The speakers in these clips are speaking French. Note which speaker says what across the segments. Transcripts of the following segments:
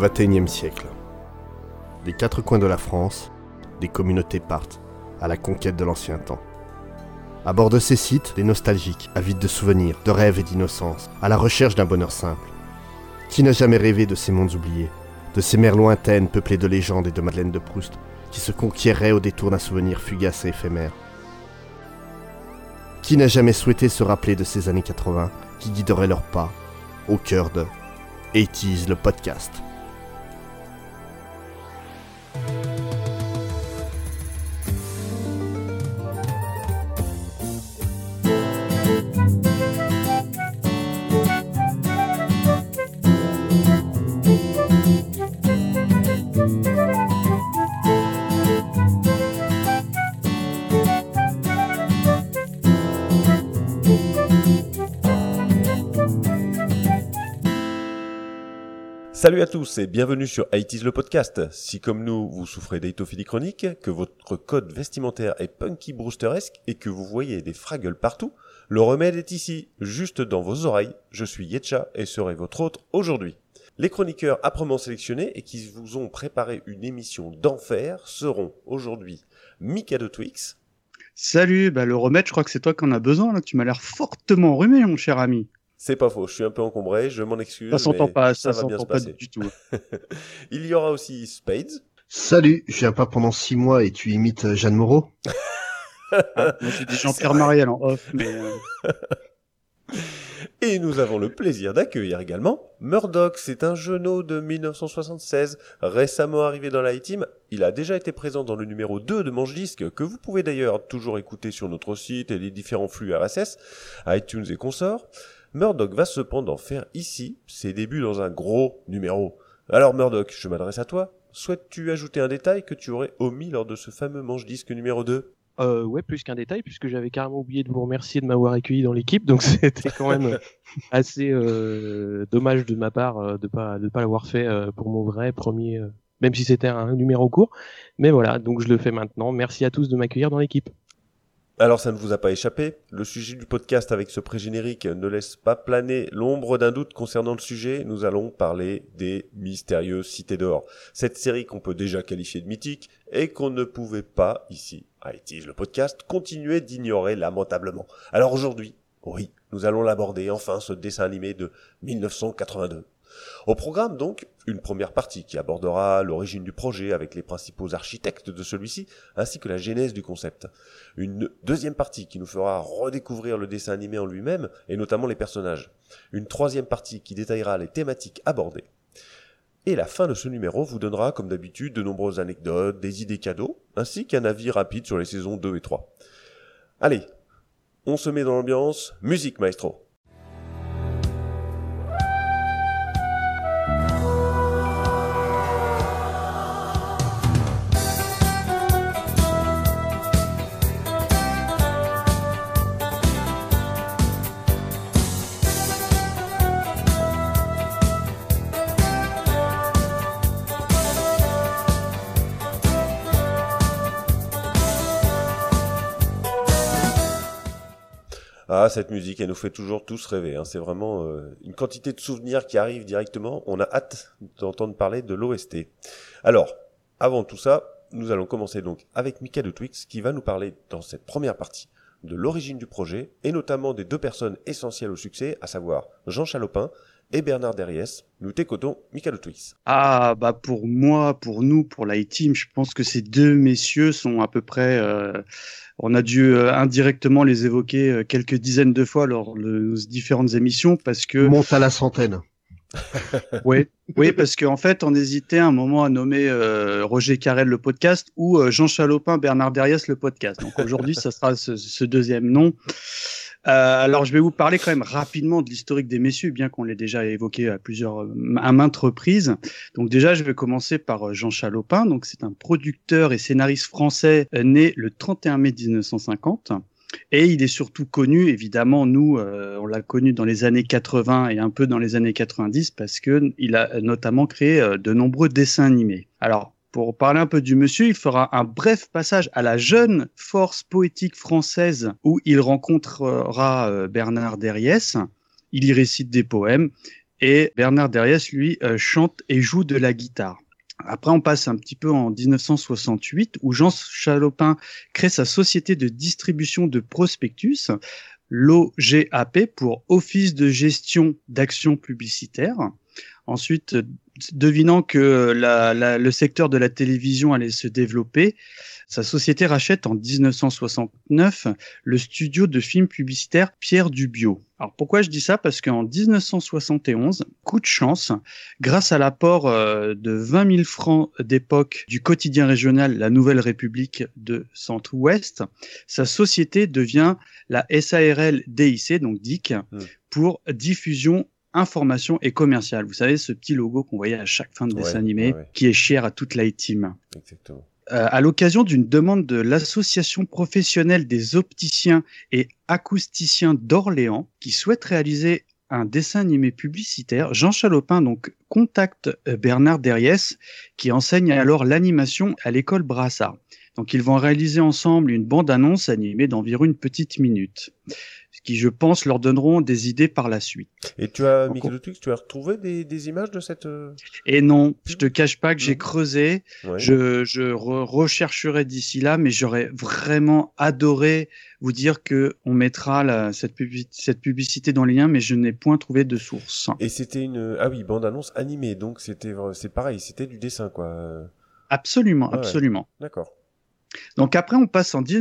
Speaker 1: XXIe siècle. Des quatre coins de la France, des communautés partent à la conquête de l'ancien temps. À bord de ces sites, des nostalgiques, avides de souvenirs, de rêves et d'innocence, à la recherche d'un bonheur simple. Qui n'a jamais rêvé de ces mondes oubliés, de ces mers lointaines peuplées de légendes et de Madeleine de Proust, qui se conquéreraient au détour d'un souvenir fugace et éphémère? Qui n'a jamais souhaité se rappeler de ces années 80 qui guideraient leurs pas au cœur de 80s le podcast?
Speaker 2: Salut à tous et bienvenue sur 80s le podcast. Si comme nous, vous souffrez d'étophilie chronique, que votre code vestimentaire est punky brewsteresque et que vous voyez des fraggles partout, le remède est ici, juste dans vos oreilles. Je suis Yetcha et serai votre hôte aujourd'hui. Les chroniqueurs âprement sélectionnés et qui vous ont préparé une émission d'enfer seront aujourd'hui Mika de Twix.
Speaker 3: Salut, le remède, je crois que c'est toi qui en as besoin, là, que tu m'as l'air fortement enrhumé, mon cher ami.
Speaker 2: C'est pas faux, je suis un peu encombré, je m'en excuse.
Speaker 3: Ça s'entend pas,
Speaker 2: ça va bien se passer.
Speaker 3: Du tout.
Speaker 2: Il y aura aussi Spades.
Speaker 1: Salut, je viens pas pendant 6 mois et tu imites Jeanne Moreau?
Speaker 3: Moi j'ai dit Jean-Pierre Mariel en off, mais...
Speaker 2: Et nous avons le plaisir d'accueillir également Murdoch. C'est un jeuneau de 1976, récemment arrivé dans la team. Il a déjà été présent dans le numéro 2 de Manche Disque, que vous pouvez d'ailleurs toujours écouter sur notre site et les différents flux RSS, iTunes et consorts. Murdoch va cependant faire ici ses débuts dans un gros numéro. Alors Murdoch, je m'adresse à toi. Souhaites-tu ajouter un détail que tu aurais omis lors de ce fameux Manche Disque numéro 2 ?
Speaker 4: Ouais, plus qu'un détail, puisque j'avais carrément oublié de vous remercier de m'avoir accueilli dans l'équipe, donc c'était quand même assez dommage de ma part de pas l'avoir fait pour mon vrai premier, même si c'était un numéro court. Mais voilà, donc je le fais maintenant. Merci à tous de m'accueillir dans l'équipe.
Speaker 2: Alors ça ne vous a pas échappé, le sujet du podcast avec ce pré-générique ne laisse pas planer l'ombre d'un doute concernant le sujet. Nous allons parler des mystérieuses cités d'or. Cette série qu'on peut déjà qualifier de mythique et qu'on ne pouvait pas, ici, à 80s le podcast, continuer d'ignorer lamentablement. Alors aujourd'hui, oui, nous allons l'aborder enfin ce dessin animé de 1982. Au programme donc, une première partie qui abordera l'origine du projet avec les principaux architectes de celui-ci, ainsi que la genèse du concept. Une deuxième partie qui nous fera redécouvrir le dessin animé en lui-même, et notamment les personnages. Une troisième partie qui détaillera les thématiques abordées. Et la fin de ce numéro vous donnera, comme d'habitude, de nombreuses anecdotes, des idées cadeaux, ainsi qu'un avis rapide sur les saisons 2 et 3. Allez, on se met dans l'ambiance, musique maestro. Ah, cette musique, elle nous fait toujours tous rêver. C'est vraiment une quantité de souvenirs qui arrivent directement. On a hâte d'entendre parler de l'OST. Alors, avant tout ça, nous allons commencer donc avec Mika de Twix qui va nous parler dans cette première partie de l'origine du projet et notamment des deux personnes essentielles au succès, à savoir Jean Chalopin et Bernard Derriès. Nous t'écoutons, Mika de Twix.
Speaker 3: Pour moi, pour nous, pour la team, je pense que ces deux messieurs sont à peu près... On a dû indirectement les évoquer quelques dizaines de fois lors de nos différentes émissions parce que...
Speaker 1: Monte à la centaine.
Speaker 3: Oui, parce qu'en fait, on hésitait un moment à nommer Roger Carrel le podcast ou Jean Chalopin, Bernard Derriès le podcast. Donc aujourd'hui, ça sera ce deuxième nom. Alors, je vais vous parler quand même rapidement de l'historique des messieurs, bien qu'on l'ait déjà évoqué à maintes reprises. Donc déjà, je vais commencer par Jean Chalopin. Donc, c'est un producteur et scénariste français né le 31 mai 1950. Et il est surtout connu, évidemment, nous, on l'a connu dans les années 80 et un peu dans les années 90 parce que il a notamment créé de nombreux dessins animés. Alors, pour parler un peu du monsieur, il fera un bref passage à la jeune force poétique française où il rencontrera Bernard Derriès. Il y récite des poèmes et Bernard Derriès, lui, chante et joue de la guitare. Après, on passe un petit peu en 1968, où Jean Chalopin crée sa société de distribution de prospectus, l'OGAP, pour Office de gestion d'actions publicitaires. Ensuite, devinant que le secteur de la télévision allait se développer, sa société rachète en 1969 le studio de films publicitaires Pierre Dubiot. Alors pourquoi je dis ça? Parce qu'en 1971, coup de chance, grâce à l'apport de 20 000 francs d'époque du quotidien régional La Nouvelle République de Centre-Ouest, sa société devient la SARL DIC, donc DIC, pour diffusion, information et commercial. Vous savez, ce petit logo qu'on voyait à chaque fin de dessin animé, qui est cher à toute la team.
Speaker 2: Exactement.
Speaker 3: À l'occasion d'une demande de l'Association professionnelle des opticiens et acousticiens d'Orléans, qui souhaite réaliser un dessin animé publicitaire, Jean Chalopin donc contacte Bernard Derriès, qui enseigne alors l'animation à l'école Brassard. Donc ils vont réaliser ensemble une bande-annonce animée d'environ une petite minute, ce qui, je pense, leur donneront des idées par la suite.
Speaker 2: Et tu as, Michael Twix, tu as retrouvé des images de cette...
Speaker 3: Et non, je te cache pas que j'ai creusé,
Speaker 2: Ouais.
Speaker 3: je rechercherai d'ici là, mais j'aurais vraiment adoré vous dire que on mettra cette publicité dans les liens, mais je n'ai point trouvé de source.
Speaker 2: Et c'était bande-annonce animée, donc c'est pareil, c'était du dessin, quoi.
Speaker 3: Absolument,
Speaker 2: Ouais.
Speaker 3: absolument.
Speaker 2: D'accord.
Speaker 3: Donc après, on passe en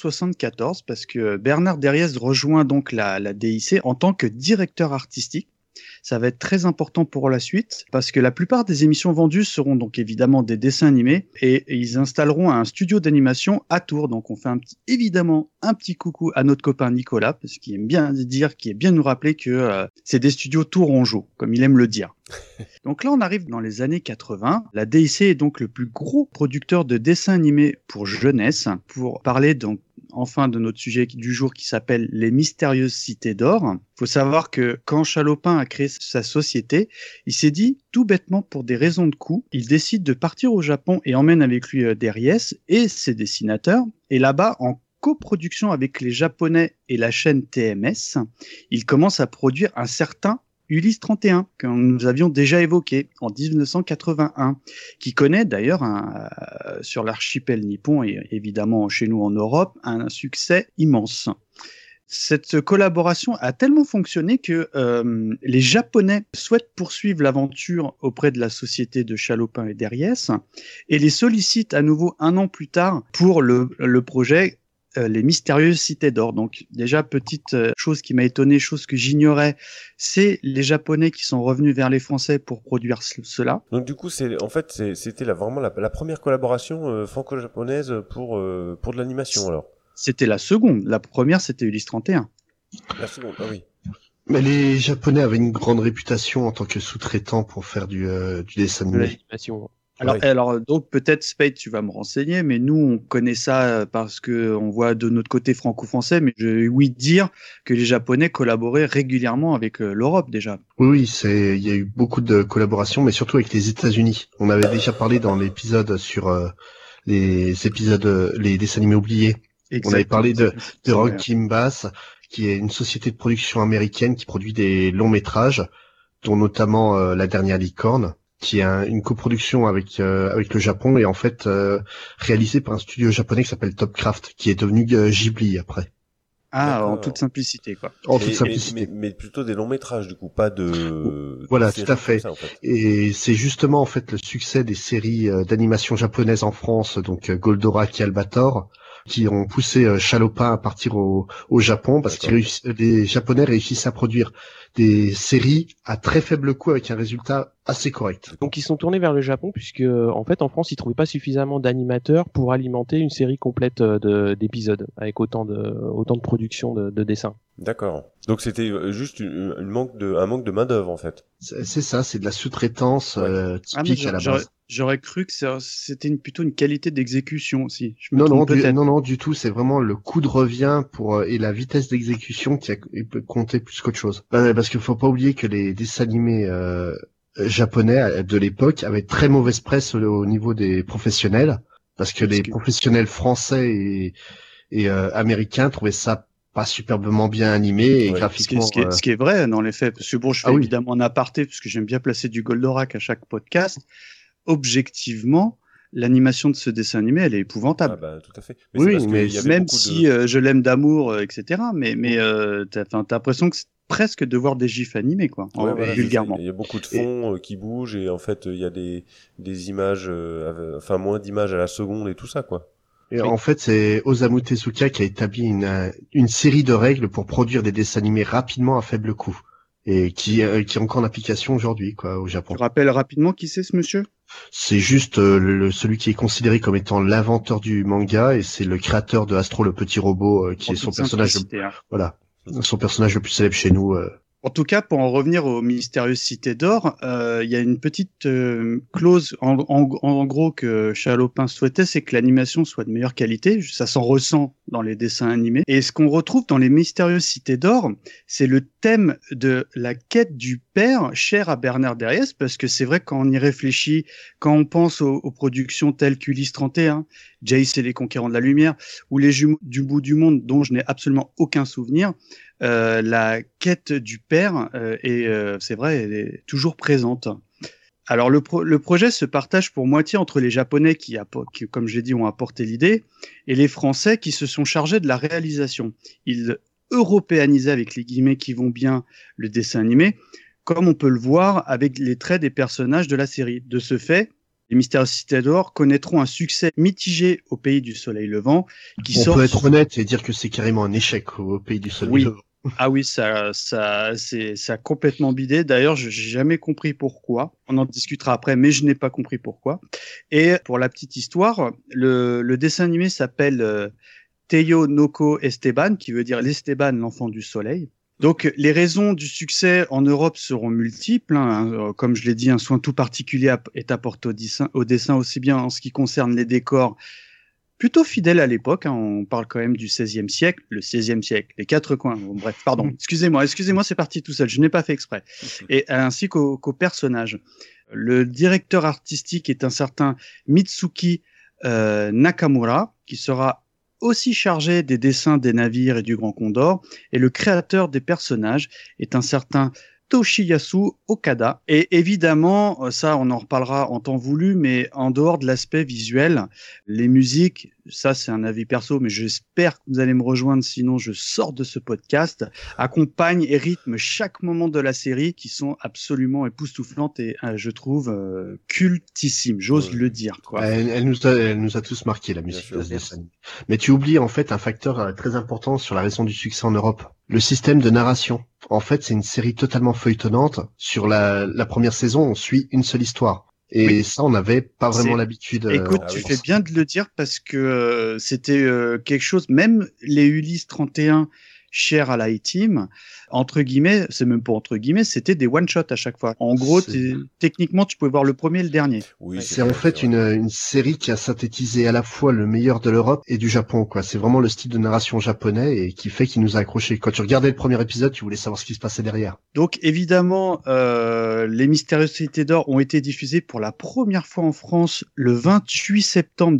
Speaker 3: 1974 parce que Bernard Derriès rejoint donc la DIC en tant que directeur artistique. Ça va être très important pour la suite parce que la plupart des émissions vendues seront donc évidemment des dessins animés et ils installeront un studio d'animation à Tours. Donc on fait évidemment un petit coucou à notre copain Nicolas parce qu'il aime bien nous rappeler que c'est des studios tourangeaux, comme il aime le dire. Donc là, on arrive dans les années 80. La DIC est donc le plus gros producteur de dessins animés pour jeunesse. Pour parler donc enfin de notre sujet du jour qui s'appelle Les Mystérieuses Cités d'Or. Il faut savoir que quand Chalopin a créé sa société, il s'est dit tout bêtement pour des raisons de coût, il décide de partir au Japon et emmène avec lui Derriès et ses dessinateurs. Et là-bas, en coproduction avec les Japonais et la chaîne TMS, il commence à produire un certain Ulysse 31, que nous avions déjà évoqué en 1981, qui connaît d'ailleurs sur l'archipel nippon et évidemment chez nous en Europe un succès immense. Cette collaboration a tellement fonctionné que les Japonais souhaitent poursuivre l'aventure auprès de la société de Chalopin et Derriès et les sollicitent à nouveau un an plus tard pour le projet Les Mystérieuses Cités d'Or. Donc déjà, petite chose qui m'a étonné, chose que j'ignorais, c'est les Japonais qui sont revenus vers les Français pour produire cela.
Speaker 2: Donc du coup, c'était vraiment la première collaboration franco-japonaise pour de l'animation alors.
Speaker 3: C'était la seconde. La première, c'était Ulysse 31.
Speaker 2: La seconde, ah oui.
Speaker 1: Mais les Japonais avaient une grande réputation en tant que sous-traitants pour faire du dessin animé.
Speaker 4: L'animation.
Speaker 3: Alors, donc peut-être Spade, tu vas me renseigner, mais nous on connaît ça parce que on voit de notre côté franco-français, mais je oui dire que les Japonais collaboraient régulièrement avec l'Europe déjà.
Speaker 1: Oui, il y a eu beaucoup de collaborations, mais surtout avec les États-Unis. On avait déjà parlé dans l'épisode sur les dessins animés oubliés. Exactement. On avait parlé de Rock Kimbass, qui est une société de production américaine qui produit des longs métrages, dont notamment La Dernière Licorne, qui est une coproduction avec le Japon et en fait réalisé par un studio japonais qui s'appelle Topcraft, qui est devenu Ghibli après.
Speaker 3: Ah, en toute simplicité, quoi.
Speaker 1: En toute simplicité.
Speaker 2: Mais plutôt des longs métrages, du coup, pas de...
Speaker 1: Voilà, tout à fait.
Speaker 2: Ça, en fait.
Speaker 1: Et c'est justement, en fait, le succès des séries d'animation japonaises en France, donc Goldorak et Albator, qui ont poussé Chalopin à partir au Japon, parce que les Japonais réussissent à produire des séries à très faible coût avec un résultat assez correct.
Speaker 4: Donc ils sont tournés vers le Japon puisque en fait en France ils trouvaient pas suffisamment d'animateurs pour alimenter une série complète d'épisodes avec autant de production de dessins.
Speaker 2: D'accord. Donc c'était juste un manque de main d'œuvre en fait.
Speaker 1: C'est ça, c'est de la sous-traitance typique à la base.
Speaker 3: J'aurais cru que c'était plutôt une qualité d'exécution aussi.
Speaker 1: Non, du tout. C'est vraiment le coût de revient et la vitesse d'exécution qui a compté plus qu'autre chose. Parce qu'il faut pas oublier que les dessins animés japonais de l'époque avaient très mauvaise presse au niveau des professionnels, parce que les professionnels français et américains trouvaient ça pas superbement bien animé et
Speaker 2: Ouais.
Speaker 1: graphiquement.
Speaker 3: Ce qui est vrai dans les faits, parce que bon, je fais évidemment un aparté, parce que j'aime bien placer du Goldorak à chaque podcast. Objectivement, l'animation de ce dessin animé, elle est épouvantable.
Speaker 2: Ah bah tout à fait. Mais
Speaker 1: Oui,
Speaker 2: c'est parce
Speaker 1: mais
Speaker 2: qu'il y avait
Speaker 3: Même
Speaker 2: beaucoup
Speaker 3: si je l'aime d'amour, etc. Mais t'as l'impression que c'est presque de voir des gifs animés, quoi,
Speaker 2: Ouais, voilà,
Speaker 3: vulgairement.
Speaker 2: il y a beaucoup de fonds qui bougent et en fait il y a des images, enfin moins d'images à la seconde et tout ça quoi.
Speaker 1: Et en fait, c'est Osamu Tezuka qui a établi une série de règles pour produire des dessins animés rapidement à faible coût et qui est encore en application aujourd'hui, quoi, au Japon.
Speaker 3: Tu rappelles rapidement qui c'est ce monsieur?
Speaker 1: C'est juste celui qui est considéré comme étant l'inventeur du manga et c'est le créateur de Astro le petit robot qui est son personnage. Voilà, son personnage le plus célèbre chez nous.
Speaker 3: En tout cas, pour en revenir aux mystérieuses cités d'or, il y a une petite clause en gros que Chalopin souhaitait, c'est que l'animation soit de meilleure qualité. Ça s'en ressent dans les dessins animés. Et ce qu'on retrouve dans les mystérieuses cités d'or, c'est le thème de la quête du père, cher à Bernard Derriès, parce que c'est vrai quand on y réfléchit, quand on pense aux productions telles qu'Ulysse 31, Jace et les Conquérants de la Lumière, ou Les Jumeaux du bout du monde, dont je n'ai absolument aucun souvenir, la quête du père c'est vrai, elle est toujours présente. Alors le projet se partage pour moitié entre les Japonais qui, comme je l'ai dit, ont apporté l'idée, et les Français qui se sont chargés de la réalisation. Ils européanisaient, avec les guillemets qui vont bien, le dessin animé, comme on peut le voir avec les traits des personnages de la série. De ce fait, les Mystérieuses Cités d'Or connaîtront un succès mitigé au Pays du Soleil Levant.
Speaker 1: On peut être honnête et dire que c'est carrément un échec au Pays du Soleil Levant.
Speaker 3: Ah oui, ça a complètement bidé. D'ailleurs, j'ai jamais compris pourquoi. On en discutera après, mais je n'ai pas compris pourquoi. Et pour la petite histoire, le dessin animé s'appelle Teio Noko Esteban, qui veut dire l'Esteban, l'enfant du soleil. Donc, les raisons du succès en Europe seront multiples. Comme je l'ai dit, un soin tout particulier est apporté au dessin, aussi bien en ce qui concerne les décors, plutôt fidèle à l'époque, on parle quand même du XVIe siècle, le XVIe siècle, les quatre coins, bon, bref, pardon, excusez-moi, c'est parti tout seul, je n'ai pas fait exprès, et ainsi qu'aux personnages. Le directeur artistique est un certain Mitsuki Nakamura, qui sera aussi chargé des dessins des navires et du Grand Condor, et le créateur des personnages est un certain Toshiyasu Okada. Et évidemment, ça on en reparlera en temps voulu, mais en dehors de l'aspect visuel, les musiques, ça c'est un avis perso, mais j'espère que vous allez me rejoindre, sinon je sors de ce podcast, accompagnent et rythment chaque moment de la série qui sont absolument époustouflantes et je trouve cultissimes, j'ose le dire, quoi.
Speaker 1: Elle nous a tous marqué, la musique de ce dessin. Mais tu oublies en fait un facteur très important sur la raison du succès en Europe. Le système de narration. En fait, c'est une série totalement feuilletonnante. Sur la première saison, on suit une seule histoire. Et ça, on n'avait pas vraiment l'habitude.
Speaker 3: Écoute, tu fais bien de le dire parce que c'était quelque chose, même les Ulysse 31 chers à la A-Team, entre guillemets, c'est même pas entre guillemets, c'était des one-shots à chaque fois. En gros, techniquement, tu pouvais voir le premier et le dernier.
Speaker 1: Oui, c'est en fait une série qui a synthétisé à la fois le meilleur de l'Europe et du Japon, quoi. C'est vraiment le style de narration japonais et qui fait qu'il nous a accrochés. Quand tu regardais le premier épisode, tu voulais savoir ce qui se passait derrière.
Speaker 3: Donc, évidemment, les Mystérieuses Cités d'Or ont été diffusées pour la première fois en France le 28 septembre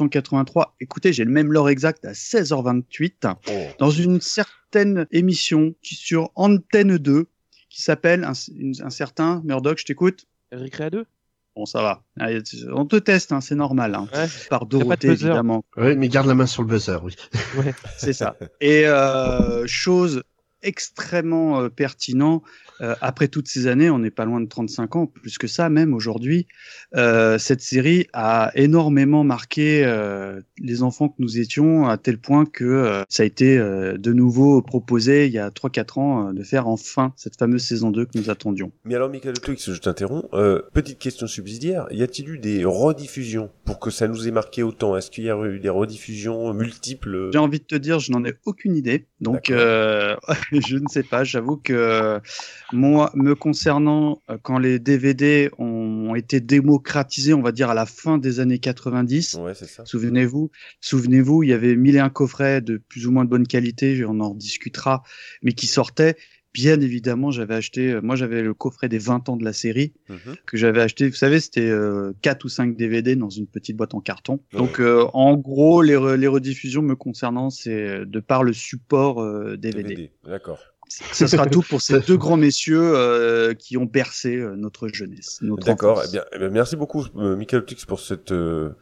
Speaker 3: 1983. Écoutez, j'ai le même lore exact à 16h28 dans une certaine émission qui sur Antenne 2 qui s'appelle un certain Murdoch, je t'écoute.
Speaker 4: Récréa 2.
Speaker 3: Bon, ça va. Allez, on te teste, c'est normal.
Speaker 4: Ouais.
Speaker 3: Par Dorothée, évidemment.
Speaker 1: Oui, mais garde la main sur le buzzer, oui.
Speaker 4: Ouais.
Speaker 3: C'est ça. Et chose extrêmement pertinent, après toutes ces années, on n'est pas loin de 35 ans, plus que ça même aujourd'hui, cette série a énormément marqué les enfants que nous étions, à tel point que ça a été de nouveau proposé il y a 3-4 ans de faire enfin cette fameuse saison 2 que nous attendions.
Speaker 2: Mais alors Michael Twix, je t'interromps, petite question subsidiaire, y a-t-il eu des rediffusions pour que ça nous ait marqué autant? Est-ce qu'il y a eu des rediffusions multiples?
Speaker 3: J'ai envie de te dire, je n'en ai aucune idée, donc je ne sais pas, j'avoue que moi, me concernant, quand les DVD ont été démocratisés, on va dire à la fin des années 90,
Speaker 2: ouais, c'est ça.
Speaker 3: Souvenez-vous, il y avait 1001 coffrets de plus ou moins de bonne qualité, on en discutera, mais qui sortaient. bien évidemment, j'avais acheté, moi j'avais le coffret des 20 ans de la série, que j'avais acheté, vous savez, c'était 4 ou 5 DVD dans une petite boîte en carton. Donc en gros, les rediffusions me concernant, c'est de par le support DVD.
Speaker 2: D'accord.
Speaker 3: Ça sera tout pour ces deux grands messieurs qui ont bercé notre jeunesse.
Speaker 2: D'accord.
Speaker 3: Enfance.
Speaker 2: Eh bien, merci beaucoup, Michael Optix, pour cette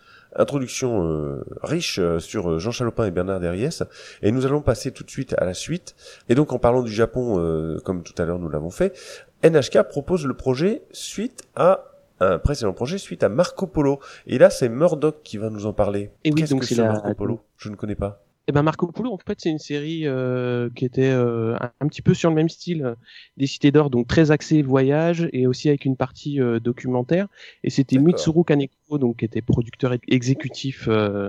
Speaker 2: introduction riche sur Jean Chalopin et Bernard Derriès. Et nous allons passer tout de suite à la suite. Et donc, en parlant du Japon, comme tout à l'heure nous l'avons fait, NHK propose le projet suite à un précédent projet suite à Marco Polo. Et là, c'est Murdoch qui va nous en parler.
Speaker 4: Et oui,
Speaker 2: Qu'est-ce
Speaker 4: donc
Speaker 2: que c'est Marco Polo ? Je ne connais pas.
Speaker 4: Eh ben Marco Polo, en fait, c'est une série qui était un petit peu sur le même style des Cités d'Or, donc très axée voyage et aussi avec une partie documentaire. Et c'était Mitsuru Kaneko, donc qui était producteur exécutif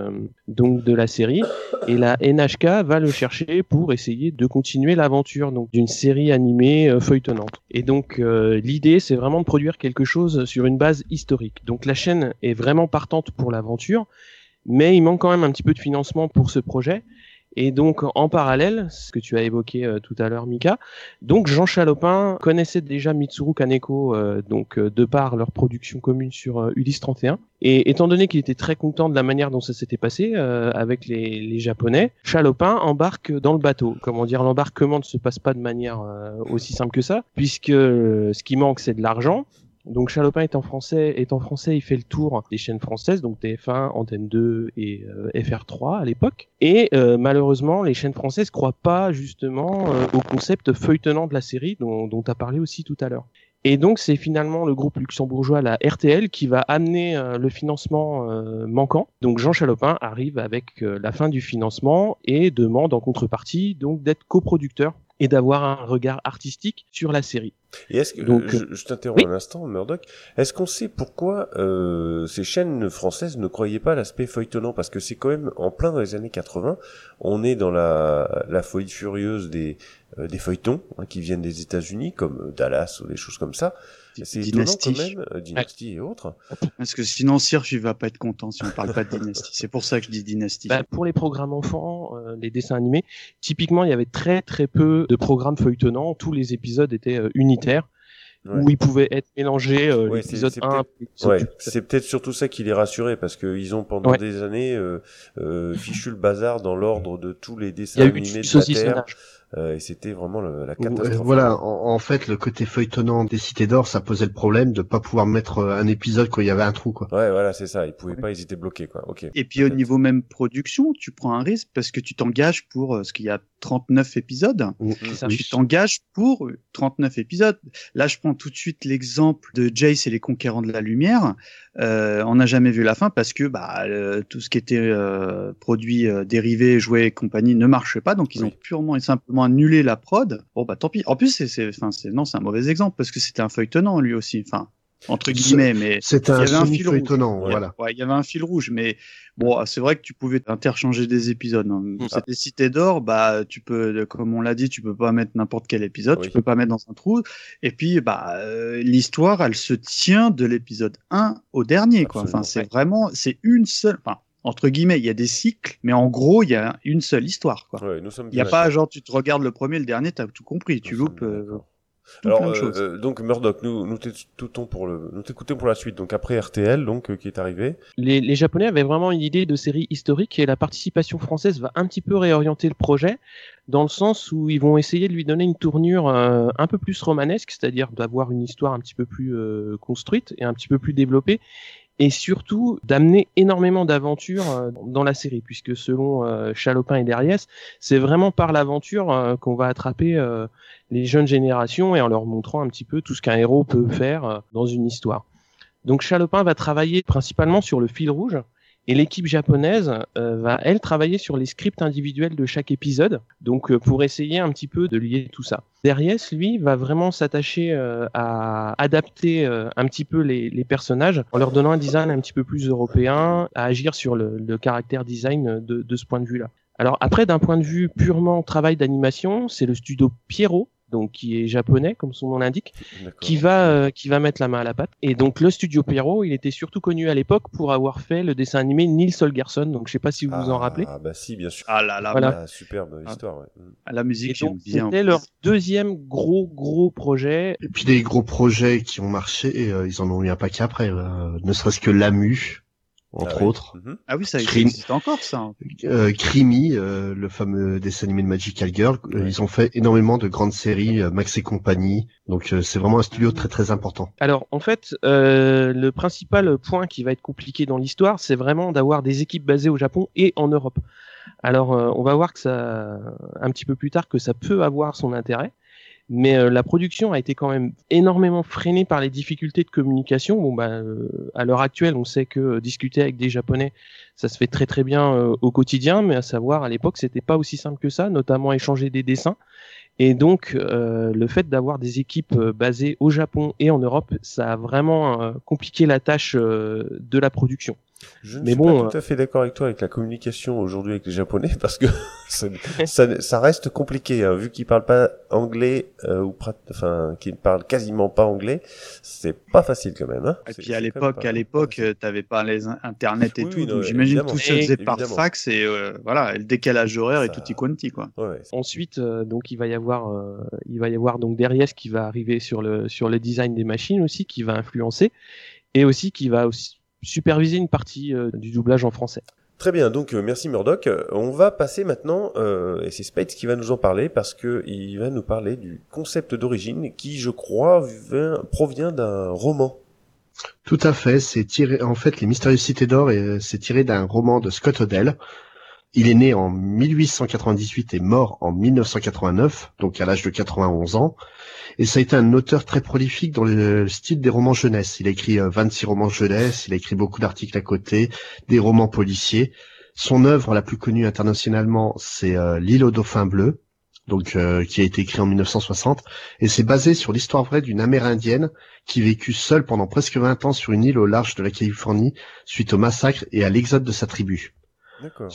Speaker 4: donc de la série. Et la NHK va le chercher pour essayer de continuer l'aventure donc d'une série animée feuilletonnante. Et donc l'idée, c'est vraiment de produire quelque chose sur une base historique. Donc la chaîne est vraiment partante pour l'aventure. Mais il manque quand même un petit peu de financement pour ce projet. Et donc, en parallèle, ce que tu as évoqué tout à l'heure, Mika, donc Jean Chalopin connaissait déjà Mitsuru Kaneko, donc de par leur production commune sur Ulysse 31. Et étant donné qu'il était très content de la manière dont ça s'était passé avec les Japonais, Chalopin embarque dans le bateau. Comment dire, l'embarquement ne se passe pas de manière aussi simple que ça, puisque ce qui manque, c'est de l'argent. Donc Chalopin étant français, il fait le tour des chaînes françaises, donc TF1, Antenne 2 et FR3 à l'époque. Et malheureusement, les chaînes françaises croient pas justement au concept feuilletonnant de la série dont tu as parlé aussi tout à l'heure. Et donc c'est finalement le groupe luxembourgeois, la RTL, qui va amener le financement manquant. Donc Jean Chalopin arrive avec la fin du financement et demande en contrepartie donc d'être coproducteur et d'avoir un regard artistique sur la série.
Speaker 2: Et est-ce que, donc, je t'interromps un instant, Murdoch, est-ce qu'on sait pourquoi ces chaînes françaises ne croyaient pas à l'aspect feuilletonnant ? Parce que c'est quand même en plein dans les années 80, on est dans la folie furieuse des feuilletons qui viennent des États-Unis, comme Dallas ou des choses comme ça. C'est étonnant quand même, Dynasty et autres.
Speaker 3: Parce que sinon, Cirque, il va pas être content si on parle pas de Dynasty. C'est pour ça que je dis Dynasty.
Speaker 4: Pour les programmes enfants, les dessins animés, typiquement, il y avait très très peu de programmes feuilletonnants. Tous les épisodes étaient unitaires. Ouais. Où ils pouvaient être mélangés, l'épisode 1.
Speaker 2: C'est peut-être surtout ça qui les rassurait, parce qu'ils ont pendant des années fichu le bazar dans l'ordre de tous les dessins animés de la Terre. Et c'était vraiment la catastrophe.
Speaker 1: Voilà, en fait, le côté feuilletonnant des Cités d'Or, ça posait le problème de pas pouvoir mettre un épisode quand il y avait un trou, quoi.
Speaker 2: Ouais, voilà, c'est ça. Ils pouvaient pas, ils étaient bloqués, quoi. Ok.
Speaker 3: Et puis au niveau même production, tu prends un risque parce que tu t'engages pour ce qu'il y a 39 épisodes. Tu t'engages pour 39 épisodes. Là, je prends tout de suite l'exemple de Jace et les Conquérants de la Lumière. On n'a jamais vu la fin parce que tout ce qui était produit dérivé, jouets et compagnie ne marchait pas, donc ils ont purement et simplement annulé la prod. Bon tant pis. En plus c'est un mauvais exemple parce que c'était un feuilletonnant lui aussi. Enfin entre guillemets, mais
Speaker 1: c'était un semi-feuilletonnant, voilà.
Speaker 3: Ouais, il y avait un fil rouge, mais bon, c'est vrai que tu pouvais interchanger des épisodes. C'était Cités d'Or, tu peux, comme on l'a dit, tu peux pas mettre n'importe quel épisode, tu peux pas mettre dans un trou. Et puis, l'histoire, elle se tient de l'épisode 1 au dernier, quoi. Enfin, c'est une seule, entre guillemets, il y a des cycles, mais en gros, il y a une seule histoire, quoi.
Speaker 2: Ouais, il
Speaker 3: y a pas, genre, tu te regardes le premier, le dernier, t'as tout compris, tu loupes,
Speaker 2: alors donc Murdoch, nous t'écoutons pour la suite. Donc après RTL, qui est arrivé.
Speaker 4: Les Japonais avaient vraiment une idée de série historique et la participation française va un petit peu réorienter le projet dans le sens où ils vont essayer de lui donner une tournure un peu plus romanesque, c'est-à-dire d'avoir une histoire un petit peu plus construite et un petit peu plus développée. Et surtout d'amener énormément d'aventures dans la série, puisque selon Chalopin et Derriès, c'est vraiment par l'aventure qu'on va attraper les jeunes générations et en leur montrant un petit peu tout ce qu'un héros peut faire dans une histoire. Donc Chalopin va travailler principalement sur le fil rouge, et l'équipe japonaise va, elle, travailler sur les scripts individuels de chaque épisode, donc pour essayer un petit peu de lier tout ça. Derriès, lui, va vraiment s'attacher à adapter un petit peu les personnages en leur donnant un design un petit peu plus européen, à agir sur le caractère design de ce point de vue-là. Alors après, d'un point de vue purement travail d'animation, c'est le studio Pierrot, donc qui est japonais comme son nom l'indique,
Speaker 2: D'accord.
Speaker 4: qui va mettre la main à la pâte. Et donc le studio Pierrot, il était surtout connu à l'époque pour avoir fait le dessin animé Nils Holgersson, donc je sais pas si vous vous en rappelez.
Speaker 2: Ah bah si, bien sûr.
Speaker 3: Ah là là,
Speaker 4: Voilà.
Speaker 2: Superbe histoire, ouais.
Speaker 3: la musique,
Speaker 4: Et
Speaker 3: j'aime
Speaker 4: donc
Speaker 3: bien.
Speaker 4: c'était leur deuxième gros projet.
Speaker 1: Et puis des gros projets qui ont marché, ils en ont eu un paquet après, ne serait-ce que Lamu, entre
Speaker 2: Ah oui.
Speaker 1: autres.
Speaker 2: Mhm.
Speaker 3: Ah oui, ça
Speaker 1: Scream.
Speaker 3: existe encore, ça.
Speaker 1: Creamy, le fameux dessin animé de Magical Girl,
Speaker 2: Ouais.
Speaker 1: ils ont fait énormément de grandes séries, Max et compagnie, donc c'est vraiment un studio très très important.
Speaker 4: Alors en fait, le principal point qui va être compliqué dans l'histoire, c'est vraiment d'avoir des équipes basées au Japon et en Europe. Alors on va voir que ça, un petit peu plus tard, que ça peut avoir son intérêt. Mais la production a été quand même énormément freinée par les difficultés de communication. Bon, à l'heure actuelle, on sait que discuter avec des Japonais, ça se fait très très bien au quotidien, mais à savoir à l'époque, c'était pas aussi simple que ça, notamment échanger des dessins. Et donc, le fait d'avoir des équipes basées au Japon et en Europe, ça a vraiment compliqué la tâche de la production.
Speaker 2: Je ne
Speaker 4: Mais
Speaker 2: suis
Speaker 4: bon,
Speaker 2: pas tout à fait d'accord avec toi avec la communication aujourd'hui avec les Japonais parce que ça reste compliqué hein, vu qu'ils parlent pas anglais qu'ils parlent quasiment pas anglais, c'est pas facile quand même. Hein.
Speaker 3: Et
Speaker 2: C'est-
Speaker 3: puis à
Speaker 2: c'est quand même
Speaker 3: l'époque,
Speaker 2: pas facile.
Speaker 3: t'avais pas les internet et
Speaker 2: Oui,
Speaker 3: tout,
Speaker 2: oui, non,
Speaker 3: donc j'imagine
Speaker 2: évidemment.
Speaker 3: tout se faisait par
Speaker 2: Évidemment.
Speaker 3: fax et voilà, le décalage horaire et
Speaker 2: Ça-
Speaker 3: tutti quanti quoi.
Speaker 2: Ouais,
Speaker 4: Ensuite, donc il va y avoir donc Derriès qui va arriver sur le design des machines aussi, qui va influencer, et aussi qui va aussi superviser une partie du doublage en français.
Speaker 2: Très bien, donc merci Murdoch. On va passer maintenant, et c'est Spades qui va nous en parler parce que il va nous parler du concept d'origine qui, je crois, provient d'un roman.
Speaker 1: Tout à fait, c'est tiré, en fait, Les Mystérieuses Cités d'Or, c'est tiré d'un roman de Scott Odell. Il est né en 1898 et mort en 1989, donc à l'âge de 91 ans. Et ça a été un auteur très prolifique dans le style des romans jeunesse. Il a écrit 26 romans jeunesse, il a écrit beaucoup d'articles à côté, des romans policiers. Son œuvre la plus connue internationalement, c'est L'île au dauphin bleu, donc qui a été écrit en 1960. Et c'est basé sur l'histoire vraie d'une Amérindienne qui vécut seule pendant presque 20 ans sur une île au large de la Californie suite au massacre et à l'exode de sa tribu.
Speaker 2: D'accord.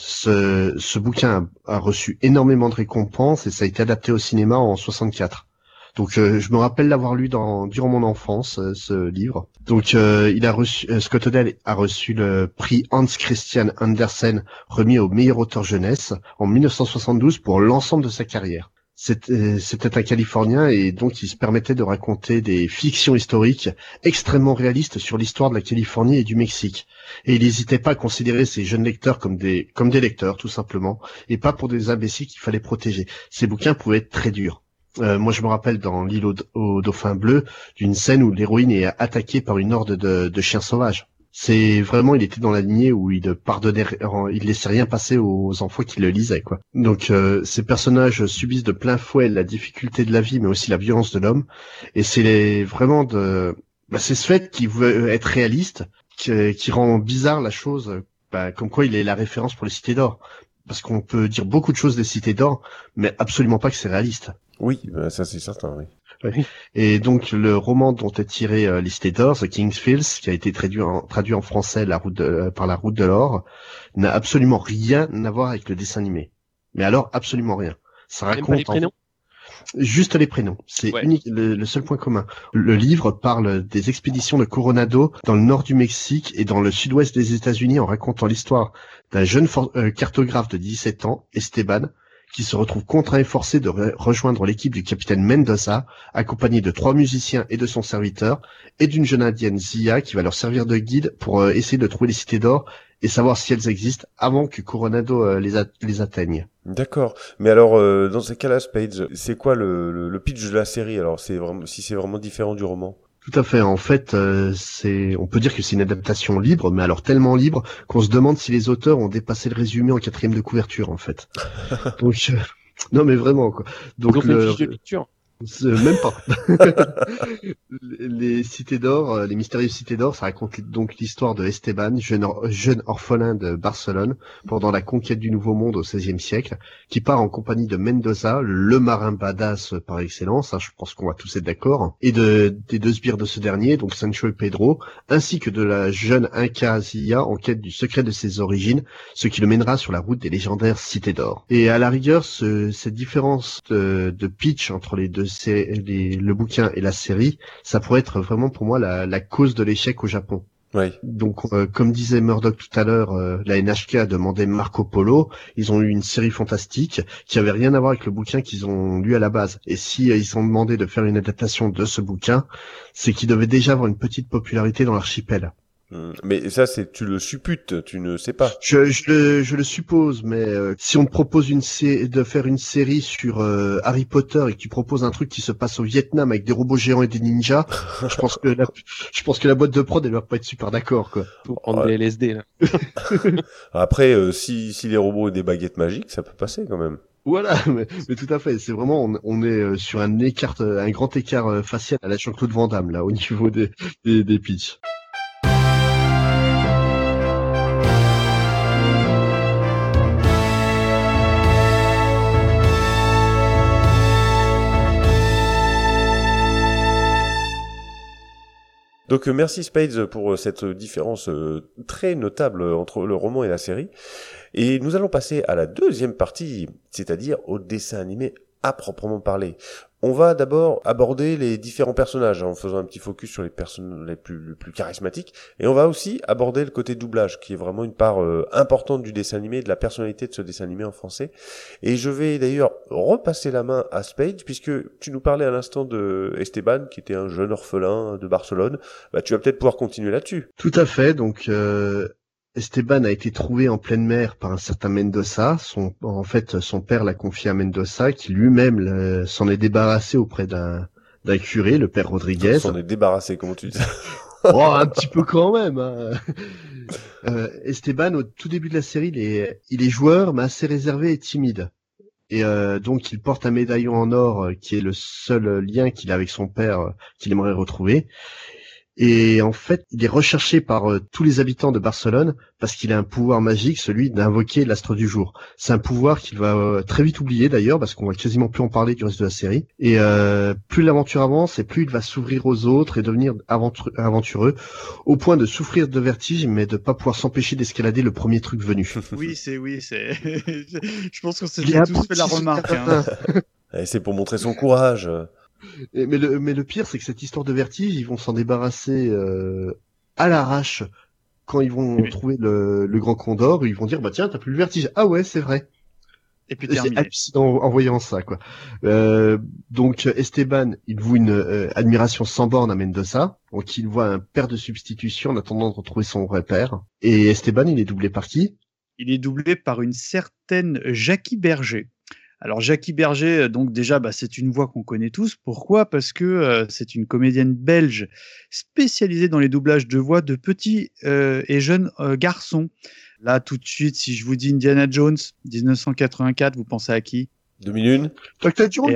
Speaker 1: Ce bouquin a reçu énormément de récompenses et ça a été adapté au cinéma en 64. Donc je me rappelle l'avoir lu durant mon enfance, ce livre. Donc il a reçu Scott Odell a reçu le prix Hans Christian Andersen remis au meilleur auteur jeunesse en 1972 pour l'ensemble de sa carrière. C'était un Californien et donc il se permettait de raconter des fictions historiques extrêmement réalistes sur l'histoire de la Californie et du Mexique. Et il n'hésitait pas à considérer ses jeunes lecteurs comme des lecteurs tout simplement et pas pour des imbéciles qu'il fallait protéger. Ces bouquins pouvaient être très durs. Moi je me rappelle dans L'île au dauphin bleu d'une scène où l'héroïne est attaquée par une horde de chiens sauvages. C'est vraiment, il était dans la lignée où il laissait rien passer aux enfants qui le lisaient, quoi. Donc, ces personnages subissent de plein fouet la difficulté de la vie, mais aussi la violence de l'homme. Et c'est vraiment c'est ce fait qui veut être réaliste, qui rend bizarre la chose, comme quoi il est la référence pour les cités d'or. Parce qu'on peut dire beaucoup de choses des cités d'or, mais absolument pas que c'est réaliste.
Speaker 2: Oui, ça c'est certain, oui.
Speaker 1: Et donc le roman dont est tiré les Cités d'Or, The King's Fields, qui a été traduit en français par La Route de l'Or, n'a absolument rien à voir avec le dessin animé. Mais alors absolument rien. Ça
Speaker 4: Même pas
Speaker 1: raconte
Speaker 4: les prénoms.
Speaker 1: juste les prénoms. C'est
Speaker 4: Ouais.
Speaker 1: unique, le seul point commun. Le livre parle des expéditions de Coronado dans le nord du Mexique et dans le sud-ouest des États-Unis en racontant l'histoire d'un jeune cartographe de 17 ans, Esteban, qui se retrouve contraint et forcé de rejoindre l'équipe du capitaine Mendoza, accompagné de 3 musiciens et de son serviteur, et d'une jeune indienne Zia qui va leur servir de guide pour essayer de trouver les cités d'or et savoir si elles existent avant que Coronado les atteigne.
Speaker 2: D'accord. Mais alors, dans ces cas-là, Spades, c'est quoi le pitch de la série? Alors, c'est vraiment différent du roman.
Speaker 1: Tout à fait. En fait, on peut dire que c'est une adaptation libre, mais alors tellement libre qu'on se demande si les auteurs ont dépassé le résumé en 4e de couverture, en fait. Donc, non, mais vraiment, quoi. Donc,
Speaker 4: Ils ont fait une fiche de lecture.
Speaker 1: Même pas. Les cités d'or, les mystérieuses cités d'or, ça raconte donc l'histoire de Esteban, jeune orphelin de Barcelone, pendant la conquête du Nouveau Monde au XVIe siècle, qui part en compagnie de Mendoza, le marin badass par excellence, je pense qu'on va tous être d'accord, et des 2 sbires de ce dernier, donc Sancho et Pedro, ainsi que de la jeune Inca Zia en quête du secret de ses origines, ce qui le mènera sur la route des légendaires cités d'or. Et à la rigueur, cette différence de pitch entre les deux le bouquin et la série, ça pourrait être vraiment pour moi la cause de l'échec au Japon.
Speaker 2: Oui.
Speaker 1: Donc, comme disait Murdoch tout à l'heure, la NHK a demandé Marco Polo. Ils ont eu une série fantastique qui avait rien à voir avec le bouquin qu'ils ont lu à la base. Et si ils ont demandé de faire une adaptation de ce bouquin, c'est qu'ils devaient déjà avoir une petite popularité dans l'archipel.
Speaker 2: Mais ça, tu le supputes, tu ne sais pas.
Speaker 1: Je le suppose, mais si on te propose de faire une série sur Harry Potter et que tu proposes un truc qui se passe au Vietnam avec des robots géants et des ninjas, je pense que la boîte de prod elle va pas être super d'accord, quoi.
Speaker 4: Pour prendre des LSD là.
Speaker 2: Après, si les robots ont des baguettes magiques, ça peut passer quand même.
Speaker 1: Voilà, mais tout à fait. C'est vraiment, on est sur un grand écart facial à la Jean-Claude Van Damme là au niveau des pitchs.
Speaker 2: Donc merci Spades pour cette différence très notable entre le roman et la série. Et nous allons passer à la deuxième partie, c'est-à-dire au dessin animé à proprement parler. On va d'abord aborder les différents personnages en faisant un petit focus sur les personnes les plus charismatiques, et on va aussi aborder le côté doublage qui est vraiment une part importante du dessin animé, de la personnalité de ce dessin animé en français. Et je vais d'ailleurs repasser la main à Spade puisque tu nous parlais à l'instant de Esteban qui était un jeune orphelin de Barcelone. Bah tu vas peut-être pouvoir continuer là-dessus.
Speaker 1: Tout à fait. Donc Esteban a été trouvé en pleine mer par un certain Mendoza. Son père l'a confié à Mendoza, qui lui-même s'en est débarrassé auprès d'un curé, le père Rodriguez.
Speaker 2: S'en est débarrassé, comment tu dis?
Speaker 1: Oh, un petit peu quand même. Hein. Esteban, au tout début de la série, il est joueur, mais assez réservé et timide. Et donc, il porte un médaillon en or, qui est le seul lien qu'il a avec son père, qu'il aimerait retrouver. Et en fait, il est recherché par tous les habitants de Barcelone parce qu'il a un pouvoir magique, celui d'invoquer l'astre du jour. C'est un pouvoir qu'il va très vite oublier d'ailleurs parce qu'on va quasiment plus en parler du reste de la série. Et plus l'aventure avance et plus il va s'ouvrir aux autres et devenir aventureux au point de souffrir de vertige mais de pas pouvoir s'empêcher d'escalader le premier truc venu.
Speaker 3: Oui, c'est. Je pense qu'on s'est tous fait la remarque. Hein.
Speaker 2: Et c'est pour montrer son courage.
Speaker 1: Mais le pire, c'est que cette histoire de vertige, ils vont s'en débarrasser à l'arrache quand ils vont trouver le Grand Condor. Ils vont dire bah tiens, t'as plus le vertige. Ah ouais, c'est vrai.
Speaker 3: Et puis
Speaker 1: c'est hallucinant en voyant ça, quoi. Donc Esteban, il voue une admiration sans borne à Mendoza. Donc il voit un père de substitution en attendant de retrouver son vrai père. Et Esteban, il est doublé par qui?
Speaker 3: Il est doublé par une certaine Jackie Berger. Alors Jackie Berger, donc déjà, c'est une voix qu'on connaît tous. Pourquoi ? Parce que c'est une comédienne belge spécialisée dans les doublages de voix de petits et jeunes garçons. Là, tout de suite, si je vous dis Indiana Jones, 1984, vous pensez à qui ?
Speaker 2: 2001
Speaker 1: Dr. Jones,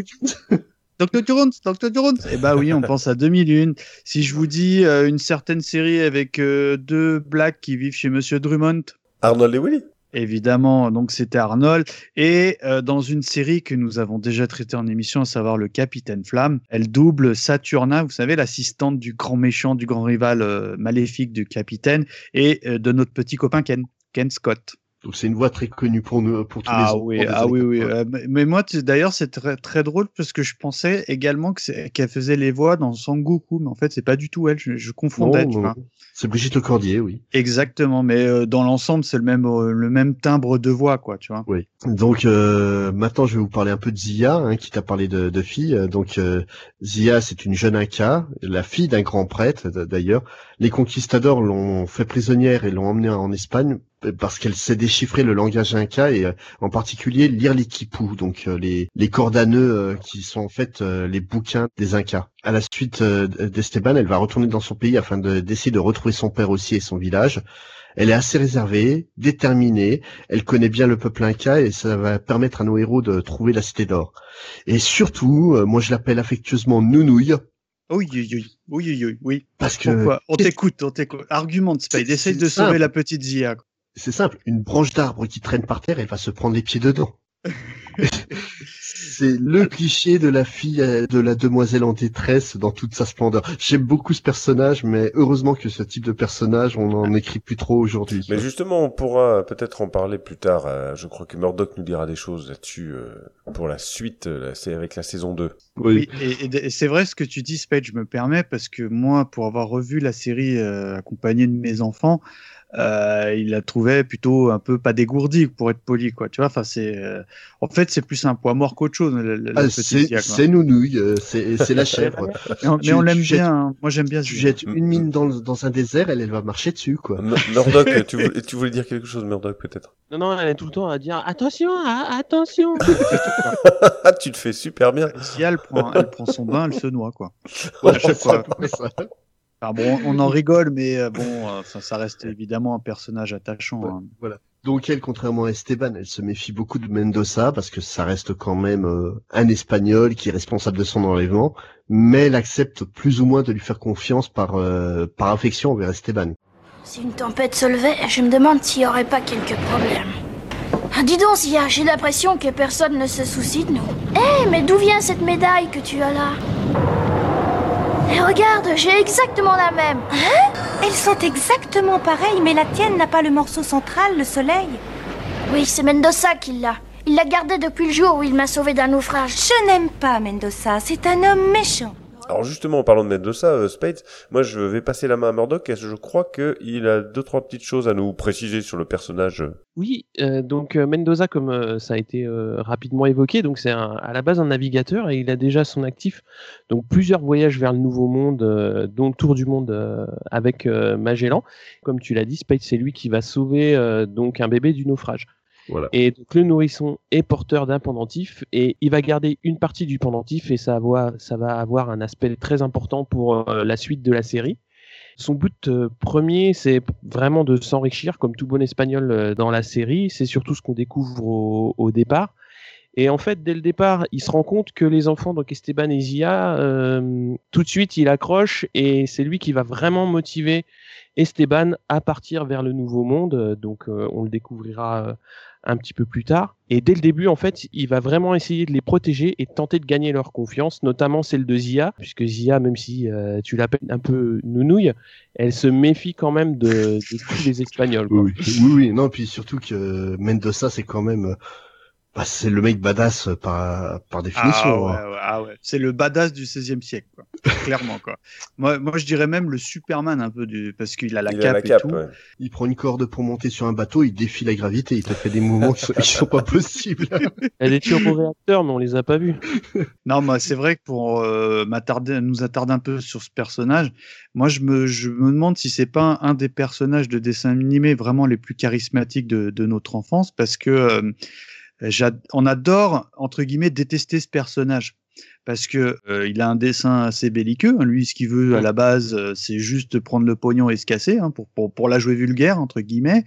Speaker 3: Dr. Jones. Eh bah oui, on pense à 2001. Si je vous dis une certaine série avec deux blacks qui vivent chez Monsieur Drummond.
Speaker 2: Arnold et Willy.
Speaker 3: Évidemment, donc c'était Arnold. Et dans une série que nous avons déjà traitée en émission, à savoir le Capitaine Flamme, elle double Saturna, vous savez, l'assistante du grand méchant, du grand rival maléfique du capitaine, et de notre petit copain Ken Scott.
Speaker 1: Donc c'est une voix très connue pour nous, pour tous les autres.
Speaker 3: Oui. Mais moi, d'ailleurs, c'est très, très drôle parce que je pensais également qu'elle faisait les voix dans Sangoku, mais en fait, c'est pas du tout elle. Je confondais.
Speaker 1: Non. C'est Brigitte Lecordier, oui.
Speaker 3: Exactement, mais dans l'ensemble, c'est le même timbre de voix, quoi, tu vois.
Speaker 1: Oui. Donc maintenant, je vais vous parler un peu de Zia, qui t'a parlé de fille. Donc Zia, c'est une jeune Inca, la fille d'un grand prêtre, d'ailleurs. Les conquistadors l'ont fait prisonnière et l'ont emmenée en Espagne parce qu'elle sait déchiffrer le langage inca et en particulier lire les quipus, donc les cordes à nœuds qui sont en fait les bouquins des Incas. À la suite d'Esteban, elle va retourner dans son pays afin d'essayer de retrouver son père aussi et son village. Elle est assez réservée, déterminée, elle connaît bien le peuple inca et ça va permettre à nos héros de trouver la cité d'or. Et surtout, moi je l'appelle affectueusement Nounouille.
Speaker 3: Oui.
Speaker 1: Parce que...
Speaker 3: Pourquoi ? On t'écoute. Argumente, Spade. Essaye de sauver la petite Zia.
Speaker 1: C'est simple, une branche d'arbre qui traîne par terre, elle va se prendre les pieds dedans. C'est le cliché de la fille, de la demoiselle en détresse dans toute sa splendeur. J'aime beaucoup ce personnage, mais heureusement que ce type de personnage, on n'en écrit plus trop aujourd'hui.
Speaker 2: Mais justement, on pourra peut-être en parler plus tard. Je crois que Murdoch nous dira des choses là-dessus pour la suite, c'est avec la saison 2.
Speaker 3: Oui, et c'est vrai ce que tu dis, Spade, je me permets, parce que moi, pour avoir revu la série accompagné de mes enfants, il la trouvait plutôt un peu pas dégourdie, pour être poli, quoi. Tu vois, enfin, en fait, c'est plus un poids mort qu'autre chose.
Speaker 1: C'est nounouille, c'est la chèvre.
Speaker 3: Mais on l'aime bien. Hein. Moi, j'aime bien.
Speaker 1: Tu jettes une mine dans un désert, elle va marcher dessus, quoi.
Speaker 2: Murdoch, tu voulais dire quelque chose, Murdoch, peut-être?
Speaker 4: Non, elle est tout le temps à dire attention, attention.
Speaker 2: Tu le fais super bien.
Speaker 3: Si elle prend son bain, elle se noie, quoi. À chaque fois. Enfin, bon, on en rigole, mais ça reste évidemment un personnage attachant.
Speaker 1: Ouais,
Speaker 3: hein.
Speaker 1: Voilà. Donc elle, contrairement à Esteban, elle se méfie beaucoup de Mendoza parce que ça reste quand même un Espagnol qui est responsable de son enlèvement, mais elle accepte plus ou moins de lui faire confiance par affection envers Esteban.
Speaker 5: Si une tempête se levait, je me demande s'il n'y aurait pas quelques problèmes. Ah, dis donc, Zia, j'ai l'impression que personne ne se soucie de nous. Hé, mais d'où vient cette médaille que tu as là? Et regarde, j'ai exactement la même.
Speaker 6: Hein? Elles sont exactement pareilles, mais la tienne n'a pas le morceau central, le soleil.
Speaker 5: Oui, c'est Mendoza qui l'a. Il l'a gardée depuis le jour où il m'a sauvé d'un naufrage.
Speaker 6: Je n'aime pas Mendoza, c'est un homme méchant.
Speaker 2: Alors justement, en parlant de Mendoza, Spade, moi je vais passer la main à Murdoch, et je crois qu'il a 2-3 petites choses à nous préciser sur le personnage.
Speaker 4: Oui, donc Mendoza, comme ça a été rapidement évoqué, donc c'est à la base un navigateur et il a déjà à son actif donc plusieurs voyages vers le Nouveau Monde, dont le tour du monde avec Magellan. Comme tu l'as dit, Spade, c'est lui qui va sauver donc un bébé du naufrage.
Speaker 1: Voilà.
Speaker 4: Et donc le nourrisson est porteur d'un pendentif et il va garder une partie du pendentif et ça va avoir un aspect très important pour la suite de la série. Son but premier, c'est vraiment de s'enrichir, comme tout bon espagnol dans la série. C'est surtout ce qu'on découvre au départ. Et en fait, dès le départ, il se rend compte que les enfants, donc Esteban et Zia, tout de suite, il accroche et c'est lui qui va vraiment motiver Esteban à partir vers le Nouveau Monde. Donc, on le découvrira un petit peu plus tard. Et dès le début, en fait, il va vraiment essayer de les protéger et tenter de gagner leur confiance, notamment celle de Zia, puisque Zia, même si tu l'appelles un peu nounouille, elle se méfie quand même de tous les Espagnols, quoi.
Speaker 1: Oui, non, puis surtout que Mendoza, c'est quand même... c'est le mec badass par définition.
Speaker 3: Ah ouais. C'est le badass du 16e siècle, quoi. Clairement, quoi. Moi, je dirais même le Superman un peu parce qu'il a la cape et tout.
Speaker 1: Ouais. Il prend une corde pour monter sur un bateau, il défie la gravité, il te fait des mouvements qui sont pas possibles.
Speaker 4: Il y a des turbo-réacteurs, mais on les a pas vus.
Speaker 3: Non, mais c'est vrai que pour nous attarder un peu sur ce personnage, moi, je me demande si c'est pas un des personnages de dessin animé vraiment les plus charismatiques de notre enfance, parce que on adore, entre guillemets, détester ce personnage parce que il a un dessin assez belliqueux. Hein. Lui, ce qu'il veut à la base, c'est juste prendre le pognon et se casser, hein, pour la jouer vulgaire, entre guillemets.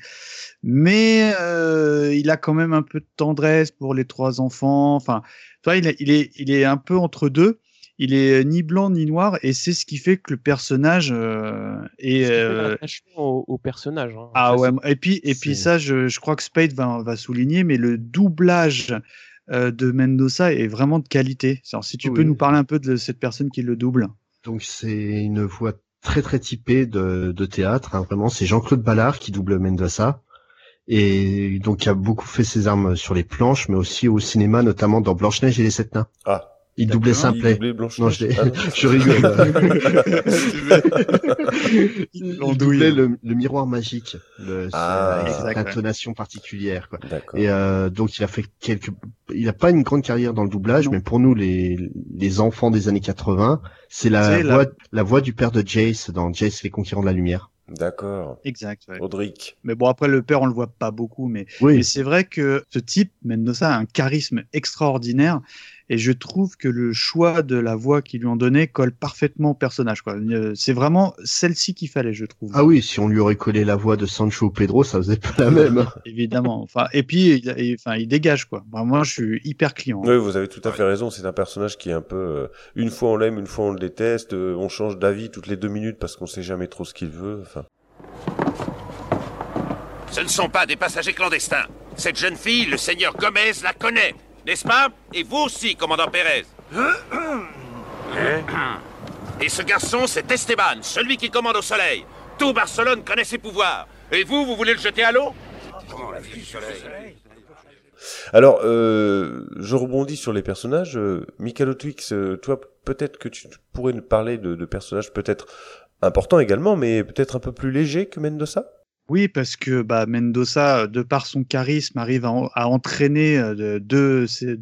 Speaker 3: Mais il a quand même un peu de tendresse pour les 3 enfants. Enfin, toi, il est un peu entre deux. Il est ni blanc ni noir, et c'est ce qui fait que le personnage est
Speaker 4: attachement au personnage. Hein.
Speaker 3: Ah ça, ouais. Et puis ça, je crois que Spade va souligner, mais le doublage de Mendoza est vraiment de qualité. Alors, si tu peux nous parler un peu de cette personne qui le double.
Speaker 1: Donc c'est une voix très très typée de théâtre. Hein, vraiment, c'est Jean-Claude Ballard qui double Mendoza. Et donc il a beaucoup fait ses armes sur les planches, mais aussi au cinéma, notamment dans Blanche-Neige et les 7 nains.
Speaker 2: Ah.
Speaker 1: Il doublait Simplet. Non, je rigole. Il doublait le miroir magique. Cette intonation particulière, quoi. Et donc il a fait il a pas une grande carrière dans le doublage, mais pour nous les enfants des années 80, c'est la voix du père de Jace dans Jace les Conquérants de la Lumière.
Speaker 2: D'accord.
Speaker 3: Exact. Ouais.
Speaker 2: Audric.
Speaker 3: Mais bon, après le père, on le voit pas beaucoup, mais c'est vrai que ce type, Mendoza, a un charisme extraordinaire. Et je trouve que le choix de la voix qu'ils lui ont donné colle parfaitement au personnage, quoi. C'est vraiment celle-ci qu'il fallait, je trouve.
Speaker 1: Ah oui, si on lui aurait collé la voix de Sancho Pedro, ça faisait pas la même.
Speaker 3: Évidemment. Enfin, et puis, il dégage, quoi. Moi, je suis hyper client.
Speaker 2: Oui, vous avez tout à fait raison. C'est un personnage qui est un peu, une fois on l'aime, une fois on le déteste. On change d'avis toutes les 2 minutes parce qu'on sait jamais trop ce qu'il veut. Enfin.
Speaker 7: Ce ne sont pas des passagers clandestins. Cette jeune fille, le seigneur Gomez, la connaît, n'est-ce pas? Et vous aussi, commandant Pérez. Et ce garçon, c'est Esteban, celui qui commande au soleil. Tout Barcelone connaît ses pouvoirs. Et vous voulez le jeter à l'eau? Comment la fille du soleil?
Speaker 2: Alors, je rebondis sur les personnages. Michael Twix, toi, peut-être que tu pourrais nous parler de personnages peut-être importants également, mais peut-être un peu plus légers que Mendoza?
Speaker 3: Oui, parce que Mendoza, de par son charisme, arrive à entraîner deux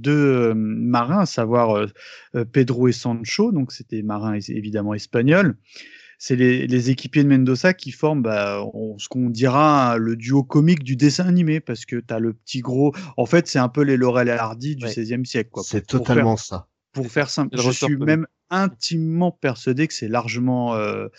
Speaker 3: marins, à savoir Pedro et Sancho, donc c'était marins évidemment espagnols. C'est les équipiers de Mendoza qui forment ce qu'on dira le duo comique du dessin animé, parce que t'as le petit gros... En fait, c'est un peu les Laurel et Hardy du XVIe siècle. Quoi,
Speaker 1: c'est totalement ça.
Speaker 3: Pour faire simple, je suis même intimement persuadé que c'est largement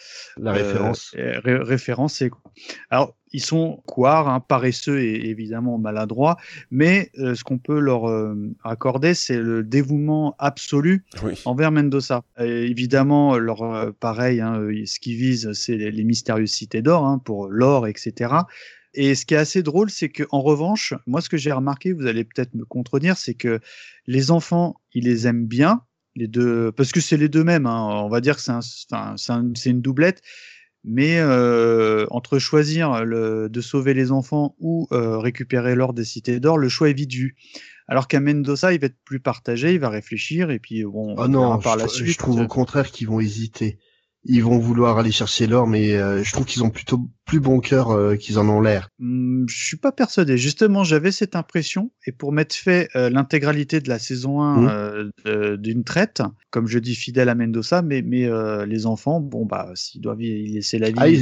Speaker 1: la référence.
Speaker 3: Référencé. Alors, ils sont couards, paresseux et évidemment maladroits, mais ce qu'on peut leur accorder, c'est le dévouement absolu envers Mendoza. Évidemment, pareil, ce qu'ils visent, c'est les mystérieuses cités d'or, pour l'or, etc. Et ce qui est assez drôle, c'est que en revanche, moi, ce que j'ai remarqué, vous allez peut-être me contredire, c'est que les enfants, ils les aiment bien, les deux, parce que c'est les deux mêmes. On va dire que c'est une doublette. Mais entre choisir de sauver les enfants ou récupérer l'or des cités d'or, le choix est vite vu. Alors qu'à Mendoza, il va être plus partagé, il va réfléchir et puis bon.
Speaker 1: Oh non, par la suite, je trouve au contraire qu'ils vont hésiter. Ils vont vouloir aller chercher l'or, mais je trouve qu'ils ont plutôt plus bon cœur qu'ils en ont l'air.
Speaker 3: Je suis pas persuadé. Justement, j'avais cette impression. Et pour m'être fait l'intégralité de la saison 1 d'une traite, comme je dis fidèle à Mendoza, mais les enfants, s'ils doivent y laisser la vie,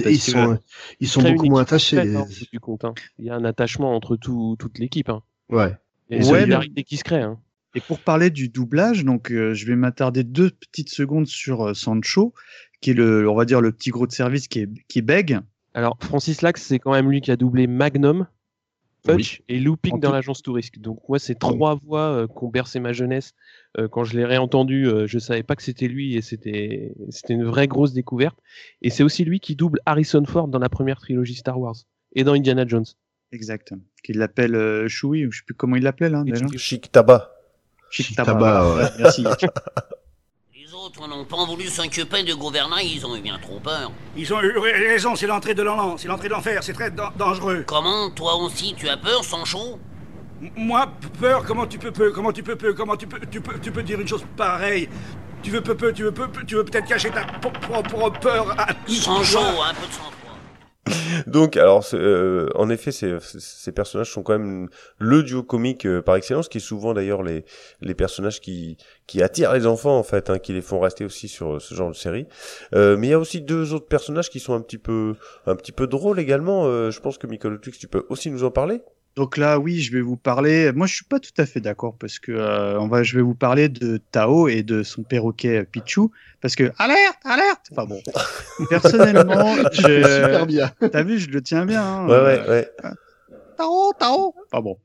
Speaker 1: ils sont beaucoup moins attachés.
Speaker 4: Du compte, il y a un attachement entre toute l'équipe.
Speaker 1: Ouais.
Speaker 4: Il y a une solidarité qui se crée.
Speaker 3: Et pour parler du doublage, donc je vais m'attarder 2 petites secondes sur Sancho, qui est on va dire le petit gros de service qui bègue.
Speaker 4: Alors Francis Lax, c'est quand même lui qui a doublé Magnum, Hutch et Looping dans l'agence Tourisque. Donc moi, c'est 3 voix qui ont bercé ma jeunesse. Quand je l'ai réentendu, je savais pas que c'était lui et c'était une vraie grosse découverte. Et c'est aussi lui qui double Harrison Ford dans la première trilogie Star Wars et dans Indiana Jones.
Speaker 3: Exact. Qu'il l'appelle Chewie, ou je sais plus comment il l'appelait là déjà.
Speaker 2: Chic Tabac.
Speaker 3: Chic Tabac, ouais. Merci.
Speaker 8: Les autres n'ont pas voulu s'occuper du gouvernail, ils ont eu bien trop peur.
Speaker 9: Ils ont eu raison, c'est l'entrée de l'enfer, c'est très dangereux.
Speaker 8: Comment, toi aussi, tu as peur, Sancho?
Speaker 9: Moi, peur, comment tu peux dire une chose pareille? Tu veux peut-être cacher ta propre peur à...
Speaker 8: Sancho, un peu de sang-froid.
Speaker 2: Donc, alors, en effet, ces personnages sont quand même le duo comique par excellence, qui est souvent d'ailleurs les personnages qui attirent les enfants en fait, qui les font rester aussi sur ce genre de série. Mais il y a aussi 2 autres personnages qui sont un petit peu drôles également. Je pense que Michael Twix, tu peux aussi nous en parler.
Speaker 3: Donc là, oui, je vais vous parler. Moi, je suis pas tout à fait d'accord parce que je vais vous parler de Tao et de son perroquet Pichou parce que alerte. Enfin bon, personnellement,
Speaker 1: super bien.
Speaker 3: T'as vu, je le tiens bien.
Speaker 2: Ouais.
Speaker 3: Tao. Enfin bon.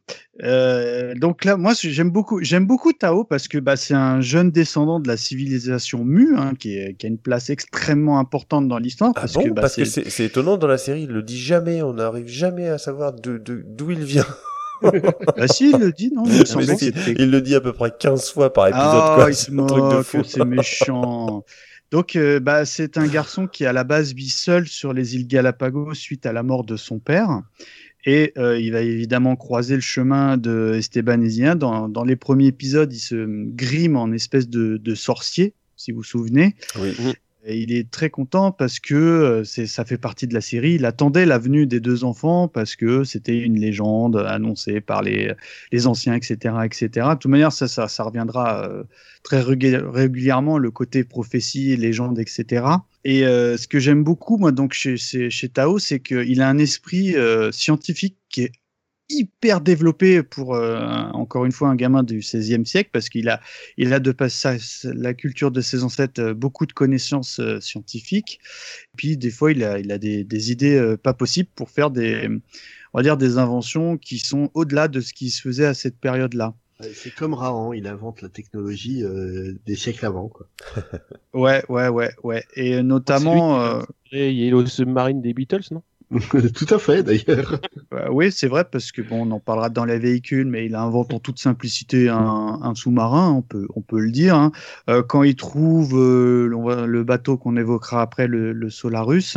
Speaker 3: Donc là, moi, j'aime beaucoup Tao parce que c'est un jeune descendant de la civilisation Mu, qui a une place extrêmement importante dans l'histoire.
Speaker 2: Parce que c'est étonnant, dans la série, il le dit jamais, on n'arrive jamais à savoir d'où il vient.
Speaker 3: Si, il le dit, non?
Speaker 2: Il le dit à peu près 15 fois par épisode.
Speaker 3: Il se moque, c'est méchant. Donc, c'est un garçon qui, à la base, vit seul sur les îles Galapagos suite à la mort de son père. Et il va évidemment croiser le chemin de Esteban Ezina. Dans les premiers épisodes, il se grime en espèce de sorcier, si vous vous souvenez.
Speaker 2: Oui.
Speaker 3: Et il est très content parce que ça fait partie de la série. Il attendait la venue des 2 enfants parce que c'était une légende annoncée par les anciens, etc., etc. De toute manière, ça reviendra très régulièrement, le côté prophétie, légende, etc. Et ce que j'aime beaucoup, moi, donc chez Tao, c'est qu'il a un esprit scientifique qui est hyper développé pour encore une fois un gamin du XVIe siècle parce qu'il a de la culture de ses ancêtres beaucoup de connaissances scientifiques. Et puis des fois il a des idées pas possibles pour faire des inventions qui sont au-delà de ce qui se faisait à cette période-là.
Speaker 1: C'est comme Rahan, il invente la technologie des siècles avant, quoi.
Speaker 3: Ouais. Et notamment
Speaker 4: il y a le Submarine des Beatles, non?
Speaker 10: Tout à fait, d'ailleurs.
Speaker 3: Oui, c'est vrai, parce que bon, on en parlera dans les véhicules, mais il invente en toute simplicité un sous-marin, on peut le dire. Hein. Quand il trouve le bateau qu'on évoquera après, le Solarus.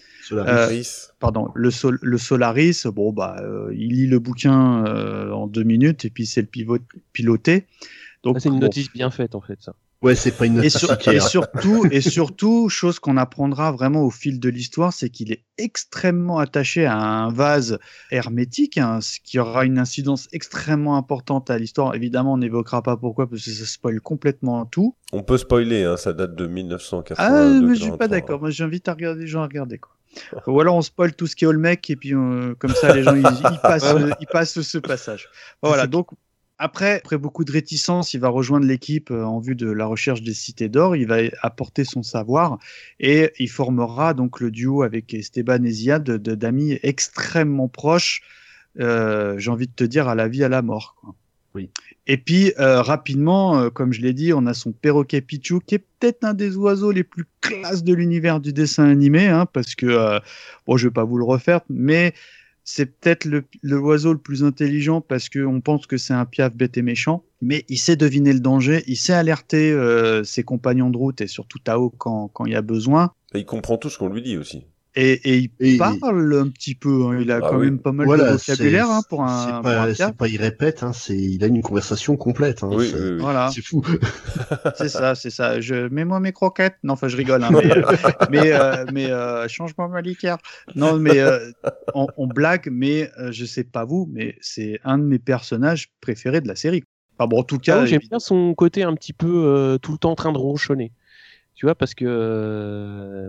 Speaker 3: Pardon, le Solaris, bon, il lit le bouquin en 2 minutes et puis c'est le piloté. Donc,
Speaker 4: c'est une notice bien faite, en fait, ça.
Speaker 10: Ouais, c'est pas une notice.
Speaker 3: Et surtout, chose qu'on apprendra vraiment au fil de l'histoire, c'est qu'il est extrêmement attaché à un vase hermétique, hein, ce qui aura une incidence extrêmement importante à l'histoire. Évidemment, on n'évoquera pas pourquoi, parce que ça spoil complètement tout.
Speaker 2: On peut spoiler, hein, ça date de 1982.
Speaker 3: Ah, mais je suis pas d'accord. Moi, j'invite les gens à regarder, quoi. Ou alors on spoil tout ce qui est Olmec et puis comme ça les gens ils passent ce passage. Voilà, donc après beaucoup de réticence, il va rejoindre l'équipe en vue de la recherche des cités d'or. Il va apporter son savoir et il formera donc le duo avec Esteban et Zia d'amis extrêmement proches. J'ai envie de te dire à la vie à la mort, quoi.
Speaker 10: Oui.
Speaker 3: Et puis rapidement, comme je l'ai dit, on a son perroquet Pichou qui est peut-être un des oiseaux les plus classes de l'univers du dessin animé, hein, parce que bon, je vais pas vous le refaire, mais c'est peut-être le oiseau le plus intelligent parce qu'on pense que c'est un piaf bête et méchant, mais il sait deviner le danger, il sait alerter ses compagnons de route et surtout Tao quand il y a besoin.
Speaker 2: Et il comprend tout ce qu'on lui dit aussi.
Speaker 3: Et il parle un petit peu, hein. Il a quand même pas mal de vocabulaire, hein, pour un piaf.
Speaker 10: C'est pas, il répète, hein, il a une conversation complète, hein.
Speaker 2: Oui.
Speaker 3: Voilà.
Speaker 10: C'est fou.
Speaker 3: C'est ça. Mets-moi mes croquettes. Non, enfin, je rigole, hein, mais change-moi ma liqueur. Non, mais on blague, mais je sais pas vous, mais c'est un de mes personnages préférés de la série. Enfin, bon, en tout cas,
Speaker 4: j'aime bien son côté un petit peu tout le temps en train de ronchonner. Tu vois, parce que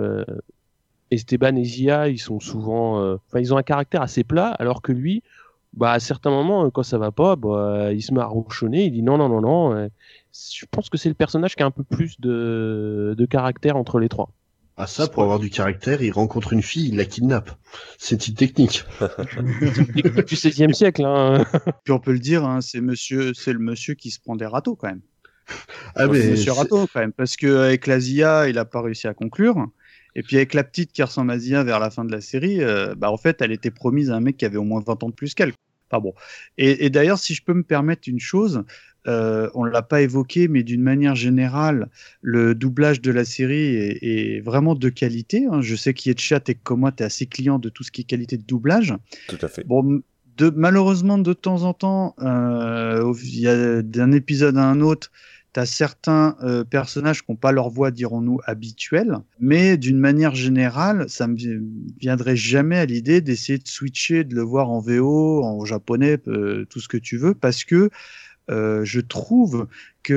Speaker 4: Esteban et Zia, ils sont souvent, ils ont un caractère assez plat, alors que lui, à certains moments, quand ça va pas, il se met à ronchonner, il dit non. Je pense que c'est le personnage qui a un peu plus de caractère entre les trois.
Speaker 10: Ah ça, pour avoir du caractère, il rencontre une fille, il la kidnappe. C'est une technique.
Speaker 4: Technique du XVIe siècle, hein.
Speaker 3: Puis on peut le dire, hein, c'est le monsieur qui se prend des râteaux quand même.
Speaker 10: Ah mais
Speaker 3: Monsieur Râteau quand même, parce que avec la Zia, il a pas réussi à conclure. Et puis avec la petite qui ressemble à Zia vers la fin de la série, en fait, elle était promise à un mec qui avait au moins 20 ans de plus qu'elle. Enfin bon. Et d'ailleurs, si je peux me permettre une chose, on l'a pas évoqué, mais d'une manière générale, le doublage de la série est vraiment de qualité, hein. Je sais qu'Yetchat et comme moi, t'es assez client de tout ce qui est qualité de doublage.
Speaker 2: Tout à fait.
Speaker 3: Bon, malheureusement, de temps en temps, il y a d'un épisode à un autre, t'as certains personnages qui n'ont pas leur voix, dirons-nous, habituelle, mais d'une manière générale, ça me viendrait jamais à l'idée d'essayer de switcher, de le voir en VO, en japonais, tout ce que tu veux, parce que je trouve que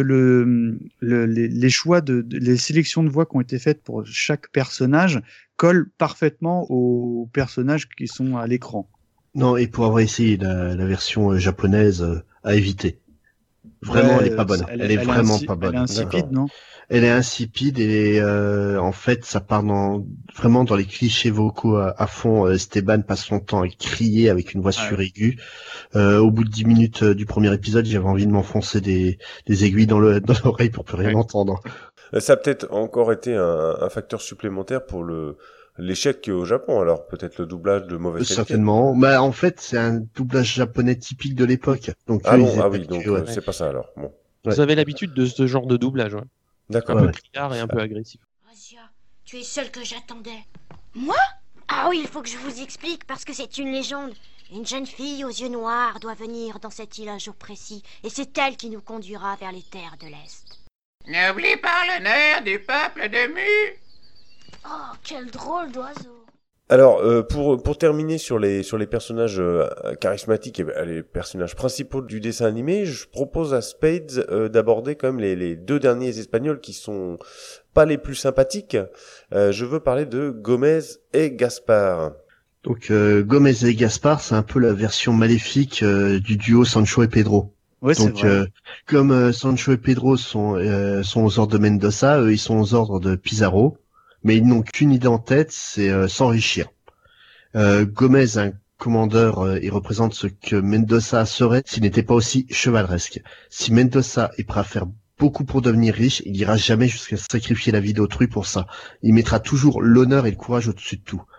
Speaker 3: les choix les sélections de voix qui ont été faites pour chaque personnage collent parfaitement aux personnages qui sont à l'écran.
Speaker 10: Non, et pour avoir essayé la version japonaise, à éviter. Vraiment, elle est pas bonne. Elle est vraiment pas bonne.
Speaker 3: Elle est insipide, non?
Speaker 10: Elle est insipide et en fait, ça part vraiment dans les clichés vocaux à fond. Esteban passe son temps à crier avec une voix suraiguë. Au bout de 10 minutes du premier épisode, j'avais envie de m'enfoncer des aiguilles dans l'oreille pour plus rien entendre.
Speaker 2: Ça a peut-être encore été un facteur supplémentaire pour l'échec au Japon, alors peut-être le doublage de mauvaise qualité.
Speaker 10: Certainement. En fait, c'est un doublage japonais typique de l'époque. Donc
Speaker 2: c'est pas ça alors. Bon.
Speaker 4: Vous avez l'habitude de ce genre de doublage, ouais.
Speaker 2: D'accord.
Speaker 4: Un peu criard et un peu agressif.
Speaker 5: Asia, tu es celle que j'attendais. Moi? Ah oui, il faut que je vous explique parce que c'est une légende. Une jeune fille aux yeux noirs doit venir dans cette île un jour précis et c'est elle qui nous conduira vers les terres de l'Est.
Speaker 11: N'oublie pas l'honneur du peuple de Mu.
Speaker 5: Oh, quel drôle d'oiseau.
Speaker 2: Alors, pour terminer sur les personnages charismatiques et les personnages principaux du dessin animé, je propose à Spades d'aborder quand même les deux derniers Espagnols qui sont pas les plus sympathiques. Je veux parler de Gomez et Gaspard.
Speaker 10: Donc Gomez et Gaspard, c'est un peu la version maléfique du duo Sancho et Pedro.
Speaker 3: Ouais,
Speaker 10: donc,
Speaker 3: c'est vrai.
Speaker 10: Comme Sancho et Pedro sont aux ordres de Mendoza, eux ils sont aux ordres de Pizarro. Mais ils n'ont qu'une idée en tête, c'est s'enrichir. Gomez, un commandeur, il représente ce que Mendoza serait s'il n'était pas aussi chevaleresque. Si Mendoza est prêt à faire beaucoup pour devenir riche, il ira jamais jusqu'à sacrifier la vie d'autrui pour ça. Il mettra toujours l'honneur et le courage au-dessus de tout.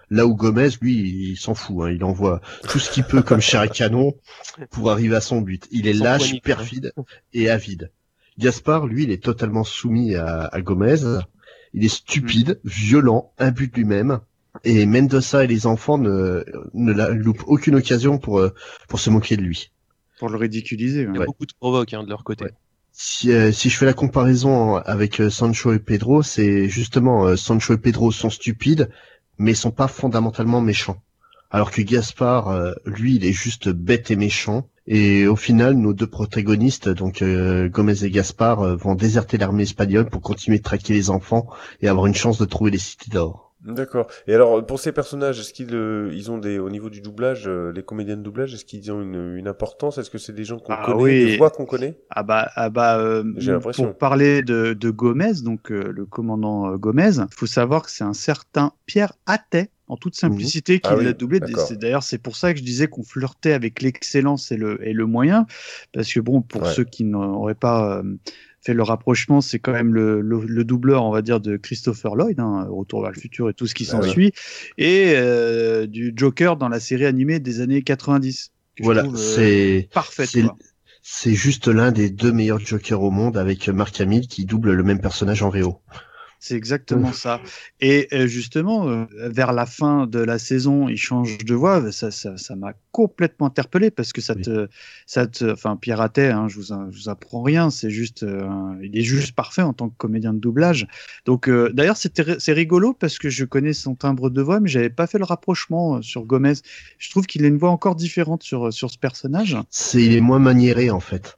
Speaker 10: Là où Gomez, lui, il s'en fout, hein. Il envoie tout ce qu'il peut comme chair à canon pour arriver à son but. Il est lâche, perfide et avide. Gaspard, lui, il est totalement soumis à Gomez. Il est stupide, violent, imbu de lui-même. Et Mendoza et les enfants ne loupent aucune occasion pour se moquer de lui.
Speaker 3: Pour le ridiculiser.
Speaker 4: Il y a beaucoup de provoques de leur côté.
Speaker 10: Ouais. Si je fais la comparaison avec Sancho et Pedro, c'est justement Sancho et Pedro sont stupides, mais sont pas fondamentalement méchants. Alors que Gaspard, lui, il est juste bête et méchant. Et au final, nos deux protagonistes, donc Gomez et Gaspard, vont déserter l'armée espagnole pour continuer de traquer les enfants et avoir une chance de trouver les cités d'or.
Speaker 2: D'accord. Et alors, pour ces personnages, est-ce qu'ils ils ont au niveau du doublage, les comédiens de doublage, est-ce qu'ils ont une importance? Est-ce que c'est des gens qu'on connaît, des voix qu'on connaît?
Speaker 3: J'ai l'impression. Pour parler de Gomez, donc le commandant Gomez, faut savoir que c'est un certain Pierre Attet, en toute simplicité, qui l'a doublé. D'ailleurs, c'est pour ça que je disais qu'on flirtait avec l'excellence et le moyen, parce que bon, pour ceux qui n'auraient pas fait le rapprochement, c'est quand même le doubleur, on va dire, de Christopher Lloyd, Retour vers le futur et tout ce qui s'ensuit, et du Joker dans la série animée des années 90.
Speaker 10: Voilà, c'est
Speaker 3: parfait.
Speaker 10: C'est juste l'un des deux meilleurs Jokers au monde, avec Mark Hamill qui double le même personnage en VO.
Speaker 3: C'est exactement ça. Et justement, vers la fin de la saison, il change de voix. Ça m'a complètement interpellé parce que enfin, Pierre Attet, je vous apprends rien. C'est juste, il est juste parfait en tant que comédien de doublage. Donc, d'ailleurs, c'est rigolo parce que je connais son timbre de voix, mais j'avais pas fait le rapprochement sur Gomez. Je trouve qu'il a une voix encore différente sur ce personnage.
Speaker 10: Il est moins maniéré en fait.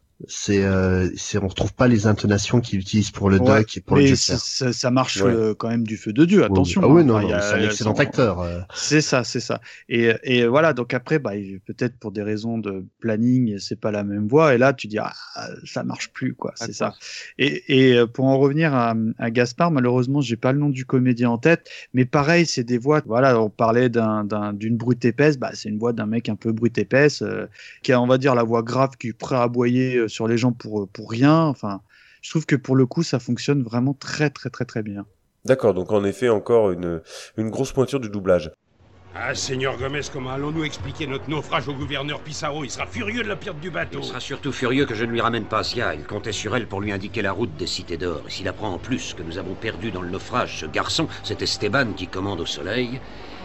Speaker 10: On retrouve pas les intonations qu'il utilise pour le Doc et pour le Joker.
Speaker 3: Ça marche quand même du feu de Dieu, attention.
Speaker 10: Ah oui, non, c'est un excellent acteur.
Speaker 3: C'est ça. Et voilà, donc après, peut-être pour des raisons de planning, c'est pas la même voix. Et là, tu dis, ça marche plus, quoi. C'est ça. Et pour en revenir à Gaspard, malheureusement, j'ai pas le nom du comédien en tête, mais pareil, c'est des voix. Voilà, on parlait d'une brute épaisse, c'est une voix d'un mec un peu brute épaisse, qui a, on va dire, la voix grave, qui est prêt à aboyer sur les gens pour rien. Enfin, je trouve que pour le coup, ça fonctionne vraiment très très très très bien.
Speaker 2: D'accord, donc en effet encore une grosse pointure du doublage.
Speaker 9: Ah, Seigneur Gomez, comment allons-nous expliquer notre naufrage au gouverneur Pissarro? Il sera furieux de la perte du bateau.
Speaker 12: Il sera surtout furieux que je ne lui ramène pas Asia. Il comptait sur elle pour lui indiquer la route des cités d'or. Et s'il apprend en plus que nous avons perdu dans le naufrage ce garçon, c'est Esteban qui commande au soleil.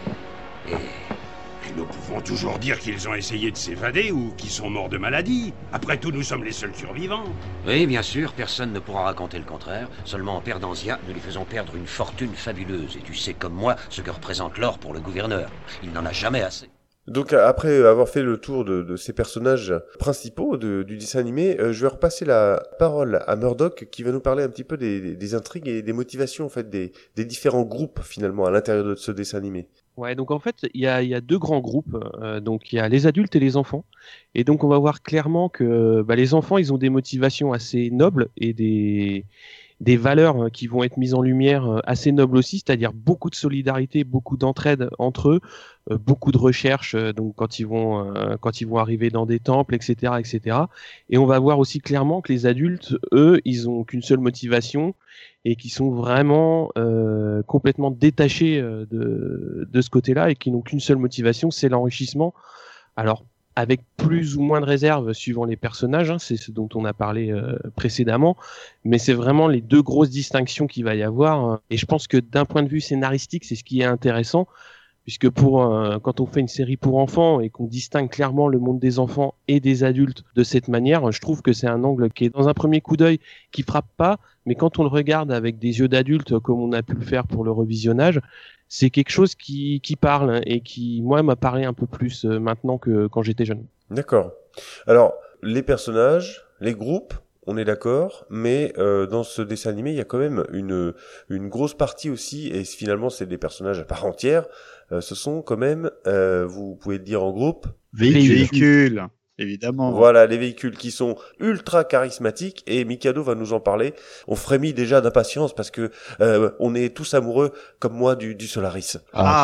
Speaker 12: Et
Speaker 9: nous pouvons toujours dire qu'ils ont essayé de s'évader ou qu'ils sont morts de maladie. Après tout, nous sommes les seuls survivants.
Speaker 12: Oui, bien sûr, personne ne pourra raconter le contraire. Seulement en perdant Zia, nous lui faisons perdre une fortune fabuleuse. Et tu sais comme moi ce que représente l'or pour le gouverneur. Il n'en a jamais assez.
Speaker 2: Donc après avoir fait le tour de ces personnages principaux du dessin animé, je vais repasser la parole à Murdoch qui va nous parler un petit peu des intrigues et des motivations en fait des différents groupes finalement à l'intérieur de ce dessin animé.
Speaker 4: Ouais, donc en fait, il y a deux grands groupes. Donc il y a les adultes et les enfants. Et donc on va voir clairement que les enfants, ils ont des motivations assez nobles et des valeurs qui vont être mises en lumière assez nobles aussi, c'est-à-dire beaucoup de solidarité, beaucoup d'entraide entre eux, beaucoup de recherche, donc quand ils vont arriver dans des temples, etc., etc. Et on va voir aussi clairement que les adultes, eux, ils ont qu'une seule motivation et qui sont vraiment complètement détachés de ce côté-là et qui n'ont qu'une seule motivation, c'est l'enrichissement. Alors, avec plus ou moins de réserve suivant les personnages, c'est ce dont on a parlé précédemment, mais c'est vraiment les deux grosses distinctions qu'il va y avoir. Et je pense que d'un point de vue scénaristique, c'est ce qui est intéressant, puisque quand on fait une série pour enfants et qu'on distingue clairement le monde des enfants et des adultes de cette manière, je trouve que c'est un angle qui est dans un premier coup d'œil qui frappe pas, mais quand on le regarde avec des yeux d'adulte comme on a pu le faire pour le revisionnage, c'est quelque chose qui parle et qui, moi, m'a parlé un peu plus maintenant que quand j'étais jeune.
Speaker 2: D'accord. Alors, les personnages, les groupes, on est d'accord, mais dans ce dessin animé, il y a quand même une grosse partie aussi, et finalement, c'est des personnages à part entière. Ce sont quand même, vous pouvez le dire en groupe,
Speaker 3: véhicules. Évidemment.
Speaker 2: Voilà, les véhicules qui sont ultra charismatiques, et Mikado va nous en parler. On frémit déjà d'impatience parce que on est tous amoureux, comme moi, du Solaris.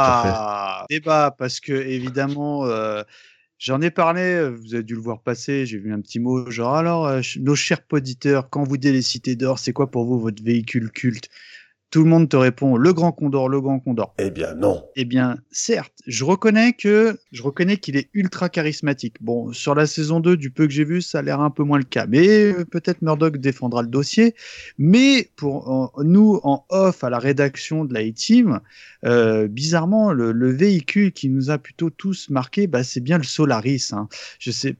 Speaker 3: Débat, parce que évidemment, j'en ai parlé, vous avez dû le voir passer, j'ai vu un petit mot, genre, alors, nos chers auditeurs, quand vous dites les cités d'or, c'est quoi pour vous votre véhicule culte? Tout le monde te répond le Grand Condor, le Grand Condor.
Speaker 2: Eh bien non.
Speaker 3: Eh bien certes, je reconnais qu'il est ultra charismatique. Bon, sur la saison 2, du peu que j'ai vu, ça a l'air un peu moins le cas. Mais peut-être Murdoch défendra le dossier. Mais pour nous, en off, à la rédaction de la A-Team, bizarrement, le véhicule qui nous a plutôt tous marqué, bah, c'est bien le Solaris. Hein. Je sais,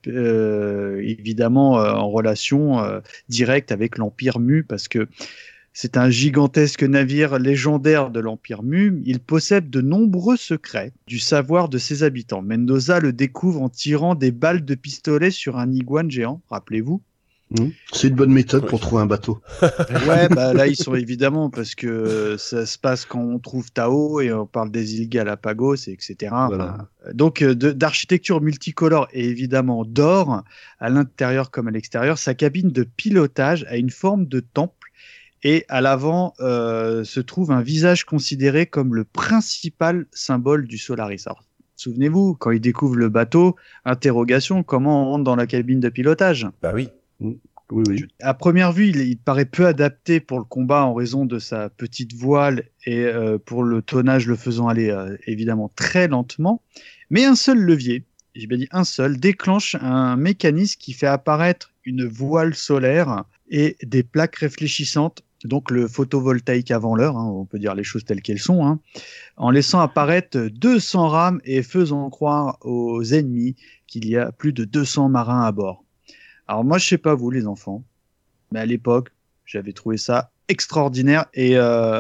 Speaker 3: évidemment, en relation directe avec l'Empire Mu, parce que c'est un gigantesque navire légendaire de l'Empire Mu. Il possède de nombreux secrets du savoir de ses habitants. Mendoza le découvre en tirant des balles de pistolet sur un iguane géant, rappelez-vous.
Speaker 10: C'est une bonne méthode pour trouver un bateau.
Speaker 3: Ouais, bah là ils sont évidemment, parce que ça se passe quand on trouve Tao et on parle des îles Galapagos, etc.
Speaker 10: Voilà.
Speaker 3: Donc d'architecture multicolore et évidemment d'or à l'intérieur comme à l'extérieur. Sa cabine de pilotage a une forme de temple. Et à l'avant se trouve un visage considéré comme le principal symbole du Solaris. Alors, souvenez-vous, quand il découvre le bateau, interrogation, comment on rentre dans la cabine de pilotage ?
Speaker 2: Bah oui.
Speaker 10: Oui.
Speaker 3: À première vue, il paraît peu adapté pour le combat en raison de sa petite voile et pour le tonnage le faisant aller évidemment très lentement. Mais un seul levier, j'ai bien dit un seul, déclenche un mécanisme qui fait apparaître une voile solaire et des plaques réfléchissantes. Donc le photovoltaïque avant l'heure, hein, on peut dire les choses telles qu'elles sont, hein, en laissant apparaître 200 rames et faisant croire aux ennemis qu'il y a plus de 200 marins à bord. Alors moi je sais pas vous les enfants, mais à l'époque j'avais trouvé ça extraordinaire et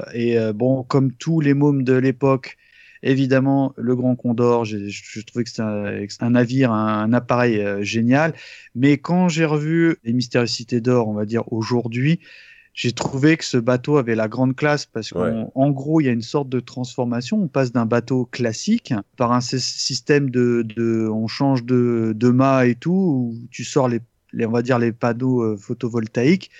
Speaker 3: bon, comme tous les mômes de l'époque, évidemment le Grand Condor, je trouvais que c'était un navire, un appareil génial, mais quand j'ai revu les Mystérieuses Cités d'Or, on va dire aujourd'hui, j'ai trouvé que ce bateau avait la grande classe parce qu'en gros, il y a une sorte de transformation. On passe d'un bateau classique par un système on change de mât et tout, où tu sors on va dire les panneaux photovoltaïques.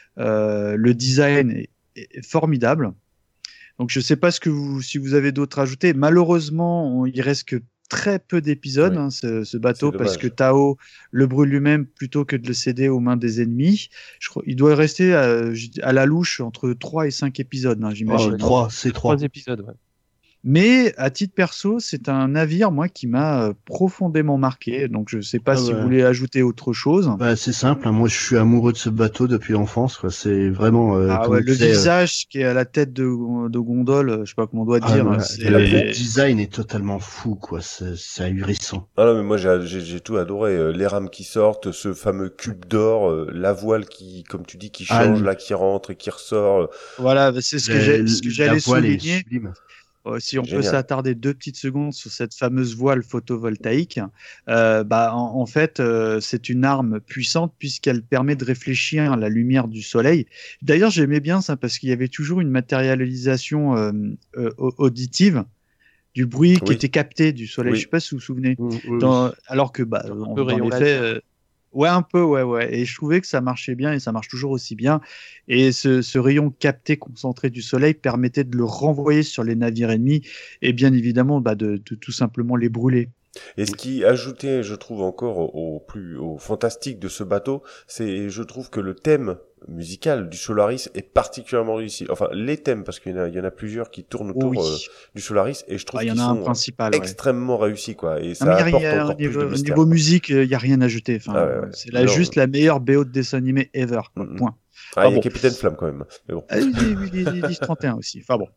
Speaker 3: Le design est formidable. Donc, je sais pas si vous avez d'autres à ajouter. Malheureusement, il reste que très peu d'épisodes, hein, ce bateau, parce que Tao le brûle lui-même plutôt que de le céder aux mains des ennemis. Je crois, il doit rester à la louche entre 3 et 5 épisodes, hein, j'imagine.
Speaker 10: 3
Speaker 4: épisodes, ouais.
Speaker 3: Mais à titre perso, c'est un navire, moi, qui m'a profondément marqué. Donc, je sais pas si vous voulez ajouter autre chose.
Speaker 10: Bah, c'est simple. Hein. Moi, je suis amoureux de ce bateau depuis l'enfance. Quoi. C'est vraiment.
Speaker 3: Le visage qui est à la tête de gondole, je sais pas comment on doit dire.
Speaker 10: Le design est totalement fou, quoi. C'est ahurissant.
Speaker 2: Ah non, mais moi, j'ai tout adoré. Les rames qui sortent, ce fameux cube d'or, la voile qui, comme tu dis, qui change, là, qui rentre et qui ressort.
Speaker 3: Voilà, c'est ce que j'allais souligner. Si on
Speaker 2: Génial.
Speaker 3: peut s'attarder 2 petites secondes sur cette fameuse voile photovoltaïque, en fait, c'est une arme puissante puisqu'elle permet de réfléchir la lumière du soleil. D'ailleurs, j'aimais bien ça parce qu'il y avait toujours une matérialisation auditive du bruit qui était capté du soleil. Je sais pas si vous vous souvenez. Alors que, dans les faits, un peu. Et je trouvais que ça marchait bien et ça marche toujours aussi bien. Et ce rayon capté, concentré du soleil permettait de le renvoyer sur les navires ennemis et bien évidemment de tout simplement les brûler.
Speaker 2: Et ce qui ajoutait, je trouve, encore au fantastique de ce bateau, c'est, je trouve que le thème musical du Solaris est particulièrement réussi. Enfin, les thèmes, parce qu'il y en a plusieurs qui tournent autour du Solaris, et je trouve qu'ils sont extrêmement réussis, quoi. Et ça apporte encore plus de mystère.
Speaker 3: Au niveau musique, il y a rien à ajouter. Enfin, c'est juste la meilleure BO de dessin animé ever. Point.
Speaker 2: Il y a Capitaine Flamme quand même. Mais bon.
Speaker 3: Il y a 10-31 aussi. Enfin bon.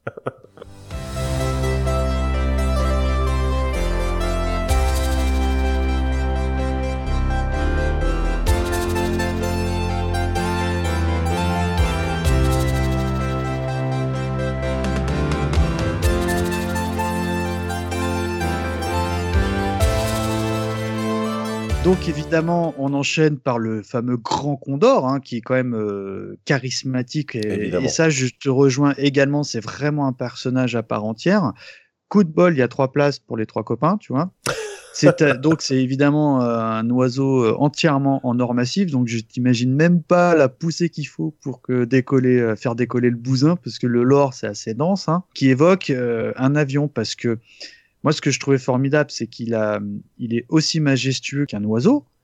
Speaker 3: Donc évidemment, on enchaîne par le fameux Grand Condor, hein, qui est quand même charismatique. Et ça, je te rejoins également, c'est vraiment un personnage à part entière. Coup de bol, il y a 3 places pour les 3 copains, tu vois. Donc c'est évidemment un oiseau entièrement en or massif, donc je t'imagine même pas la poussée qu'il faut pour faire décoller le bousin, parce que le lore c'est assez dense, hein, qui évoque un avion, parce que moi ce que je trouvais formidable, c'est qu'il est aussi majestueux qu'un oiseau,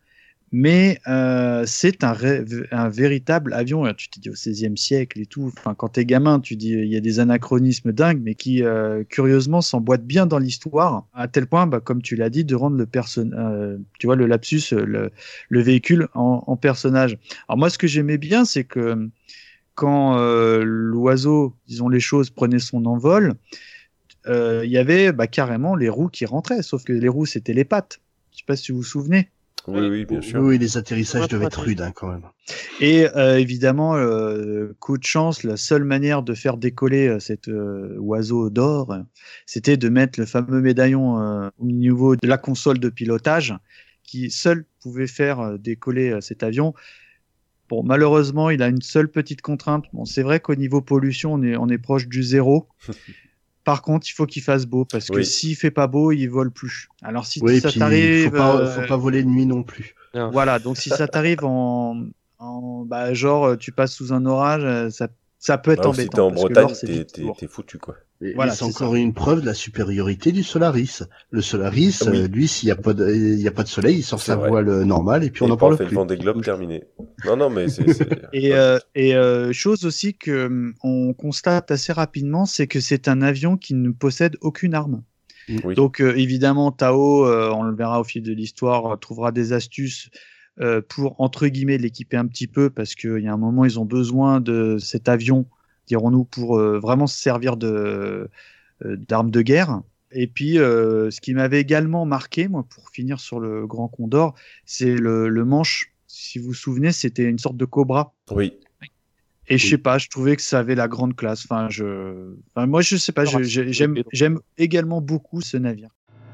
Speaker 3: Mais c'est un véritable avion. Tu te dis au XVIe siècle et tout. Enfin, quand t'es gamin, tu dis il y a des anachronismes dingues, mais qui curieusement s'emboîtent bien dans l'histoire, à tel point, comme tu l'as dit, de rendre tu vois le lapsus, le véhicule en personnage. Alors moi, ce que j'aimais bien, c'est que quand l'oiseau, disons les choses, prenait son envol, il y avait carrément les roues qui rentraient, sauf que les roues c'était les pattes. Je sais pas si vous vous souvenez.
Speaker 2: Oui, bien sûr.
Speaker 10: Oui, les atterrissages devaient être rudes quand même.
Speaker 3: Et évidemment, coup de chance, la seule manière de faire décoller cet oiseau d'or, c'était de mettre le fameux médaillon au niveau de la console de pilotage, qui seul pouvait faire décoller cet avion. Bon, malheureusement, il a une seule petite contrainte. Bon, c'est vrai qu'au niveau pollution, on est proche du zéro. Par contre, il faut qu'il fasse beau, parce que s'il fait pas beau, il vole plus. Alors si ça t'arrive,
Speaker 10: faut pas voler de nuit non plus.
Speaker 3: Voilà, donc si ça t'arrive genre tu passes sous un orage, ça peut être embêtant.
Speaker 2: Si t'es en Bretagne, t'es foutu quoi.
Speaker 10: Et c'est encore une preuve de la supériorité du Solaris. Le Solaris, lui, s'il y a pas de soleil, il sort sa voile normale et puis on en parle plus.
Speaker 2: Le Vendée Globe terminé. Non, mais c'est.
Speaker 3: Et chose aussi que on constate assez rapidement, c'est que c'est un avion qui ne possède aucune arme.
Speaker 2: Oui.
Speaker 3: Donc évidemment, Tao, on le verra au fil de l'histoire, trouvera des astuces pour entre guillemets l'équiper un petit peu, parce qu'il y a un moment ils ont besoin de cet avion, dirons-nous, pour vraiment se servir d'armes de guerre. Et puis ce qui m'avait également marqué, moi, pour finir sur le Grand Condor, c'est le manche. Si vous vous souvenez, c'était une sorte de cobra.
Speaker 2: Oui.
Speaker 3: Et je sais pas, je trouvais que ça avait la grande classe. Moi je sais pas, j'aime également beaucoup ce navire.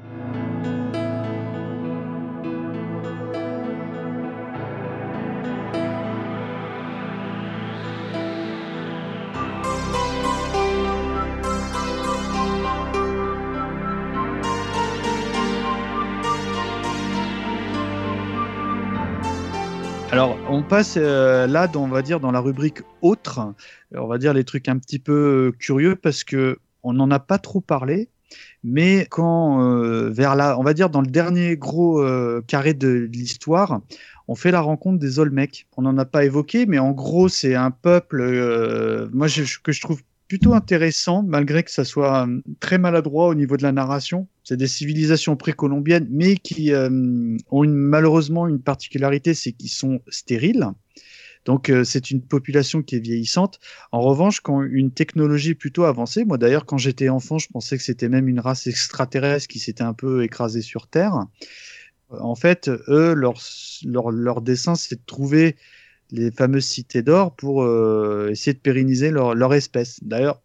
Speaker 3: Alors, on passe là, on va dire, dans la rubrique autres. On va dire les trucs un petit peu curieux, parce que on n'en a pas trop parlé. Mais quand on va dire dans le dernier gros carré de l'histoire, on fait la rencontre des Olmecs. On n'en a pas évoqué, mais en gros, c'est un peuple que je trouve plutôt intéressant, malgré que ça soit très maladroit au niveau de la narration. C'est des civilisations précolombiennes, mais qui ont malheureusement une particularité, c'est qu'ils sont stériles. Donc c'est une population qui est vieillissante. En revanche, quand une technologie plutôt avancée, moi d'ailleurs quand j'étais enfant, je pensais que c'était même une race extraterrestre qui s'était un peu écrasée sur Terre. En fait, eux, leur dessein, c'est de trouver les fameuses cités d'or pour essayer de pérenniser leur espèce. D'ailleurs,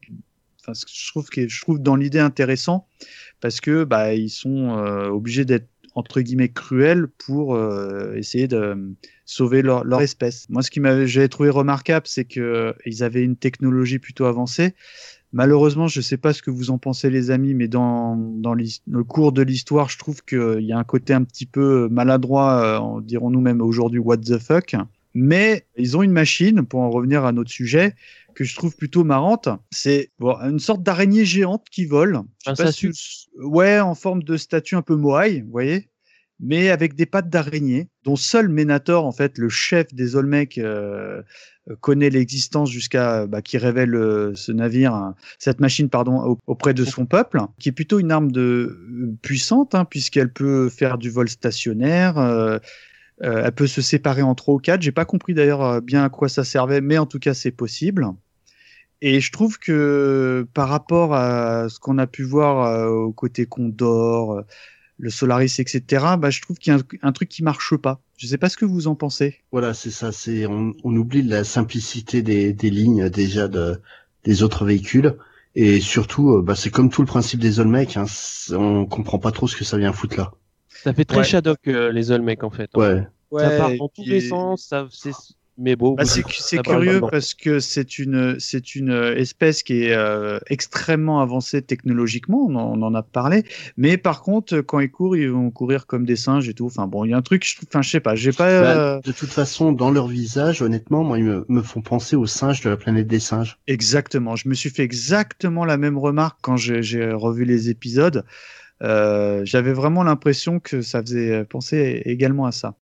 Speaker 3: je trouve dans l'idée intéressant, parce que ils sont obligés d'être entre guillemets cruels pour essayer de sauver leur espèce. Moi, ce qui j'avais trouvé remarquable, c'est que ils avaient une technologie plutôt avancée. Malheureusement, je ne sais pas ce que vous en pensez, les amis, mais dans le cours de l'histoire, je trouve qu'il y a un côté un petit peu maladroit, dirons-nous même aujourd'hui, what the fuck. Mais ils ont une machine, pour en revenir à notre sujet, que je trouve plutôt marrante. C'est une sorte d'araignée géante qui vole. Ouais, en forme de statue un peu moai, vous voyez, mais avec des pattes d'araignée, dont seul Ménator, en fait, le chef des Olmecs, connaît l'existence jusqu'à qui révèle cette machine, auprès de son peuple, qui est plutôt une arme puissante, puisqu'elle peut faire du vol stationnaire. Elle peut se séparer en 3 ou 4. J'ai pas compris d'ailleurs bien à quoi ça servait, mais en tout cas c'est possible. Et je trouve que par rapport à ce qu'on a pu voir au côté Condor, le Solaris, etc., je trouve qu'il y a un truc qui marche pas. Je sais pas ce que vous en pensez.
Speaker 10: Voilà, c'est ça. On oublie la simplicité des lignes déjà des autres véhicules. Et surtout, c'est comme tout le principe des Olmecs, on comprend pas trop ce que ça vient foutre là.
Speaker 4: Ça fait très Shadok, les Olmecs, en fait.
Speaker 10: Ouais.
Speaker 4: Ça part dans tous les sens, mais bon.
Speaker 3: C'est curieux parce que c'est une espèce qui est extrêmement avancée technologiquement, on en a parlé, mais par contre, quand ils courent, ils vont courir comme des singes et tout. Enfin bon, il y a un truc, je sais pas, j'ai pas...
Speaker 10: De toute façon, dans leur visage, honnêtement, moi, ils me font penser aux singes de la planète des singes.
Speaker 3: Exactement, je me suis fait exactement la même remarque quand j'ai revu les épisodes. J'avais vraiment l'impression que ça faisait penser également à ça.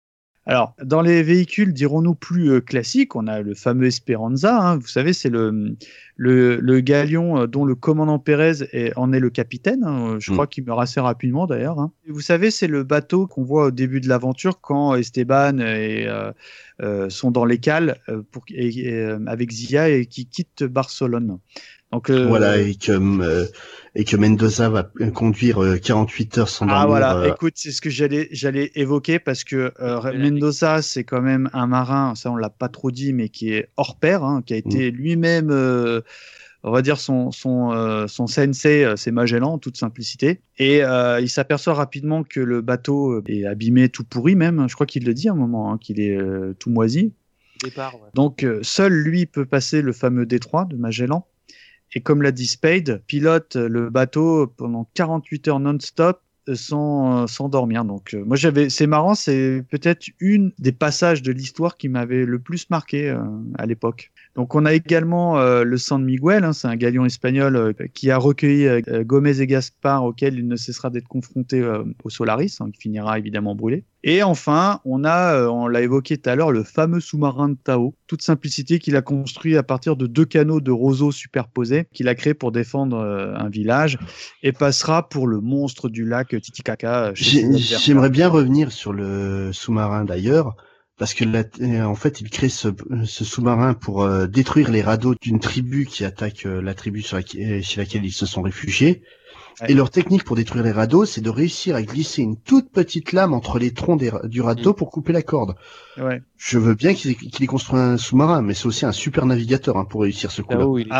Speaker 3: Alors, dans les véhicules, dirons-nous plus classiques, on a le fameux Esperanza. Hein, vous savez, c'est le galion dont le commandant Pérez en est le capitaine. Hein, je crois qu'il meurt assez rapidement d'ailleurs. Hein. Et vous savez, c'est le bateau qu'on voit au début de l'aventure quand Esteban sont dans les cales avec Zia et qui quittent Barcelone. Donc,
Speaker 10: voilà, et que Mendoza va conduire 48 heures sans dormir.
Speaker 3: Ah voilà, écoute, c'est ce que j'allais évoquer parce que Mendoza, c'est quand même un marin, ça on l'a pas trop dit, mais qui est hors pair, hein, qui a été lui-même, on va dire son sensei, c'est Magellan en toute simplicité, et il s'aperçoit rapidement que le bateau est abîmé, tout pourri même. Je crois qu'il le dit à un moment, hein, qu'il est tout moisi.
Speaker 4: Départ, ouais.
Speaker 3: Donc seul lui peut passer le fameux détroit de Magellan. Et comme l'a dit Spade, pilote le bateau pendant 48 heures non-stop sans dormir. Donc moi c'est marrant, c'est peut-être une des passages de l'histoire qui m'avait le plus marqué à l'époque. Donc on a également le San Miguel, hein, c'est un galion espagnol qui a recueilli Gomez et Gaspar, auquel il ne cessera d'être confronté au Solaris, hein, qui finira évidemment brûlé. Et enfin, on l'a évoqué tout à l'heure, le fameux sous-marin de Tao, toute simplicité qu'il a construit à partir de 2 canaux de roseaux superposés qu'il a créé pour défendre un village et passera pour le monstre du lac Titicaca.
Speaker 10: J'aimerais bien revenir sur le sous-marin d'ailleurs, parce que en fait, il crée ce sous-marin pour détruire les radeaux d'une tribu qui attaque la tribu chez laquelle ils se sont réfugiés. Ouais. Et leur technique pour détruire les radeaux, c'est de réussir à glisser une toute petite lame entre les troncs du radeau pour couper la corde.
Speaker 3: Ouais.
Speaker 10: Je veux bien qu'il ait construit un sous-marin, mais c'est aussi un super navigateur, hein, pour réussir ce coup-là.
Speaker 3: Oui,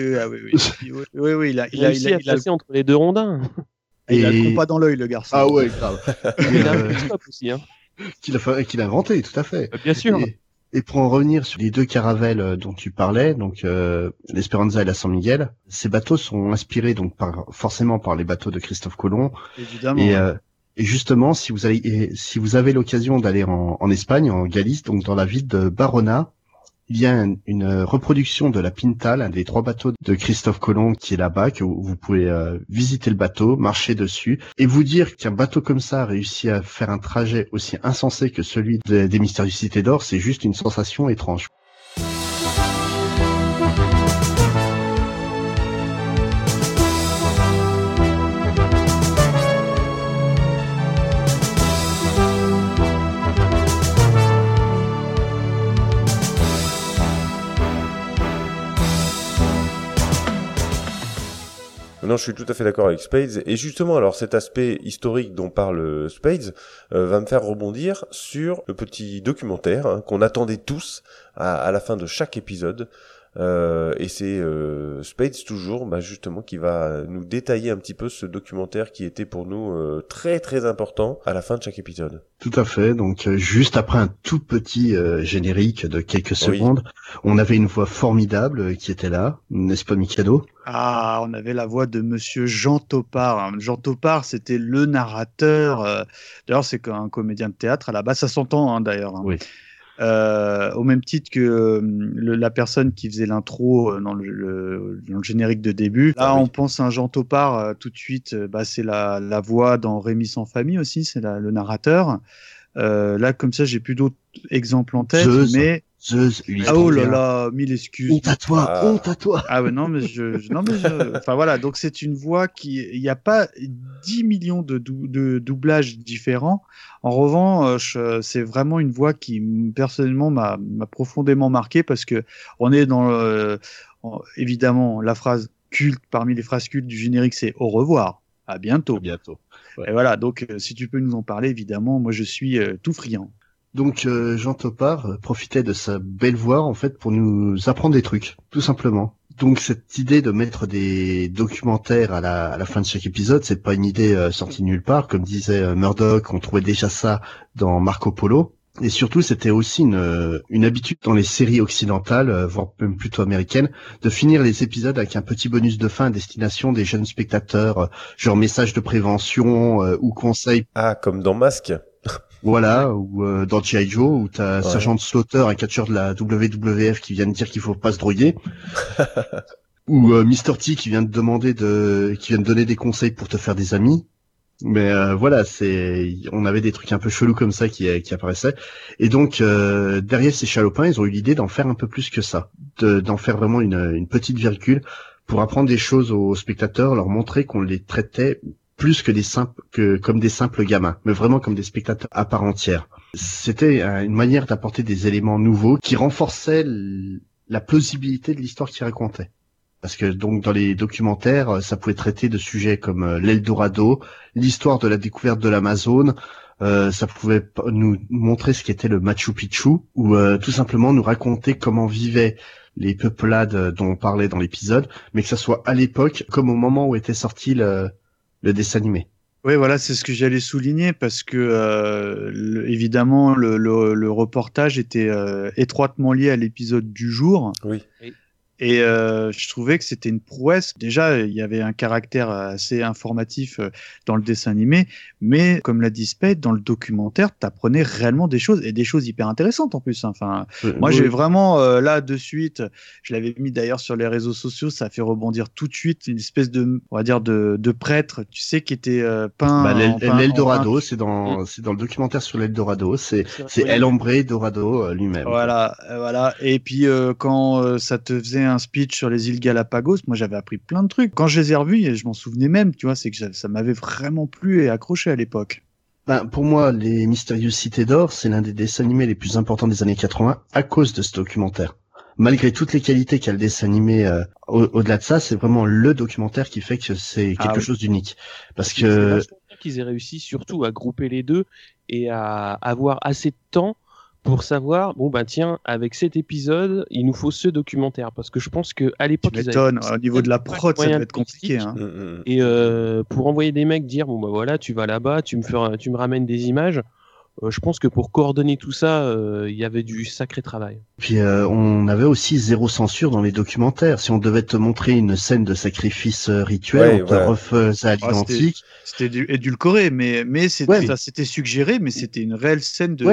Speaker 3: il a
Speaker 4: placé entre les deux rondins.
Speaker 3: Il a le compas dans l'œil, le garçon.
Speaker 10: Ah ouais, grave.
Speaker 4: Il a un stop aussi, hein.
Speaker 10: Qu'il a inventé, tout à fait.
Speaker 4: Bien sûr.
Speaker 10: Et pour en revenir sur les 2 caravelles dont tu parlais, donc l'Esperanza et la San Miguel, ces bateaux sont inspirés donc forcément par les bateaux de Christophe Colomb.
Speaker 3: Évidemment.
Speaker 10: Et justement, si vous avez l'occasion d'aller en Espagne, en Galice, donc dans la ville de Barona, il y a une reproduction de la Pinta, l'un des 3 bateaux de Christophe Colomb qui est là-bas, que vous pouvez visiter le bateau, marcher dessus, et vous dire qu'un bateau comme ça a réussi à faire un trajet aussi insensé que celui des Mystérieuses Cités d'Or, c'est juste une sensation étrange.
Speaker 2: Non, je suis tout à fait d'accord avec Spades. Et justement, alors cet aspect historique dont parle Spades va me faire rebondir sur le petit documentaire qu'on attendait tous à la fin de chaque épisode. Et c'est Spades toujours, justement, qui va nous détailler un petit peu ce documentaire qui était pour nous très très important à la fin de chaque épisode.
Speaker 10: Tout à fait. Donc juste après un tout petit générique de quelques secondes, on avait une voix formidable qui était là, n'est-ce pas Mikado ?
Speaker 3: Ah, on avait la voix de Monsieur Jean Topard. Jean Topard, c'était le narrateur. D'ailleurs, c'est un comédien de théâtre à la base. Ça s'entend, hein, d'ailleurs. Hein.
Speaker 10: Oui.
Speaker 3: Au même titre que la personne qui faisait l'intro dans le générique de début. Là, on pense à un Jean Topard tout de suite. C'est la voix dans Rémi sans famille aussi. C'est le narrateur. Là, comme ça, j'ai plus d'autres exemples en tête. Oh là là, 1000 excuses.
Speaker 10: Honte à toi.
Speaker 3: Ah ouais, non mais enfin voilà, donc c'est une voix il n'y a pas 10 millions de doublages différents. En revanche, c'est vraiment une voix qui personnellement m'a profondément marqué parce que on est dans évidemment la phrase culte parmi les phrases cultes du générique, c'est au revoir, à bientôt.
Speaker 10: À bientôt. Ouais.
Speaker 3: Et voilà, donc si tu peux nous en parler, évidemment, moi je suis tout friand.
Speaker 10: Donc Jean Topard profitait de sa belle voix en fait pour nous apprendre des trucs, tout simplement. Donc cette idée de mettre des documentaires à la fin de chaque épisode, c'est pas une idée sortie de nulle part, comme disait Murdoch, on trouvait déjà ça dans Marco Polo. Et surtout, c'était aussi une habitude dans les séries occidentales, voire même plutôt américaines, de finir les épisodes avec un petit bonus de fin à destination des jeunes spectateurs, genre message de prévention ou conseil.
Speaker 2: Ah, comme dans Masque.
Speaker 10: Voilà, ou dans G.I. Joe, où t'as Sergent Slaughter, un catcheur de la WWF qui vient de dire qu'il faut pas se droguer. Ou Mr. T qui vient de donner des conseils pour te faire des amis. Mais voilà, on avait des trucs un peu chelous comme ça qui apparaissaient. Et donc Derriès et Chalopin, ils ont eu l'idée d'en faire un peu plus que ça, d'en faire vraiment une petite virgule pour apprendre des choses aux spectateurs, leur montrer qu'on les traitait plus comme des simples gamins, mais vraiment comme des spectateurs à part entière. C'était une manière d'apporter des éléments nouveaux qui renforçaient la plausibilité de l'histoire qu'ils racontaient. Parce que donc dans les documentaires, ça pouvait traiter de sujets comme l'Eldorado, l'histoire de la découverte de l'Amazone, ça pouvait nous montrer ce qu'était le Machu Picchu, ou tout simplement nous raconter comment vivaient les peuplades dont on parlait dans l'épisode, mais que ça soit à l'époque comme au moment où était sorti le dessin animé.
Speaker 3: Oui, voilà, c'est ce que j'allais souligner parce que évidemment le reportage était étroitement lié à l'épisode du jour.
Speaker 2: Oui.
Speaker 3: Et je trouvais que c'était une prouesse. Déjà, il y avait un caractère assez informatif dans le dessin animé, mais comme l'a dit Spade, dans le documentaire, t'apprenais réellement des choses, et des choses hyper intéressantes en plus. Enfin, moi, j'ai vraiment, là, de suite, je l'avais mis d'ailleurs sur les réseaux sociaux, ça a fait rebondir tout de suite une espèce de, on va dire, de prêtre, tu sais, qui était peint.
Speaker 10: L'Eldorado, c'est dans le documentaire sur l'Eldorado, c'est El Hombre Dorado lui-même.
Speaker 3: Voilà. Et puis, quand ça te faisait un speech sur les îles Galapagos, moi j'avais appris plein de trucs. Quand je les ai revus, et je m'en souvenais même, tu vois, c'est que ça m'avait vraiment plu et accroché à l'époque.
Speaker 10: Pour moi, Les Mystérieuses Cités d'Or, c'est l'un des dessins animés les plus importants des années 80 à cause de ce documentaire. Malgré toutes les qualités qu'a le dessin animé, au-delà de ça, c'est vraiment le documentaire qui fait que c'est quelque chose d'unique. Parce que...
Speaker 4: C'est vachement bien qu'ils aient réussi surtout à grouper les deux et à avoir assez de temps pour savoir, tiens, avec cet épisode, il nous faut ce documentaire. Parce que je pense qu'à l'époque,
Speaker 3: au niveau de la prod, ça doit être compliqué. Hein.
Speaker 4: Et pour envoyer des mecs dire, voilà, tu vas là-bas, tu me ramènes des images. Je pense que pour coordonner tout ça, il y avait du sacré travail.
Speaker 10: Puis on avait aussi zéro censure dans les documentaires. Si on devait te montrer une scène de sacrifice rituel, on te refaisait à l'identique.
Speaker 3: C'était édulcoré, mais c'était suggéré, mais c'était une réelle scène de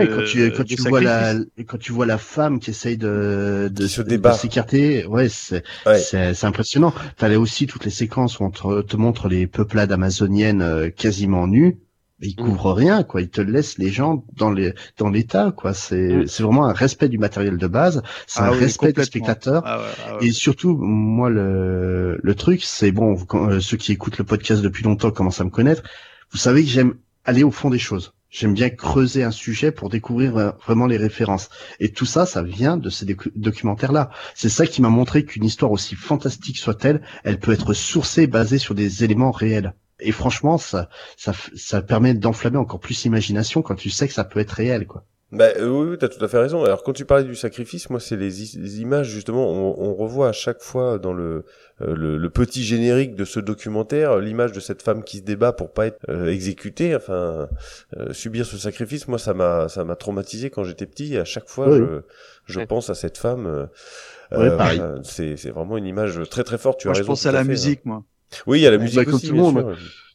Speaker 10: quand tu vois la femme qui essaye de s'écarter, c'est impressionnant. T'avais aussi toutes les séquences où on te montre les peuplades amazoniennes quasiment nues. Ils couvrent rien, quoi. Ils te laissent les gens dans l'état, quoi. C'est vraiment un respect du matériel de base. C'est un respect du spectateur. Et surtout, moi, le truc, c'est ceux qui écoutent le podcast depuis longtemps commencent à me connaître. Vous savez que j'aime aller au fond des choses. J'aime bien creuser un sujet pour découvrir vraiment les références. Et tout ça, ça vient de ces documentaires-là. C'est ça qui m'a montré qu'une histoire aussi fantastique soit-elle, elle peut être sourcée, basée sur des éléments réels. Et franchement, ça permet d'enflammer encore plus l'imagination quand tu sais que ça peut être réel, quoi.
Speaker 2: Oui, t'as tout à fait raison. Alors, quand tu parlais du sacrifice, moi, c'est les images, justement, on revoit à chaque fois dans le petit générique de ce documentaire, l'image de cette femme qui se débat pour pas être exécutée, subir ce sacrifice. Moi, ça m'a traumatisé quand j'étais petit, et à chaque fois, je pense à cette femme.
Speaker 10: Pareil.
Speaker 2: C'est vraiment une image très très forte. Tu as raison.
Speaker 3: Je pense à la musique, moi.
Speaker 2: Oui, il y a la musique aussi, bien sûr.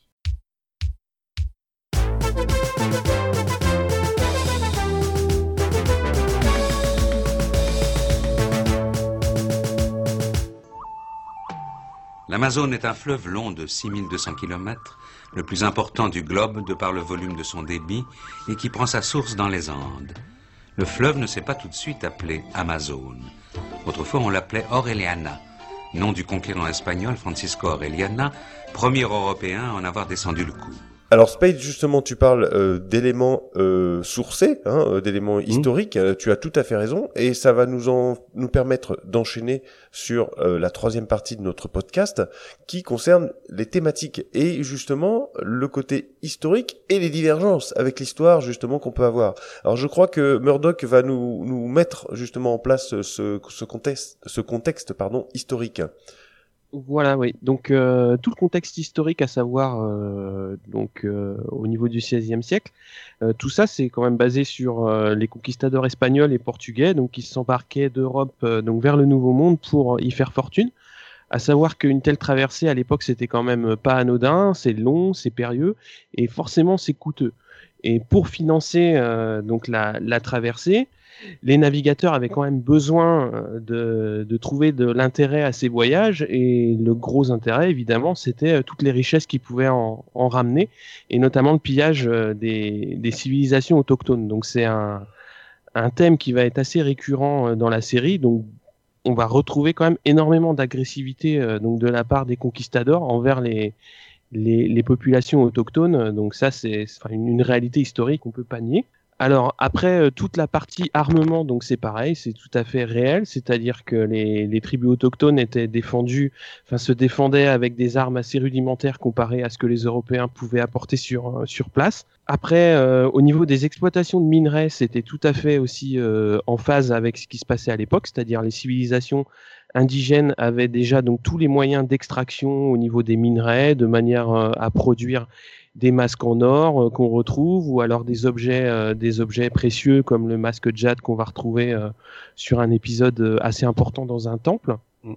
Speaker 13: L'Amazone est un fleuve long de 6200 km, le plus important du globe de par le volume de son débit et qui prend sa source dans les Andes. Le fleuve ne s'est pas tout de suite appelé Amazone. Autrefois, on l'appelait Orellana, nom du conquérant espagnol Francisco Orellana, premier Européen à en avoir descendu le coup.
Speaker 2: Alors Spade, justement, tu parles d'éléments sourcés, d'éléments historiques. Tu as tout à fait raison, et ça va nous permettre d'enchaîner sur la troisième partie de notre podcast, qui concerne les thématiques et justement le côté historique et les divergences avec l'histoire justement qu'on peut avoir. Alors je crois que Murdoch va nous mettre justement en place ce contexte historique.
Speaker 4: Voilà, oui. Donc tout le contexte historique, à savoir au niveau du XVIe siècle, tout ça c'est quand même basé sur les conquistadors espagnols et portugais, donc qui s'embarquaient d'Europe vers le Nouveau Monde pour y faire fortune. À savoir qu'une telle traversée à l'époque c'était quand même pas anodin, c'est long, c'est périlleux et forcément c'est coûteux. Et pour financer donc la traversée, les navigateurs avaient quand même besoin de trouver de l'intérêt à ces voyages, et le gros intérêt évidemment c'était toutes les richesses qu'ils pouvaient en ramener, et notamment le pillage des civilisations autochtones. Donc c'est un thème qui va être assez récurrent dans la série. Donc on va retrouver quand même énormément d'agressivité donc de la part des conquistadors envers les populations autochtones. Donc ça c'est une réalité historique, on peut pas nier. Alors après toute la partie armement, donc c'est pareil, c'est tout à fait réel, c'est-à-dire que les tribus autochtones se défendaient avec des armes assez rudimentaires comparées à ce que les Européens pouvaient apporter sur place. Après, au niveau des exploitations de minerais, c'était tout à fait aussi en phase avec ce qui se passait à l'époque, c'est-à-dire les civilisations indigènes avaient déjà donc tous les moyens d'extraction au niveau des minerais, de manière à produire des masques en or qu'on retrouve, ou alors des objets précieux comme le masque jade qu'on va retrouver sur un épisode assez important dans un temple.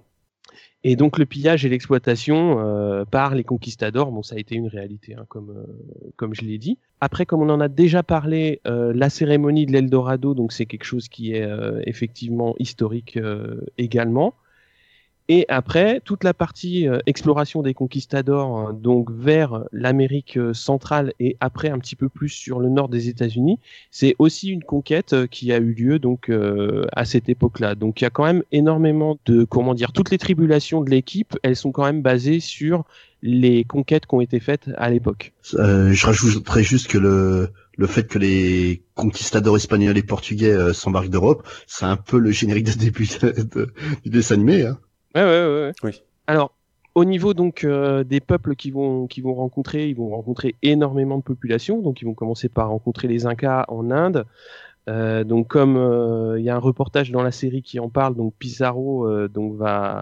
Speaker 4: Et donc le pillage et l'exploitation par les conquistadors, bon, ça a été une réalité, hein, comme je l'ai dit. Après, comme on en a déjà parlé, la cérémonie de l'Eldorado, donc c'est quelque chose qui est effectivement historique également. Et après, toute la partie exploration des conquistadors, donc vers l'Amérique centrale et après un petit peu plus sur le nord des États-Unis, c'est aussi une conquête qui a eu lieu donc à cette époque-là. Donc il y a quand même énormément de, toutes les tribulations de l'équipe, elles sont quand même basées sur les conquêtes qui ont été faites à l'époque.
Speaker 10: Je rajouterais juste que le fait que les conquistadors espagnols et portugais s'embarquent d'Europe, c'est un peu le générique de début du dessin animé, hein.
Speaker 4: Ouais.
Speaker 2: Oui.
Speaker 4: Alors, au niveau donc des peuples qu'ils vont rencontrer, ils vont rencontrer énormément de populations. Donc, ils vont commencer par rencontrer les Incas en Inde. Donc, comme il y a un reportage dans la série qui en parle, donc Pizarro donc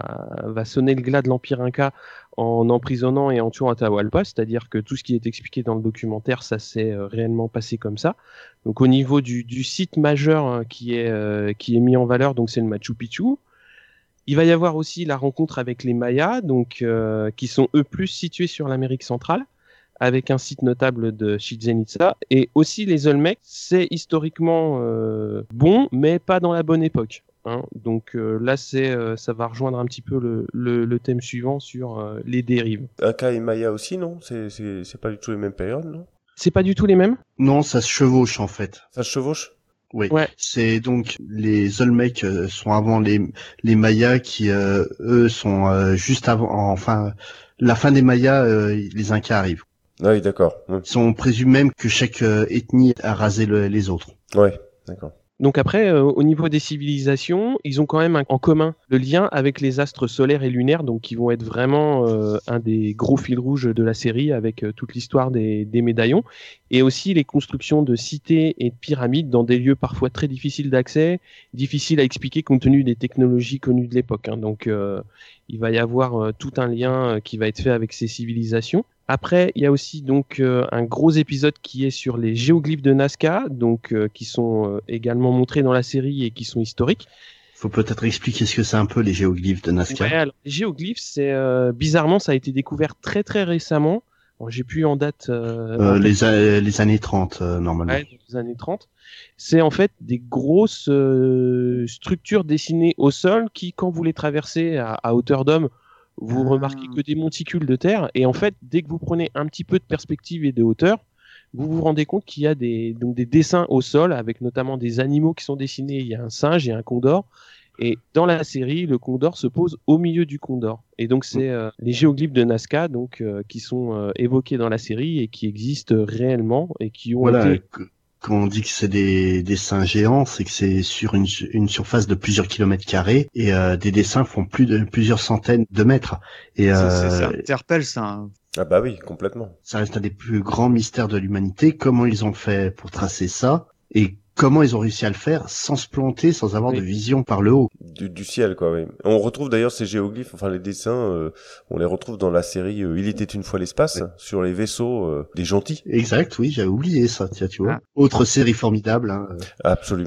Speaker 4: va sonner le glas de l'Empire Inca en emprisonnant et en tuant Atahualpa, c'est-à-dire que tout ce qui est expliqué dans le documentaire, ça s'est réellement passé comme ça. Donc, au niveau du site majeur qui est mis en valeur, donc c'est le Machu Picchu. Il va y avoir aussi la rencontre avec les Mayas, donc qui sont eux plus situés sur l'Amérique centrale, avec un site notable de Chichén Itzá, et aussi les Olmecs. C'est historiquement bon, mais pas dans la bonne époque, hein. Donc là, ça va rejoindre un petit peu le thème suivant sur les dérives.
Speaker 2: Inca et Maya aussi, non ? C'est pas du tout les mêmes périodes, non ?
Speaker 4: C'est pas du tout les mêmes ?
Speaker 10: Non, ça se chevauche en fait.
Speaker 2: Ça se chevauche ?
Speaker 10: Oui,
Speaker 4: ouais.
Speaker 10: C'est donc les Olmecs sont avant les Mayas qui eux sont juste avant, enfin la fin des Mayas, les Incas arrivent.
Speaker 2: Ah oui, d'accord.
Speaker 10: On présume même que chaque ethnie a rasé les autres.
Speaker 2: Ouais, d'accord.
Speaker 4: Donc après, au niveau des civilisations, ils ont quand même en commun le lien avec les astres solaires et lunaires, donc qui vont être vraiment un des gros fils rouges de la série, avec toute l'histoire des médaillons, et aussi les constructions de cités et de pyramides dans des lieux parfois très difficiles d'accès, difficiles à expliquer compte tenu des technologies connues de l'époque, hein. Donc il va y avoir tout un lien qui va être fait avec ces civilisations. Après, il y a aussi donc un gros épisode qui est sur les géoglyphes de Nazca, donc qui sont également montrés dans la série et qui sont historiques.
Speaker 10: Faut peut-être expliquer ce que c'est un peu les géoglyphes de Nazca.
Speaker 4: Ouais, alors, les géoglyphes, c'est bizarrement, ça a été découvert très très récemment. Bon, j'ai plus en date.
Speaker 10: Les années 30 normalement.
Speaker 4: Ouais, les années 30. C'est en fait des grosses structures dessinées au sol qui, quand vous les traversez à hauteur d'homme, vous remarquez que des monticules de terre, et en fait, dès que vous prenez un petit peu de perspective et de hauteur, vous vous rendez compte qu'il y a des dessins au sol, avec notamment des animaux qui sont dessinés. Il y a un singe et un condor, et dans la série, le condor se pose au milieu du condor. Et donc, c'est les géoglyphes de Nazca, donc qui sont évoqués dans la série et qui existent réellement et qui ont été...
Speaker 10: Quand on dit que c'est des dessins géants, c'est que c'est sur une surface de plusieurs kilomètres carrés, et des dessins font plusieurs centaines de mètres. Et
Speaker 3: ça interpelle, ça, hein.
Speaker 2: Ah bah oui, complètement.
Speaker 10: Ça reste un des plus grands mystères de l'humanité. Comment ils ont fait pour tracer ça, et comment ils ont réussi à le faire sans se planter, sans avoir de vision par le haut.
Speaker 2: Du ciel, quoi, oui. On retrouve d'ailleurs ces géoglyphes, enfin les dessins, on les retrouve dans la série Il était une fois l'espace, sur les vaisseaux des gentils.
Speaker 10: Exact, oui, j'avais oublié ça, tiens, tu vois. Autre série formidable, hein.
Speaker 2: Absolument.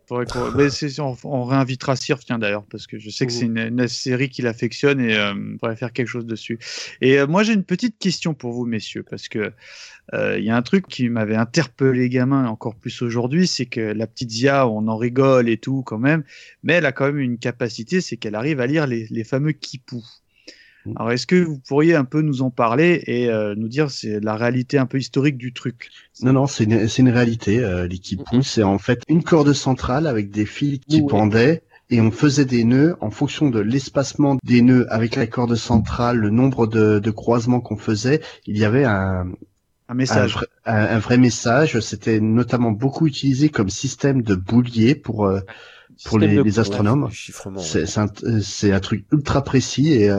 Speaker 3: Mais on réinvitera Sirf, tiens d'ailleurs, parce que je sais que c'est une série qu'il affectionne et on pourrait faire quelque chose dessus. Et moi j'ai une petite question pour vous, messieurs, parce que il y a un truc qui m'avait interpellé gamin encore plus aujourd'hui, c'est que la petite Zia, on en rigole et tout quand même, mais elle a quand même une capacité, c'est qu'elle arrive à lire les fameux kipous. Alors, est-ce que vous pourriez un peu nous en parler et nous dire c'est la réalité un peu historique du truc?
Speaker 10: Non, c'est une réalité. Les kipous, c'est en fait une corde centrale avec des fils qui pendaient et on faisait des nœuds en fonction de l'espacement des nœuds avec la corde centrale, le nombre de croisements qu'on faisait. Il y avait un message, un vrai message. C'était notamment beaucoup utilisé comme système de boulier pour les astronomes. C'est un truc ultra précis et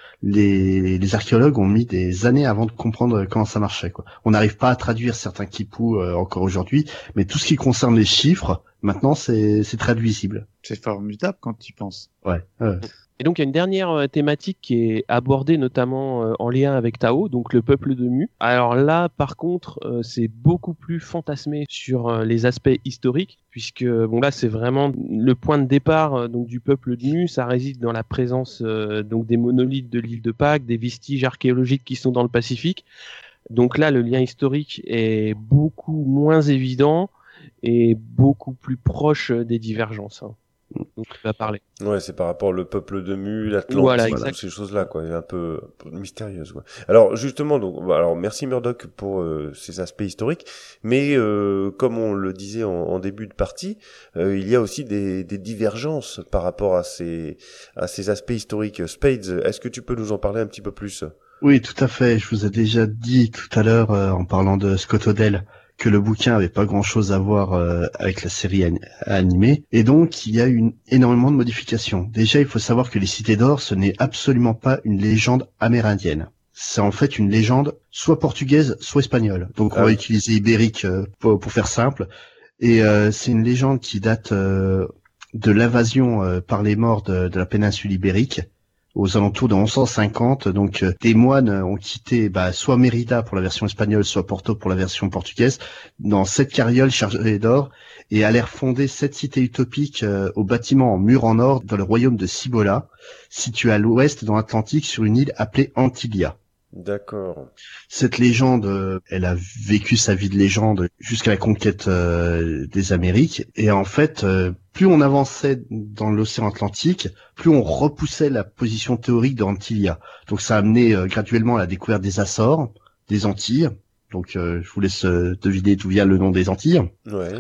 Speaker 10: les archéologues ont mis des années avant de comprendre comment ça marchait, quoi. On n'arrive pas à traduire certains kipous encore aujourd'hui, mais tout ce qui concerne les chiffres, maintenant c'est traduisible.
Speaker 3: C'est formidable quand tu y penses.
Speaker 10: Ouais.
Speaker 4: Et donc il y a une dernière thématique qui est abordée notamment en lien avec Tao, donc le peuple de Mu. Alors là, par contre, c'est beaucoup plus fantasmé sur les aspects historiques, puisque bon là c'est vraiment le point de départ donc du peuple de Mu. Ça réside dans la présence donc des monolithes de l'île de Pâques, des vestiges archéologiques qui sont dans le Pacifique. Donc là, le lien historique est beaucoup moins évident et beaucoup plus proche des divergences. Donc tu vas parler.
Speaker 2: Ouais, c'est par rapport au peuple de Mu, l'Atlantide, toutes ces choses-là, quoi, un peu mystérieuses. Ouais. Alors justement, alors merci Murdoch pour ces aspects historiques, mais comme on le disait en début de partie, il y a aussi des divergences par rapport à ces aspects historiques. Spades, est-ce que tu peux nous en parler un petit peu plus?
Speaker 10: Oui, tout à fait. Je vous ai déjà dit tout à l'heure en parlant de Scott Odell que le bouquin avait pas grand-chose à voir avec la série animée, et donc il y a énormément de modifications. Déjà, il faut savoir que les Cités d'Or, ce n'est absolument pas une légende amérindienne. C'est en fait une légende soit portugaise, soit espagnole. Donc on va utiliser ibérique pour faire simple. Et c'est une légende qui date de l'invasion par les Maures de la péninsule ibérique, aux alentours de 1150, donc des moines ont quitté soit Mérida pour la version espagnole, soit Porto pour la version portugaise, dans 7 carrioles chargées d'or, et allèrent fonder 7 cités utopiques aux bâtiments en mur en or dans le royaume de Cibola, situé à l'ouest dans l'Atlantique sur une île appelée Antilia.
Speaker 2: D'accord.
Speaker 10: Cette légende, elle a vécu sa vie de légende jusqu'à la conquête des Amériques, et en fait, plus on avançait dans l'océan Atlantique, plus on repoussait la position théorique d'Antilia. Donc ça a amené graduellement à la découverte des Açores, des Antilles. Donc je vous laisse deviner d'où vient le nom des Antilles.
Speaker 2: Ouais.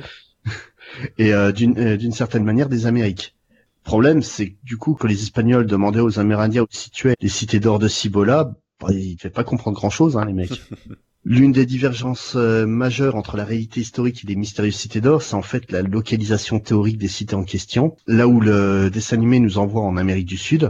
Speaker 10: Et d'une certaine manière des Amériques. Le problème, c'est que du coup, quand les Espagnols demandaient aux Amérindiens où se situaient les cités d'or de Cibola, ils ne devaient pas comprendre grand-chose, les mecs. L'une des divergences majeures entre la réalité historique et les mystérieuses cités d'or, c'est en fait la localisation théorique des cités en question. Là où le dessin animé nous envoie en Amérique du Sud,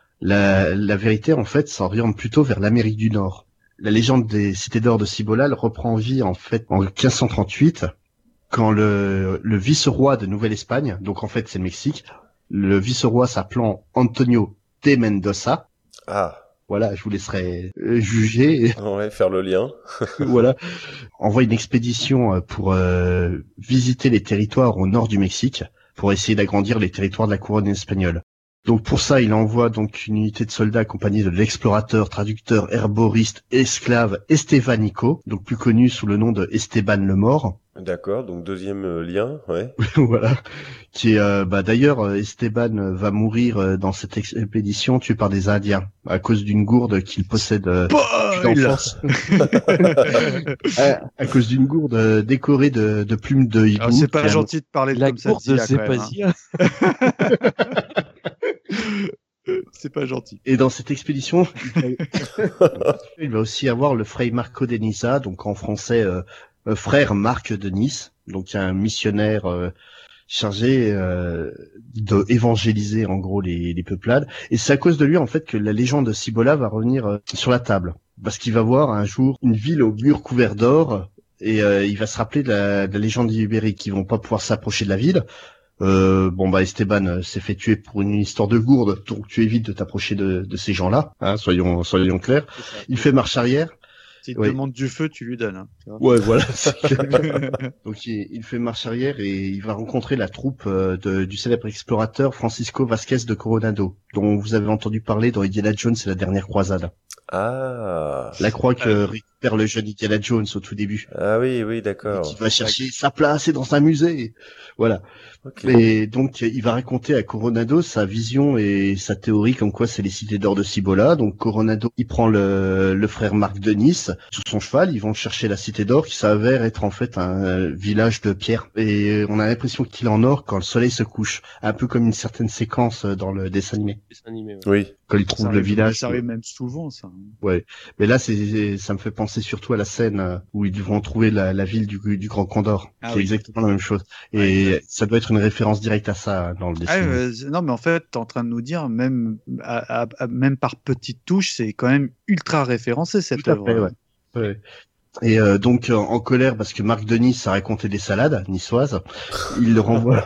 Speaker 10: la vérité, en fait, s'oriente plutôt vers l'Amérique du Nord. La légende des cités d'or de Cibola reprend vie, en fait, en 1538, quand le vice-roi de Nouvelle-Espagne, donc en fait c'est le Mexique, le vice-roi s'appelant Antonio de Mendoza.
Speaker 2: Ah.
Speaker 10: Voilà, je vous laisserai juger.
Speaker 2: Ouais, faire le lien.
Speaker 10: Voilà. Envoie une expédition pour visiter les territoires au nord du Mexique, pour essayer d'agrandir les territoires de la couronne espagnole. Donc pour ça, il envoie donc une unité de soldats accompagnée de l'explorateur, traducteur, herboriste, esclave Estevanico, donc plus connu sous le nom de Esteban le Mort.
Speaker 2: D'accord, donc deuxième lien, ouais.
Speaker 10: Voilà. Qui est d'ailleurs Esteban va mourir dans cette expédition tué par des Indiens à cause d'une gourde qu'il possède d'enfance. À cause d'une gourde décorée de plumes de hibou.
Speaker 3: C'est pas gentil de parler de
Speaker 4: la
Speaker 3: comme ça.
Speaker 4: gourde, c'est pas Zia.
Speaker 3: C'est pas gentil.
Speaker 10: Et dans cette expédition, il va aussi avoir le Fray Marco de Niza, donc en français frère Marc de Nice, donc un missionnaire chargé de évangéliser en gros les peuplades. Et c'est à cause de lui en fait que la légende de Cibola va revenir sur la table, parce qu'il va voir un jour une ville au mur couvert d'or, et il va se rappeler de la légende ibérique, qui vont pas pouvoir s'approcher de la ville. Esteban s'est fait tuer pour une histoire de gourde, donc tu évites de t'approcher de ces gens-là, soyons clairs. Il fait marche arrière,
Speaker 3: S'il te demande du feu, tu lui donnes. Hein,
Speaker 10: ouais, voilà. Donc il fait marche arrière et il va rencontrer la troupe du célèbre explorateur Francisco Vasquez de Coronado, dont vous avez entendu parler dans Indiana Jones et la dernière croisade.
Speaker 2: Ah.
Speaker 10: La croix que récupère le jeune Indiana Jones au tout début.
Speaker 2: Ah oui, d'accord.
Speaker 10: Il va chercher sa place et dans un musée. Voilà. Okay. Et donc, il va raconter à Coronado sa vision et sa théorie comme quoi c'est les cités d'or de Cibola. Donc, Coronado, il prend le frère Marc Denis sur son cheval. Ils vont chercher la cité d'or qui s'avère être en fait un village de pierre. Et on a l'impression qu'il est en or quand le soleil se couche. Un peu comme une certaine séquence dans le dessin animé.
Speaker 4: Ouais.
Speaker 2: Oui.
Speaker 10: Quand ils trouvent le village.
Speaker 3: Ça arrive même souvent, ça.
Speaker 10: Ouais. Mais là, ça me fait penser surtout à la scène où ils vont trouver la ville du Grand Condor. C'est exactement la même chose. Et ça doit être une référence directe à ça dans le dessin.
Speaker 3: Non, mais en fait, t'es en train de nous dire, même même par petites touches, c'est quand même ultra référencé cette œuvre.
Speaker 10: Ouais. Et donc en colère parce que Marc Denis a raconté des salades niçoises, il le renvoie.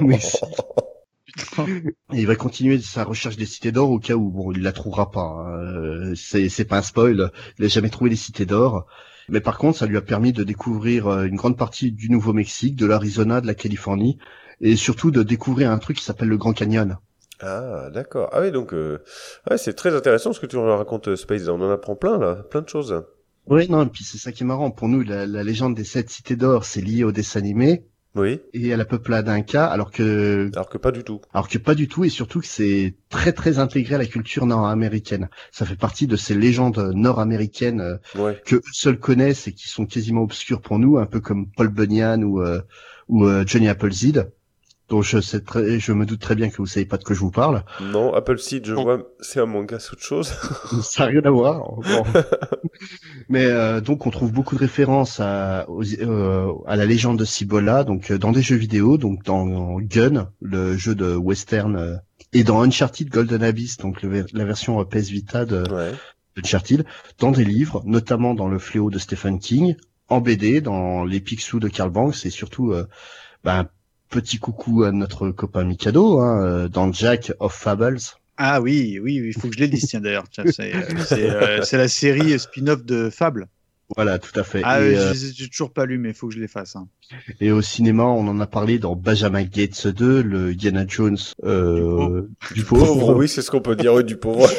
Speaker 10: Et il va continuer sa recherche des cités d'or au cas où il la trouvera pas. Hein. C'est pas un spoil. Il a jamais trouvé les cités d'or. Mais par contre, ça lui a permis de découvrir une grande partie du Nouveau-Mexique, de l'Arizona, de la Californie, et surtout de découvrir un truc qui s'appelle le Grand Canyon.
Speaker 2: Ah, d'accord. Ah oui, donc c'est très intéressant ce que tu racontes, Space. On en apprend plein de choses.
Speaker 10: Oui, non, et puis c'est ça qui est marrant. Pour nous, la légende des 7 cités d'or, c'est lié au dessin animé.
Speaker 2: Oui.
Speaker 10: Et à la peuplade Inca, alors que
Speaker 2: pas du tout.
Speaker 10: Alors que pas du tout, et surtout que c'est très très intégré à la culture nord-américaine. Ça fait partie de ces légendes nord-américaines que eux seuls connaissent et qui sont quasiment obscures pour nous, un peu comme Paul Bunyan ou Johnny Appleseed. Donc je me doute très bien que vous savez pas de quoi je vous parle.
Speaker 2: Non, Appleseed, je vois, c'est un manga, c'est autre chose.
Speaker 10: Ça n'a rien à voir. Mais donc on trouve beaucoup de références à la légende de Cibola, donc dans des jeux vidéo, donc dans Gun, le jeu de western, et dans Uncharted Golden Abyss, donc la version PS Vita de Uncharted, dans des livres, notamment dans Le Fléau de Stephen King, en BD, dans Les Picsou de Karl Banks, et surtout petit coucou à notre copain Mikado, hein, dans Jack of Fables.
Speaker 3: Ah oui, il faut que je les lise, tiens, d'ailleurs. C'est la série spin-off de Fable.
Speaker 10: Voilà, tout à fait.
Speaker 3: Ah, j'ai toujours pas lu, mais il faut que je les fasse. Hein.
Speaker 10: Et au cinéma, on en a parlé dans Benjamin Gates 2, le Indiana Jones du pauvre.
Speaker 2: Oui, c'est ce qu'on peut dire, du pauvre.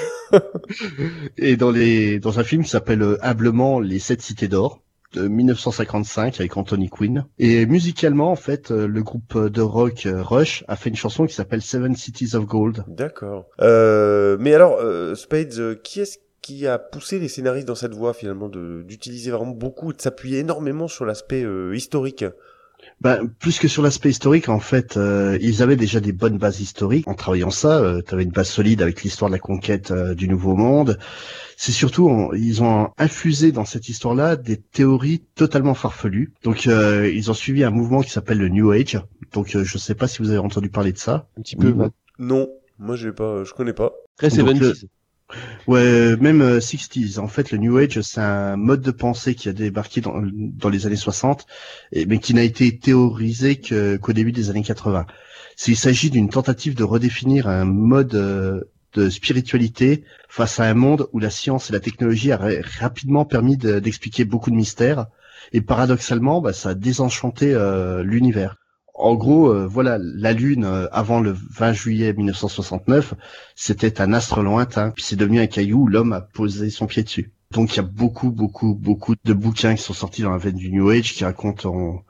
Speaker 10: Et dans un film qui s'appelle humblement Les 7 cités d'or, de 1955 avec Anthony Quinn. Et musicalement, en fait, le groupe de rock Rush a fait une chanson qui s'appelle Seven Cities of Gold.
Speaker 2: D'accord. Mais alors, Spades, qui est-ce qui a poussé les scénaristes dans cette voie finalement d'utiliser vraiment beaucoup, de s'appuyer énormément sur l'aspect historique?
Speaker 10: Plus que sur l'aspect historique, en fait, ils avaient déjà des bonnes bases historiques. En travaillant ça, t'avais une base solide avec l'histoire de la conquête du Nouveau Monde. C'est surtout, ils ont infusé dans cette histoire-là des théories totalement farfelues. Donc, ils ont suivi un mouvement qui s'appelle le New Age. Donc, je sais pas si vous avez entendu parler de ça.
Speaker 4: Un petit peu.
Speaker 2: Non, moi je connais pas.
Speaker 4: Très 70s.
Speaker 10: Ouais, même 60s. En fait, le New Age, c'est un mode de pensée qui a débarqué dans les années 60, mais qui n'a été théorisé qu'au début des années 80. Il s'agit d'une tentative de redéfinir un mode de spiritualité face à un monde où la science et la technologie a rapidement permis d'expliquer beaucoup de mystères. Et paradoxalement, ça a désenchanté l'univers. En gros, voilà, la Lune, avant le 20 juillet 1969, c'était un astre lointain, puis c'est devenu un caillou où l'homme a posé son pied dessus. Donc il y a beaucoup de bouquins qui sont sortis dans la veine du New Age qui racontent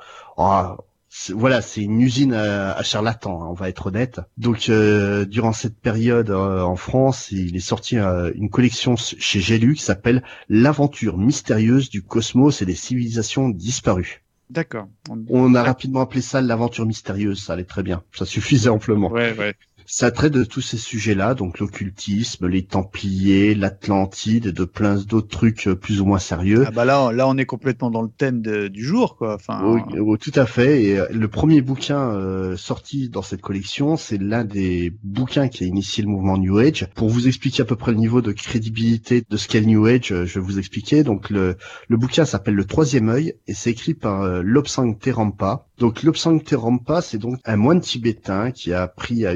Speaker 10: c'est une usine à charlatans, hein, on va être honnête. Donc durant cette période en France, il est sorti une collection chez J'ai lu qui s'appelle L'aventure mystérieuse du cosmos et des civilisations disparues.
Speaker 3: D'accord.
Speaker 10: On a rapidement appelé ça l'aventure mystérieuse, ça allait très bien, ça suffisait amplement.
Speaker 3: Ouais.
Speaker 10: Ça traite de tous ces sujets-là, donc l'occultisme, les Templiers, l'Atlantide et de plein d'autres trucs plus ou moins sérieux.
Speaker 3: Ah là on est complètement dans le thème du jour, quoi. Enfin.
Speaker 10: Oui, tout à fait. Et le premier bouquin sorti dans cette collection, c'est l'un des bouquins qui a initié le mouvement New Age. Pour vous expliquer à peu près le niveau de crédibilité de ce qu'est le New Age, je vais vous expliquer. Donc le bouquin s'appelle Le Troisième Œil et c'est écrit par Lobsang Terampa. Donc Lobsang Terampa, c'est donc un moine tibétain qui a appris à utiliser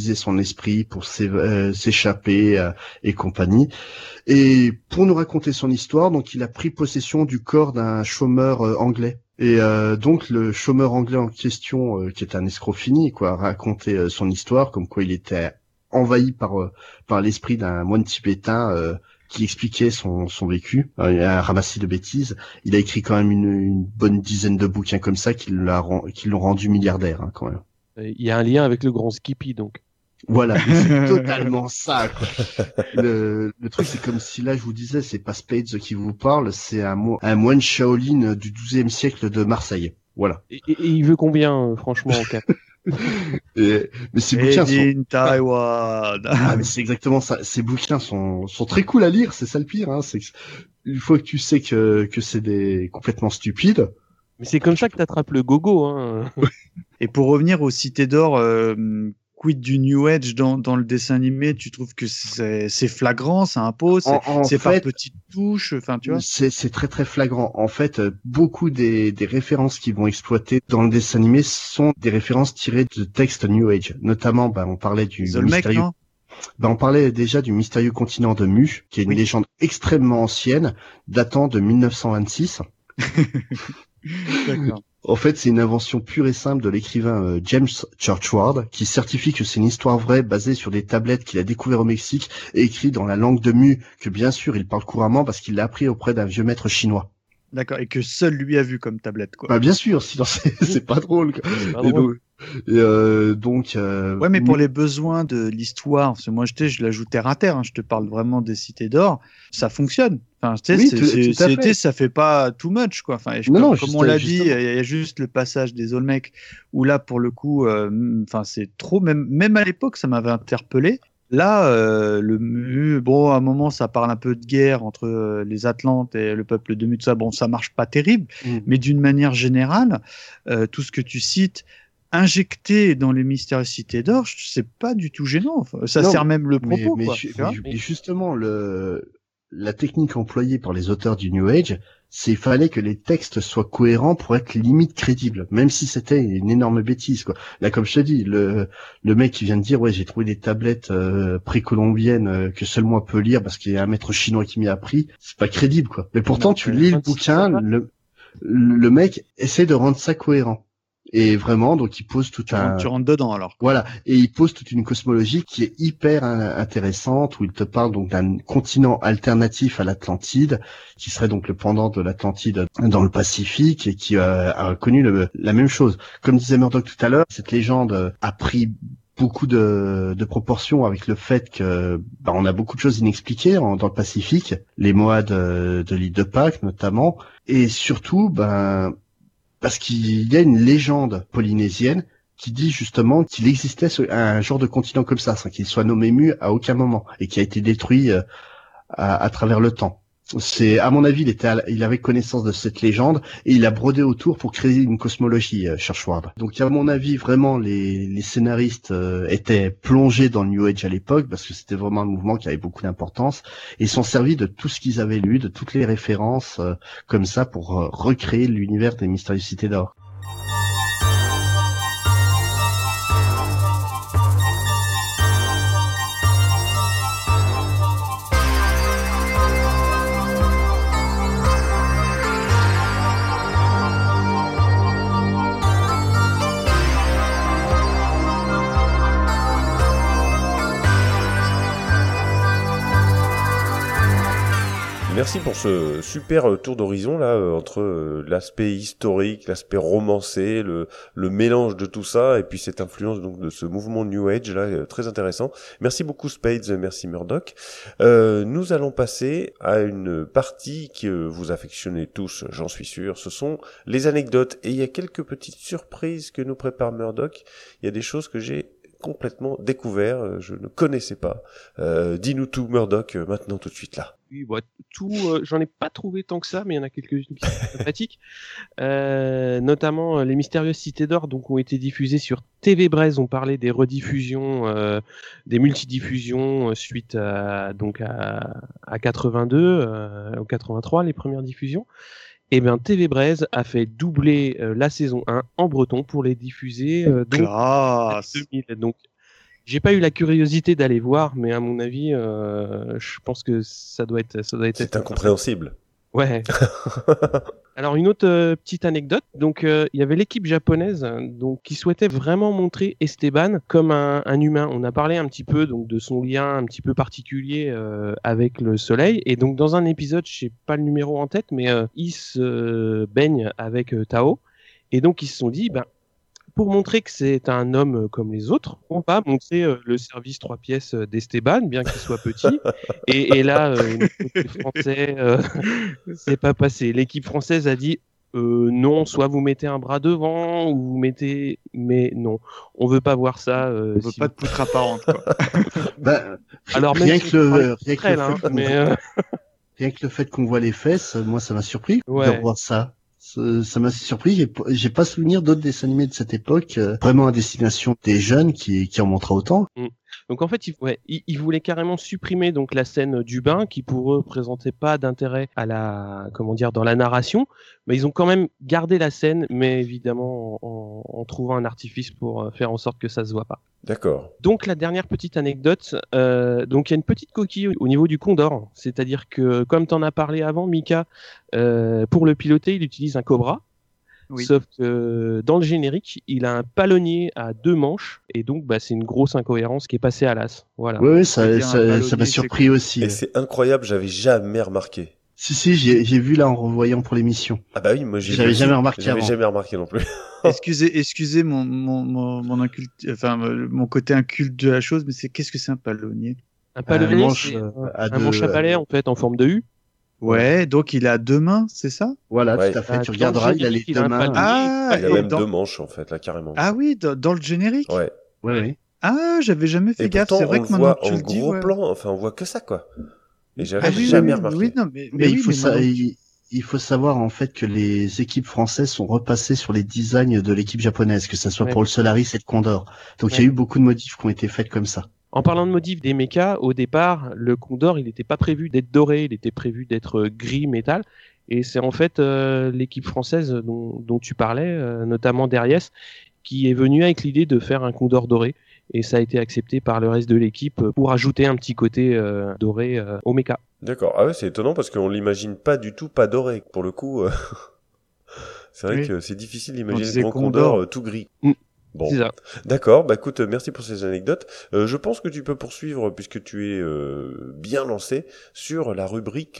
Speaker 10: utiliser son esprit pour s'échapper et compagnie. Et pour nous raconter son histoire, donc il a pris possession du corps d'un chômeur anglais. Et donc le chômeur anglais en question, qui est un escroc fini, quoi, a raconté son histoire, comme quoi il était envahi par l'esprit d'un moine tibétain qui expliquait son vécu. Il a ramassé de bêtises. Il a écrit quand même une bonne dizaine de bouquins comme ça qui l'ont rendu milliardaire, hein, quand même.
Speaker 4: Il y a un lien avec le grand Skippy, donc.
Speaker 10: Voilà, c'est totalement ça, quoi. Le truc, c'est comme si là, je vous disais, c'est pas Spades qui vous parle, c'est un moine Shaolin du XIIe siècle de Marseille. Voilà.
Speaker 4: Et il veut combien, franchement, en cap?
Speaker 10: Mais ces bouquins sont...
Speaker 3: Taiwan.
Speaker 10: Ah, mais c'est exactement ça. Ces bouquins sont très cool à lire, c'est ça le pire, hein. C'est une fois que tu sais que c'est des complètement stupides.
Speaker 4: Mais c'est comme ça que t'attrapes le gogo, hein.
Speaker 3: Et pour revenir aux Cités d'Or, quid du New Age dans le dessin animé, tu trouves que c'est flagrant, ça impose, c'est par petites touches, enfin tu vois.
Speaker 10: C'est très très flagrant. En fait, beaucoup des références qu'ils vont exploiter dans le dessin animé sont des références tirées de textes New Age. Notamment, on parlait du mystérieux. On parlait déjà du mystérieux continent de Mu, qui est une légende extrêmement ancienne, datant de 1926.
Speaker 3: D'accord.
Speaker 10: En fait, c'est une invention pure et simple de l'écrivain James Churchward, qui certifie que c'est une histoire vraie basée sur des tablettes qu'il a découvert au Mexique et écrit dans la langue de Mu, que bien sûr il parle couramment parce qu'il l'a appris auprès d'un vieux maître chinois.
Speaker 3: D'accord, et que seul lui a vu comme tablette, quoi.
Speaker 10: Bah bien sûr, sinon c'est pas drôle. Donc,
Speaker 3: ouais, mais pour les besoins de l'histoire, parce que moi je l'ajoute terre à terre, hein, je te parle vraiment des Cités d'Or, ça fonctionne. Enfin, tu sais, ça fait pas too much, quoi. Enfin, comme on l'a dit, il y a juste le passage des Olmecs où là, pour le coup, c'est trop. Même à l'époque, ça m'avait interpellé. Là, bon, à un moment, ça parle un peu de guerre entre les Atlantes et le peuple de Mu, tout ça. Bon, ça marche pas terrible, mais d'une manière générale, tout ce que tu cites, injecté dans les mystérieuses Cités d'Or, c'est pas du tout gênant. Enfin, ça sert même le propos, quoi.
Speaker 10: Mais justement, la technique employée par les auteurs du New Age, c'est qu'il fallait que les textes soient cohérents pour être limite crédibles, même si c'était une énorme bêtise, quoi. Là, comme je te dis, le mec qui vient de dire, ouais, j'ai trouvé des tablettes précolombiennes que seul moi peux lire parce qu'il y a un maître chinois qui m'y a appris, c'est pas crédible, quoi. Mais pourtant, tu lis le bouquin, le mec essaie de rendre ça cohérent. Et vraiment, donc il pose tu
Speaker 3: rentres dedans alors.
Speaker 10: Voilà, et il pose toute une cosmologie qui est hyper intéressante, où il te parle donc d'un continent alternatif à l'Atlantide, qui serait donc le pendant de l'Atlantide dans le Pacifique, et qui a connu la même chose. Comme disait Murdoch tout à l'heure, cette légende a pris beaucoup de proportions avec le fait que on a beaucoup de choses inexpliquées dans le Pacifique, les Moades de l'île de Pâques notamment, et surtout parce qu'il y a une légende polynésienne qui dit justement qu'il existait un genre de continent comme ça, sans qu'il soit nommé Mu à aucun moment, et qui a été détruit à travers le temps. C'est, à mon avis, il avait connaissance de cette légende, et il a brodé autour pour créer une cosmologie, Churchward. Donc, à mon avis, vraiment, les scénaristes étaient plongés dans le New Age à l'époque, parce que c'était vraiment un mouvement qui avait beaucoup d'importance, et ils sont servis de tout ce qu'ils avaient lu, de toutes les références, comme ça, pour recréer l'univers des Mystérieuses Cités d'Or.
Speaker 2: Merci pour ce super tour d'horizon là entre l'aspect historique, l'aspect romancé, le mélange de tout ça et puis cette influence donc de ce mouvement New Age là très intéressant. Merci beaucoup Spades, merci Murdoch. Nous allons passer à une partie que vous affectionnez tous, j'en suis sûr. Ce sont les anecdotes et il y a quelques petites surprises que nous prépare Murdoch. Il y a des choses que j'ai complètement découvert, je ne connaissais pas. Dis-nous tout Murdoch maintenant tout de suite là.
Speaker 4: Oui, j'en ai pas trouvé tant que ça, mais il y en a quelques-unes qui sont sympathiques. Notamment les Mystérieuses Cités d'Or, donc ont été diffusées sur TV Braise. On parlait des rediffusions, des multidiffusions suite à 82, ou 83, les premières diffusions. Et bien TV Braise a fait doubler la saison 1 en breton pour les diffuser donc 2000. Donc J'ai pas eu la curiosité d'aller voir, mais à mon avis, je pense que ça doit être.
Speaker 2: C'est incompréhensible.
Speaker 4: Ouais. Alors une autre petite anecdote, donc il y avait l'équipe japonaise donc qui souhaitait vraiment montrer Esteban comme un humain. On a parlé un petit peu donc de son lien un petit peu particulier avec le soleil, et donc dans un épisode, je sais pas le numéro en tête, mais il se baigne avec Tao, et donc ils se sont dit pour montrer que c'est un homme comme les autres, on va montrer le service 3 pièces d'Esteban, bien qu'il soit petit. Et là, les Français, c'est pas passé. L'équipe française a dit non, soit vous mettez un bras devant, ou vous mettez... Mais non, on veut pas voir ça.
Speaker 14: On veut pas de poutre apparente, quoi.
Speaker 4: Alors, même
Speaker 10: rien
Speaker 4: si
Speaker 10: que le fait qu'on voit les fesses, moi ça m'a surpris de voir ça. Ça m'a surpris. J'ai pas souvenir d'autres dessins animés de cette époque vraiment à destination des jeunes qui en montraient autant.
Speaker 4: Donc en fait, ils voulaient carrément supprimer donc la scène du bain qui pour eux présentait pas d'intérêt à dans la narration, mais ils ont quand même gardé la scène, mais évidemment en trouvant un artifice pour faire en sorte que ça se voit pas.
Speaker 2: D'accord.
Speaker 4: Donc la dernière petite anecdote, donc il y a une petite coquille au niveau du Condor, c'est-à-dire que comme t'en as parlé avant, Mika, pour le piloter, il utilise un Cobra. Oui. Sauf que dans le générique, il a un palonnier à 2 manches, et donc c'est une grosse incohérence qui est passée à l'as. Voilà.
Speaker 10: Oui, ça m'a surpris aussi.
Speaker 2: Et c'est incroyable, j'avais jamais remarqué.
Speaker 10: Si, j'ai vu là en revoyant pour l'émission.
Speaker 2: Ah bah oui, moi
Speaker 10: j'avais jamais remarqué.
Speaker 2: J'avais jamais remarqué non plus.
Speaker 14: Excusez mon côté inculte de la chose, mais qu'est-ce que c'est un palonnier?
Speaker 4: Un palonnier, c'est un manche à balai en fait en forme de U.
Speaker 14: Ouais, donc il a 2 mains, c'est ça?
Speaker 10: Voilà, tout à fait. Tu regarderas, il a les 2 mains.
Speaker 2: Il a même 2 manches en fait, là carrément.
Speaker 14: Ah oui, dans le générique.
Speaker 2: Ouais.
Speaker 14: Ah, j'avais jamais fait gaffe. C'est vrai que maintenant que tu le dis,
Speaker 2: gros plan, enfin on voit que ça quoi. Et j'avais jamais remarqué.
Speaker 14: Oui, non,
Speaker 10: mais il faut savoir en fait que les équipes françaises sont repassées sur les designs de l'équipe japonaise, que ça soit pour le Solaris et le Condor. Donc il y a eu beaucoup de modifs qui ont été faits comme ça.
Speaker 4: En parlant de modifs des mechas, au départ, le Condor, il n'était pas prévu d'être doré, il était prévu d'être gris métal. Et c'est en fait l'équipe française dont tu parlais, notamment Darius, qui est venue avec l'idée de faire un Condor doré. Et ça a été accepté par le reste de l'équipe pour ajouter un petit côté doré au mecha.
Speaker 2: D'accord. Ah ouais, c'est étonnant parce qu'on l'imagine pas du tout pas doré. Pour le coup, c'est vrai que c'est difficile d'imaginer le Condor tout gris. Bon, d'accord. Bah écoute, merci pour ces anecdotes. Je pense que tu peux poursuivre puisque tu es bien lancé sur la rubrique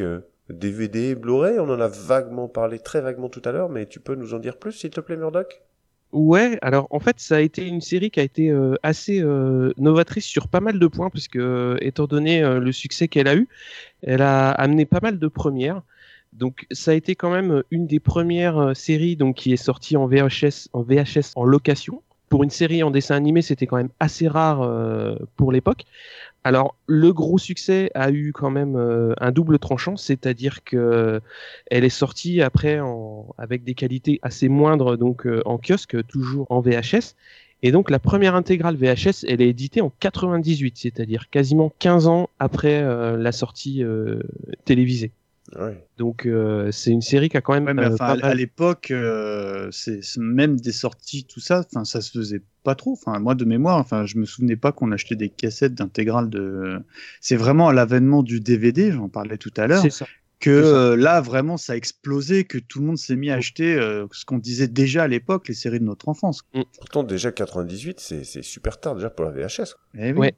Speaker 2: DVD Blu-ray. On en a vaguement parlé, très vaguement tout à l'heure, mais tu peux nous en dire plus, s'il te plaît, Murdoch?
Speaker 4: Ouais, alors en fait, ça a été une série qui a été assez novatrice sur pas mal de points, puisque étant donné le succès qu'elle a eu, elle a amené pas mal de premières. Donc ça a été quand même une des premières séries donc qui est sortie en VHS en location. Pour une série en dessin animé, c'était quand même assez rare pour l'époque. Alors, le gros succès a eu quand même un double tranchant, c'est-à-dire que elle est sortie après avec des qualités assez moindres, donc en kiosque, toujours en VHS. Et donc, la première intégrale VHS, elle est éditée en 98, c'est-à-dire quasiment 15 ans après la sortie télévisée.
Speaker 2: Ouais.
Speaker 4: Donc c'est une série qui a quand même
Speaker 14: à l'époque c'est même des sorties tout ça, enfin ça se faisait pas trop, enfin moi de mémoire, enfin je me souvenais pas qu'on achetait des cassettes d'intégrales c'est vraiment à l'avènement du DVD, j'en parlais tout à l'heure, que là vraiment ça a explosé, que tout le monde s'est mis à acheter ce qu'on disait déjà à l'époque, les séries de notre enfance.
Speaker 2: Pourtant déjà 98 c'est super tard déjà pour la VHS.
Speaker 4: Ouais.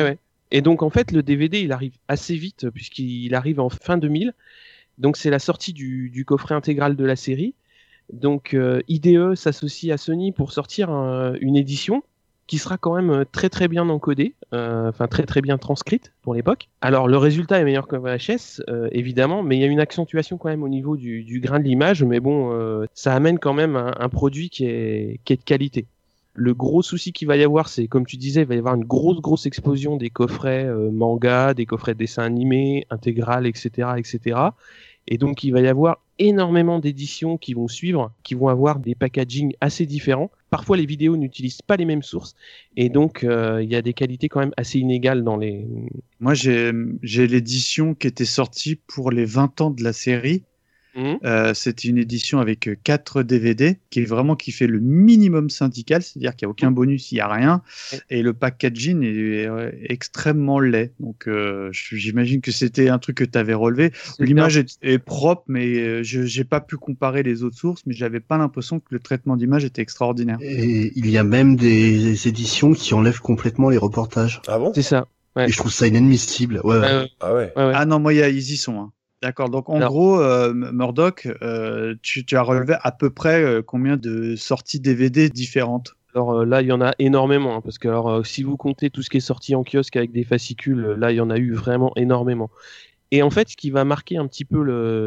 Speaker 4: Et donc en fait le DVD il arrive assez vite puisqu'il arrive en fin 2000. Donc c'est la sortie du coffret intégral de la série. Donc IDE s'associe à Sony pour sortir une édition qui sera quand même très très bien encodée, enfin très très bien transcrite pour l'époque. Alors le résultat est meilleur que VHS évidemment, mais il y a une accentuation quand même au niveau du grain de l'image, mais bon ça amène quand même un produit qui est de qualité. Le gros souci qu'il va y avoir, c'est, comme tu disais, il va y avoir une grosse explosion des coffrets manga, des coffrets de dessins animés, intégrales, etc., etc. Et donc, il va y avoir énormément d'éditions qui vont suivre, qui vont avoir des packagings assez différents. Parfois, les vidéos n'utilisent pas les mêmes sources. Et donc, il y a des qualités quand même assez inégales dans les...
Speaker 14: Moi, j'ai l'édition qui était sortie pour les 20 ans de la série. C'était une édition avec 4 DVD qui fait le minimum syndical, c'est-à-dire qu'il n'y a aucun bonus, il n'y a rien. Et le packaging est extrêmement laid. Donc j'imagine que c'était un truc que tu avais relevé. L'image est propre, mais je n'ai pas pu comparer les autres sources, mais j'avais pas l'impression que le traitement d'image était extraordinaire.
Speaker 10: Et il y a même des éditions qui enlèvent complètement les reportages.
Speaker 2: Ah bon ?
Speaker 4: C'est ça. Ouais.
Speaker 10: Et je trouve ça inadmissible.
Speaker 2: Ah ouais.
Speaker 14: Ah non, moi, ils y sont. Hein. D'accord. Donc, en gros, Murdoch, tu as relevé à peu près combien de sorties DVD différentes ?
Speaker 4: Alors là, il y en a énormément, hein, parce que si vous comptez tout ce qui est sorti en kiosque avec des fascicules, là, il y en a eu vraiment énormément. Et en fait, ce qui va marquer un petit peu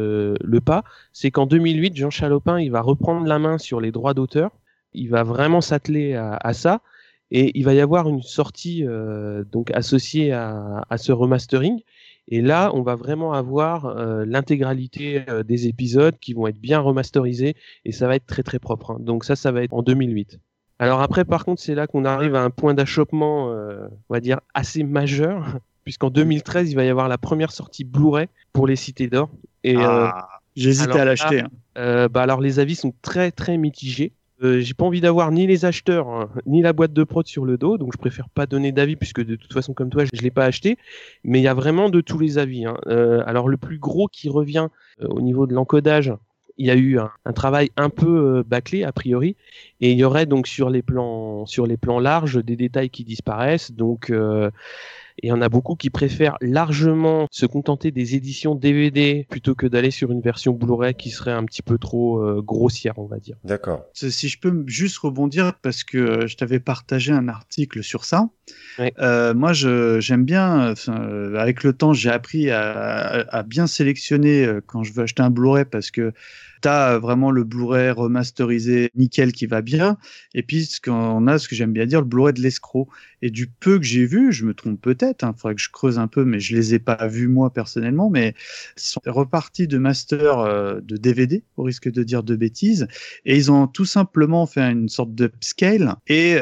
Speaker 4: le pas, c'est qu'en 2008, Jean Chalopin, il va reprendre la main sur les droits d'auteur. Il va vraiment s'atteler à ça. Et il va y avoir une sortie donc associée à ce remastering. Et là, on va vraiment avoir l'intégralité des épisodes qui vont être bien remasterisés et ça va être très très propre. Hein. Donc ça va être en 2008. Alors après, par contre, c'est là qu'on arrive à un point d'achoppement, on va dire, assez majeur, puisqu'en 2013, il va y avoir la première sortie Blu-ray pour les Cités d'Or. Et
Speaker 14: j'hésitais à l'acheter.
Speaker 4: Alors les avis sont très très mitigés. J'ai pas envie d'avoir ni les acheteurs hein, ni la boîte de prod sur le dos, donc je préfère pas donner d'avis puisque de toute façon comme toi je l'ai pas acheté, mais il y a vraiment de tous les avis. Hein. Alors le plus gros qui revient au niveau de l'encodage, il y a eu un travail un peu bâclé a priori, et il y aurait donc sur les plans larges des détails qui disparaissent, donc et il y en a beaucoup qui préfèrent largement se contenter des éditions DVD plutôt que d'aller sur une version Blu-ray qui serait un petit peu trop grossière, on va dire.
Speaker 2: D'accord.
Speaker 14: Si je peux juste rebondir, parce que je t'avais partagé un article sur ça.
Speaker 4: Ouais.
Speaker 14: Moi, j'aime bien, avec le temps, j'ai appris à bien sélectionner quand je veux acheter un Blu-ray, parce que t'as vraiment le Blu-ray remasterisé nickel qui va bien, et puis ce que j'aime bien dire, le Blu-ray de l'escroc. Et du peu que j'ai vu, je me trompe peut-être, hein, faudrait que je creuse un peu, mais je les ai pas vus moi personnellement, mais ils sont repartis de master de DVD, au risque de dire de bêtises, et ils ont tout simplement fait une sorte d'upscale et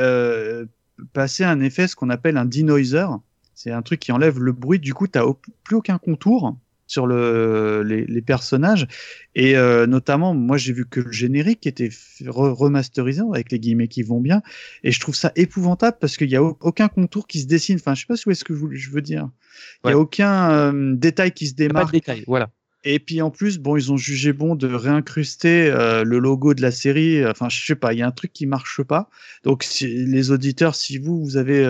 Speaker 14: passé un effet, ce qu'on appelle un denoiser. C'est un truc qui enlève le bruit, du coup t'as plus aucun contour sur les personnages, et notamment moi j'ai vu que le générique était remasterisé avec les guillemets qui vont bien, et je trouve ça épouvantable parce qu'il y a aucun contour qui se dessine. Enfin, je sais pas si vous voyez ce que je veux dire. Il y a aucun détail qui se démarque.
Speaker 4: Pas de détail, voilà.
Speaker 14: Et puis en plus, bon, ils ont jugé bon de réincruster le logo de la série. Enfin, je sais pas, il y a un truc qui marche pas. Donc, les auditeurs, si vous avez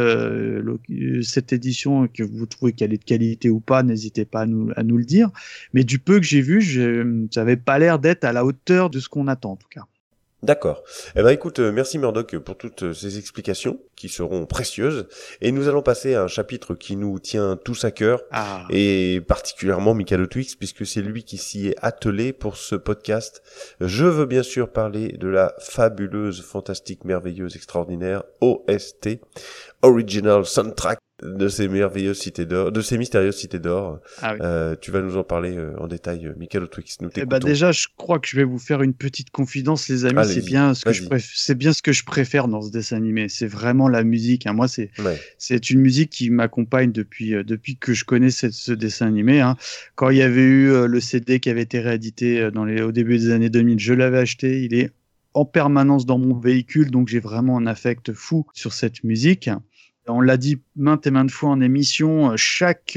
Speaker 14: cette édition et que vous trouvez qu'elle est de qualité ou pas, n'hésitez pas à nous le dire. Mais du peu que j'ai vu, ça avait pas l'air d'être à la hauteur de ce qu'on attend en tout cas.
Speaker 2: D'accord. Eh ben écoute, merci Murdoch pour toutes ces explications qui seront précieuses. Et nous allons passer à un chapitre qui nous tient tous à cœur, et particulièrement Mikado Twix, puisque c'est lui qui s'y est attelé pour ce podcast. Je veux bien sûr parler de la fabuleuse, fantastique, merveilleuse, extraordinaire OST, Original Soundtrack, de ces merveilleuses cités d'or, de ces mystérieuses cités d'or.
Speaker 14: Ah oui.
Speaker 2: Tu vas nous en parler en détail, Mikado Twix. Nous t'écoutons.
Speaker 14: Déjà, je crois que je vais vous faire une petite confidence, les amis.
Speaker 2: Allez-y.
Speaker 14: C'est bien ce que je préfère dans ce dessin animé. C'est vraiment la musique. Hein. Moi, c'est une musique qui m'accompagne depuis que je connais ce dessin animé. Hein. Quand il y avait eu le CD qui avait été réédité au début des années 2000, je l'avais acheté. Il est en permanence dans mon véhicule, donc j'ai vraiment un affect fou sur cette musique. On l'a dit maintes et maintes fois en émission, chaque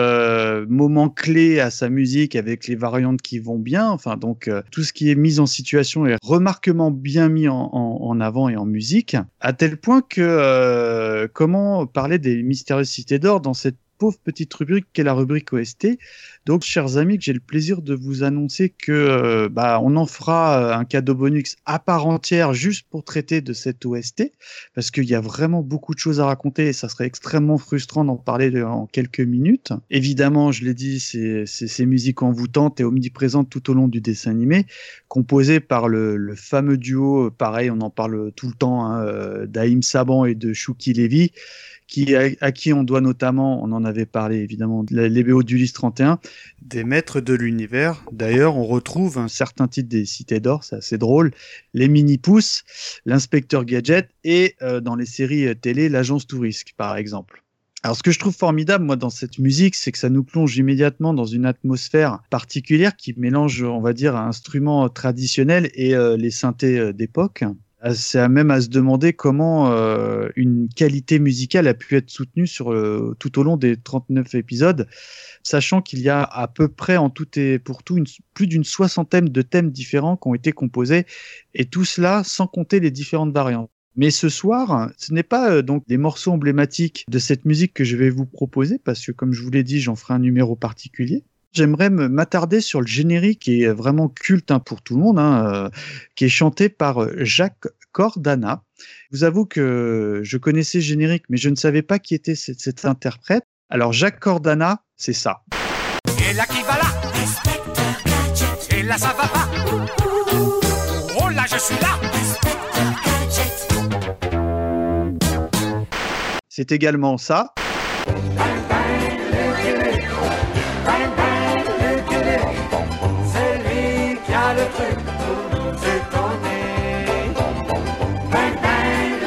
Speaker 14: moment clé a sa musique avec les variantes qui vont bien. Enfin, donc tout ce qui est mis en situation est remarquablement bien mis en avant et en musique, à tel point que comment parler des mystérieuses cités d'or dans cette pauvre petite rubrique qu'est la rubrique OST. Donc, chers amis, que j'ai le plaisir de vous annoncer que on en fera un cadeau bonus à part entière juste pour traiter de cette OST, parce qu'il y a vraiment beaucoup de choses à raconter et ça serait extrêmement frustrant d'en parler en quelques minutes. Évidemment, je l'ai dit, c'est ces musiques envoûtantes et omniprésentes tout au long du dessin animé, composées par le fameux duo, pareil, on en parle tout le temps, hein, d'Haïm Saban et de Shuki Levy, à qui on doit notamment, on en avait parlé évidemment, les BO d'Ulysse 31, des maîtres de l'univers. D'ailleurs, on retrouve un certain titre des Cités d'Or, c'est assez drôle, les Mini-Pouces, l'inspecteur Gadget et dans les séries télé, l'agence Touriste par exemple. Alors, ce que je trouve formidable, moi, dans cette musique, c'est que ça nous plonge immédiatement dans une atmosphère particulière qui mélange, on va dire, instruments traditionnels et les synthés d'époque. C'est même à se demander comment une qualité musicale a pu être soutenue tout au long des 39 épisodes, sachant qu'il y a à peu près en tout et pour tout plus d'une 60aine de thèmes différents qui ont été composés, et tout cela sans compter les différentes variantes. Mais ce soir, ce n'est pas donc des morceaux emblématiques de cette musique que je vais vous proposer, parce que comme je vous l'ai dit, j'en ferai un numéro particulier. J'aimerais m'attarder sur le générique qui est vraiment culte pour tout le monde, qui est chanté par Jacques Cordana. Je vous avoue que je connaissais le générique, mais je ne savais pas qui était cet interprète. Alors Jacques Cordana, c'est ça.
Speaker 15: Et là qui va là, et là ça va pas. Oh là je suis là.
Speaker 14: C'est également ça.
Speaker 15: C'est lui qui a le truc pour nous étonner. Bang bang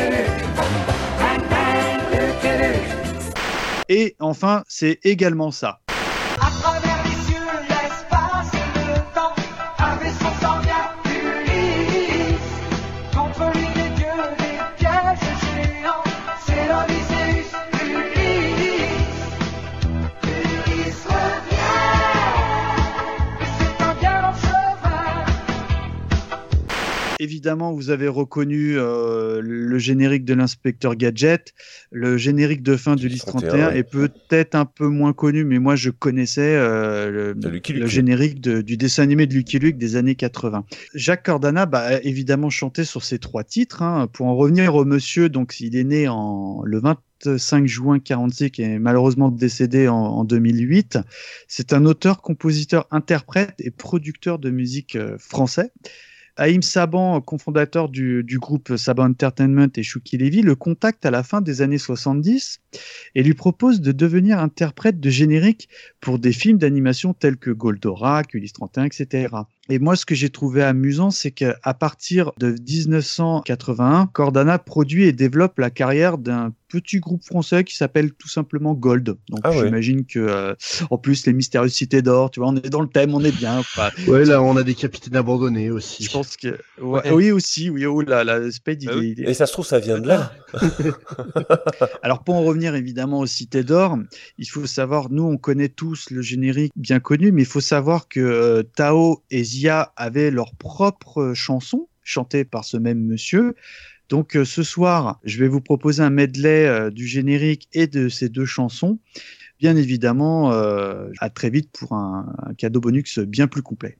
Speaker 15: le Québec.
Speaker 14: Et enfin, c'est également ça.
Speaker 15: À travers les cieux, l'espace et le temps, un vaisseau sans bien Ulysse. Contre lui les dieux, les pièges géants, c'est l'Odysseus, Ulysse. Ulysse revient, et c'est un bien long chemin.
Speaker 14: Évidemment, vous avez reconnu le générique de l'inspecteur Gadget, le générique de fin d'Ulysse 31 est peut-être un peu moins connu, mais moi je connaissais le générique du dessin animé de Lucky Luke des années 80. Jacques Cordana a évidemment chanté sur ces 3 titres. Pour en revenir au monsieur, donc il est né le 25 juin 46 et est malheureusement décédé en 2008. C'est un auteur, compositeur, interprète et producteur de musique français. Haïm Saban, cofondateur du groupe Saban Entertainment, et Chouki Levy le contacte à la fin des années 70 et lui propose de devenir interprète de générique pour des films d'animation tels que Goldorak, Ulysse 31, etc. Et moi, ce que j'ai trouvé amusant, c'est qu'à partir de 1981, Cordana produit et développe la carrière d'un petit groupe français qui s'appelle tout simplement Gold. Donc j'imagine que, en plus, les mystérieuses cités d'or, tu vois, on est dans le thème, on est bien.
Speaker 10: Ouais, là, on a des capitaines abandonnés aussi.
Speaker 14: Je pense que, oui aussi, oui, oh là, la Spade, il est...
Speaker 2: Et ça se trouve, ça vient de là.
Speaker 14: Alors, pour en revenir évidemment aux cités d'or, il faut savoir, nous, on connaît tous le générique bien connu, mais il faut savoir que Tao et Zia avaient leur propre chanson, chantée par ce même monsieur. Donc ce soir, je vais vous proposer un medley du générique et de ces 2 chansons. Bien évidemment, à très vite pour un cadeau bonus bien plus complet.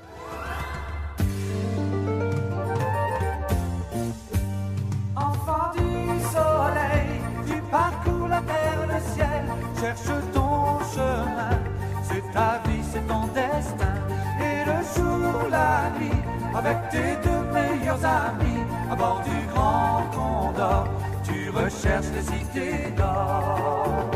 Speaker 15: Enfant du soleil, tu parcours la terre, le ciel, cherche ton chemin. C'est ta vie, c'est ton destin. Et le jour, la nuit, avec tes 2 meilleurs amis, à bord du Grand Condor, tu recherches les cités d'or.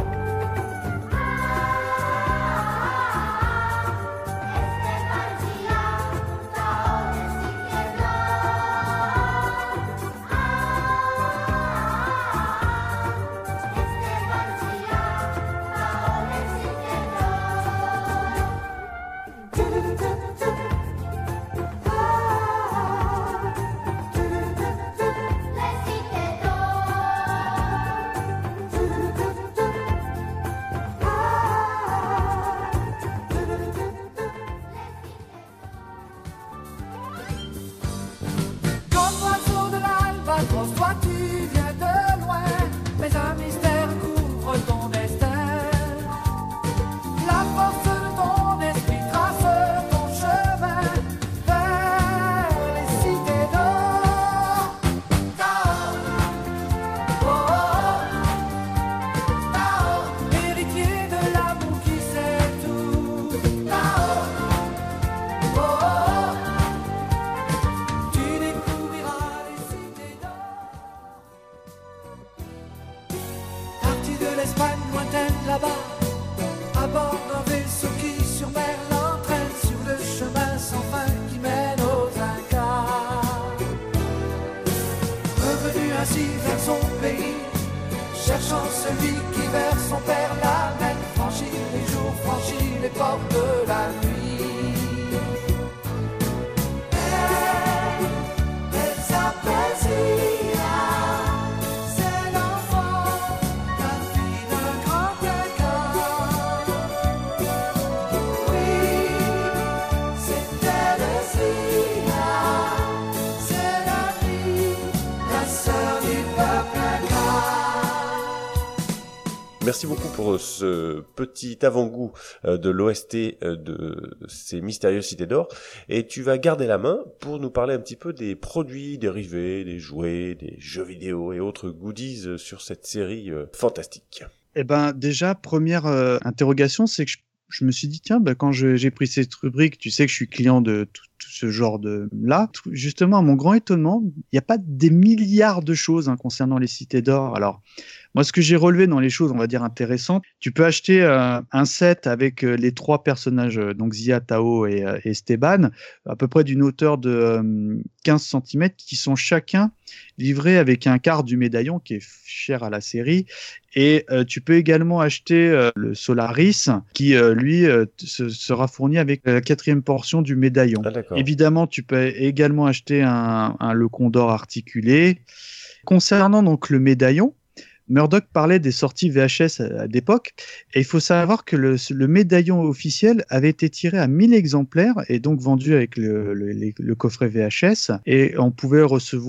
Speaker 15: garçon, celui qui vers son père l'amène, franchit les jours, franchit les portes de la nuit. Elle s'appelle Zia, c'est l'enfant d'un fille d'un grand écart. Oui, c'est elle Zia, c'est l'amie, la sœur du peuple ingrat.
Speaker 2: Merci beaucoup pour ce petit avant-goût de l'OST de ces mystérieuses cités d'or. Et tu vas garder la main pour nous parler un petit peu des produits dérivés, des jouets, des jeux vidéo et autres goodies sur cette série fantastique.
Speaker 14: Eh ben, déjà, première interrogation, c'est que je me suis dit, tiens, quand j'ai pris cette rubrique, tu sais que je suis client de tout ce genre de là. Justement, à mon grand étonnement, il n'y a pas des milliards de choses concernant les cités d'or. Alors, moi, ce que j'ai relevé dans les choses, on va dire intéressantes, tu peux acheter un set avec les 3 personnages, donc Zia, Tao et Esteban, à peu près d'une hauteur de 15 cm, qui sont chacun livrés avec un quart du médaillon qui est cher à la série. Et tu peux également acheter le Solaris qui, lui, sera fourni avec la 4e portion du médaillon.
Speaker 2: Ah,
Speaker 14: évidemment, tu peux également acheter le Condor articulé. Concernant donc le médaillon, Murdoch parlait des sorties VHS à l'époque, et il faut savoir que le médaillon officiel avait été tiré à 1000 exemplaires et donc vendu avec le coffret VHS, et on pouvait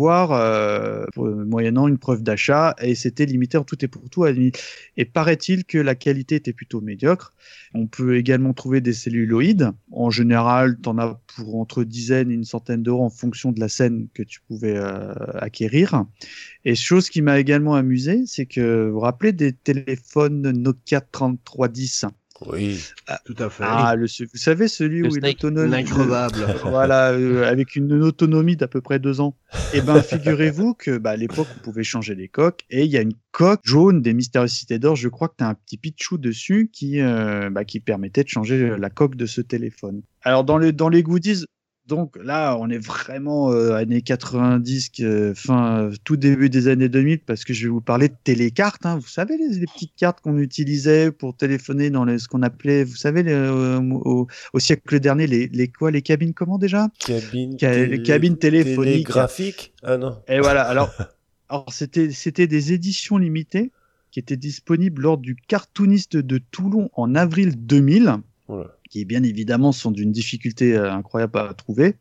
Speaker 14: recevoir moyennant une preuve d'achat, et c'était limité en tout et pour tout à 1000. Et paraît-il que la qualité était plutôt médiocre. On peut également trouver des celluloïdes. En général, tu en as pour entre dizaines et une centaine d'euros en fonction de la scène que tu pouvais acquérir. Et chose qui m'a également amusé, c'est que vous vous rappelez des téléphones Nokia 3310 ?
Speaker 2: Oui,
Speaker 10: tout à fait.
Speaker 14: Vous savez, celui où il est autonome,
Speaker 10: increvable.
Speaker 14: Voilà, avec une autonomie d'à peu près 2 ans. Et ben, figurez-vous que à l'époque, on pouvait changer les coques, et il y a une coque jaune des Mystérieuses Cités d'Or. Je crois que tu as un petit Pichou dessus qui permettait de changer la coque de ce téléphone. Alors dans les goodies. Donc là, on est vraiment années 90, tout début des années 2000, parce que je vais vous parler de télécartes. Vous savez, les petites cartes qu'on utilisait pour téléphoner dans ce qu'on appelait, vous savez, au siècle dernier, les cabines comment déjà ? Les cabines téléphoniques.
Speaker 2: Télégraphiques ? Ah non.
Speaker 14: Et voilà, alors c'était des éditions limitées qui étaient disponibles lors du Cartooniste de Toulon en avril 2000. Voilà. Qui bien évidemment sont d'une difficulté incroyable à trouver.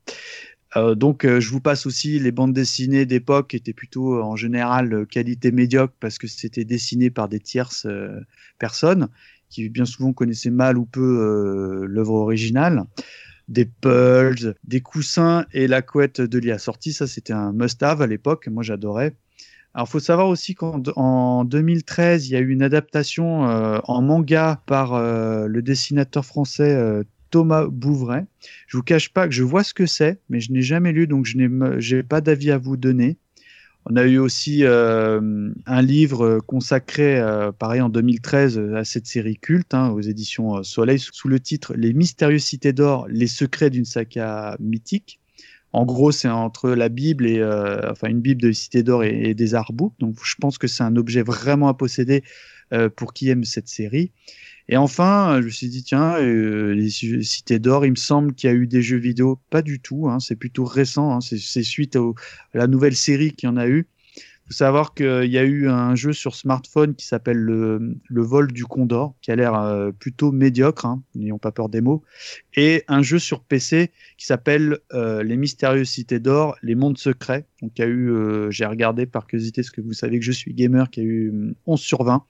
Speaker 14: Donc je vous passe aussi les bandes dessinées d'époque qui étaient plutôt en général qualité médiocre parce que c'était dessiné par des tierces personnes qui bien souvent connaissaient mal ou peu l'œuvre originale. Des pulls, des coussins et la couette de lit assortie, ça c'était un must-have à l'époque, moi j'adorais. Alors, faut savoir aussi qu'en 2013, il y a eu une adaptation en manga par le dessinateur français Thomas Bouvray. Je vous cache pas que je vois ce que c'est, mais je n'ai jamais lu, donc j'ai pas d'avis à vous donner. On a eu aussi un livre consacré, pareil en 2013, à cette série culte, aux éditions Soleil, sous le titre « Les mystérieuses cités d'or, les secrets d'une saga mythique ». En gros, c'est entre la Bible et une Bible de Cité d'Or et des Artbooks. Donc, je pense que c'est un objet vraiment à posséder pour qui aime cette série. Et enfin, je me suis dit, tiens, les Cités d'Or, il me semble qu'il y a eu des jeux vidéo. Pas du tout, c'est plutôt récent. C'est suite à la nouvelle série qu'il y en a eu. Il faut savoir qu'il y a eu un jeu sur smartphone qui s'appelle le vol du Condor, qui a l'air plutôt médiocre, n'ayons pas peur des mots, et un jeu sur PC qui s'appelle Les Mystérieuses Cités d'Or, les mondes secrets. Donc il y a eu, j'ai regardé par curiosité, parce que vous savez que je suis gamer, qui a eu 11 sur 20,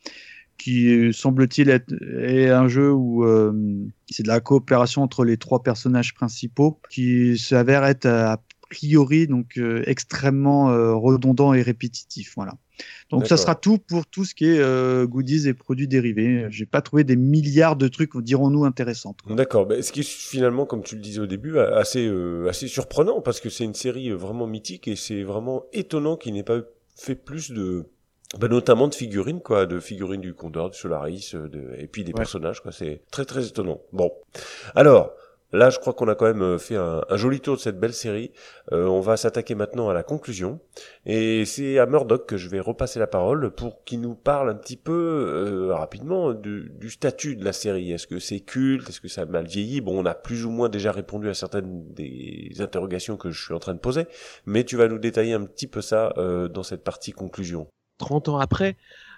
Speaker 14: qui semble-t-il est un jeu où c'est de la coopération entre les 3 personnages principaux, qui s'avère être a priori donc extrêmement redondant et répétitif, voilà. Donc
Speaker 2: D'accord.
Speaker 14: Ça sera tout pour tout ce qui est goodies et produits dérivés. J'ai pas trouvé des milliards de trucs, dirons-nous, intéressants.
Speaker 2: D'accord, ce qui est finalement, comme tu le disais au début, assez surprenant, parce que c'est une série vraiment mythique et c'est vraiment étonnant qu'il n'ait pas fait plus de notamment de figurines, de figurines du Condor, du Solaris, et puis des personnages, c'est très très étonnant. Bon, alors Là, je crois qu'on a quand même fait un joli tour de cette belle série. On va s'attaquer maintenant à la conclusion. Et c'est à Murdoch que je vais repasser la parole pour qu'il nous parle un petit peu rapidement du statut de la série. Est-ce que c'est culte? Est-ce que ça a mal vieilli? Bon, on a plus ou moins déjà répondu à certaines des interrogations que je suis en train de poser, mais tu vas nous détailler un petit peu ça dans cette partie conclusion.
Speaker 4: 30 ans après,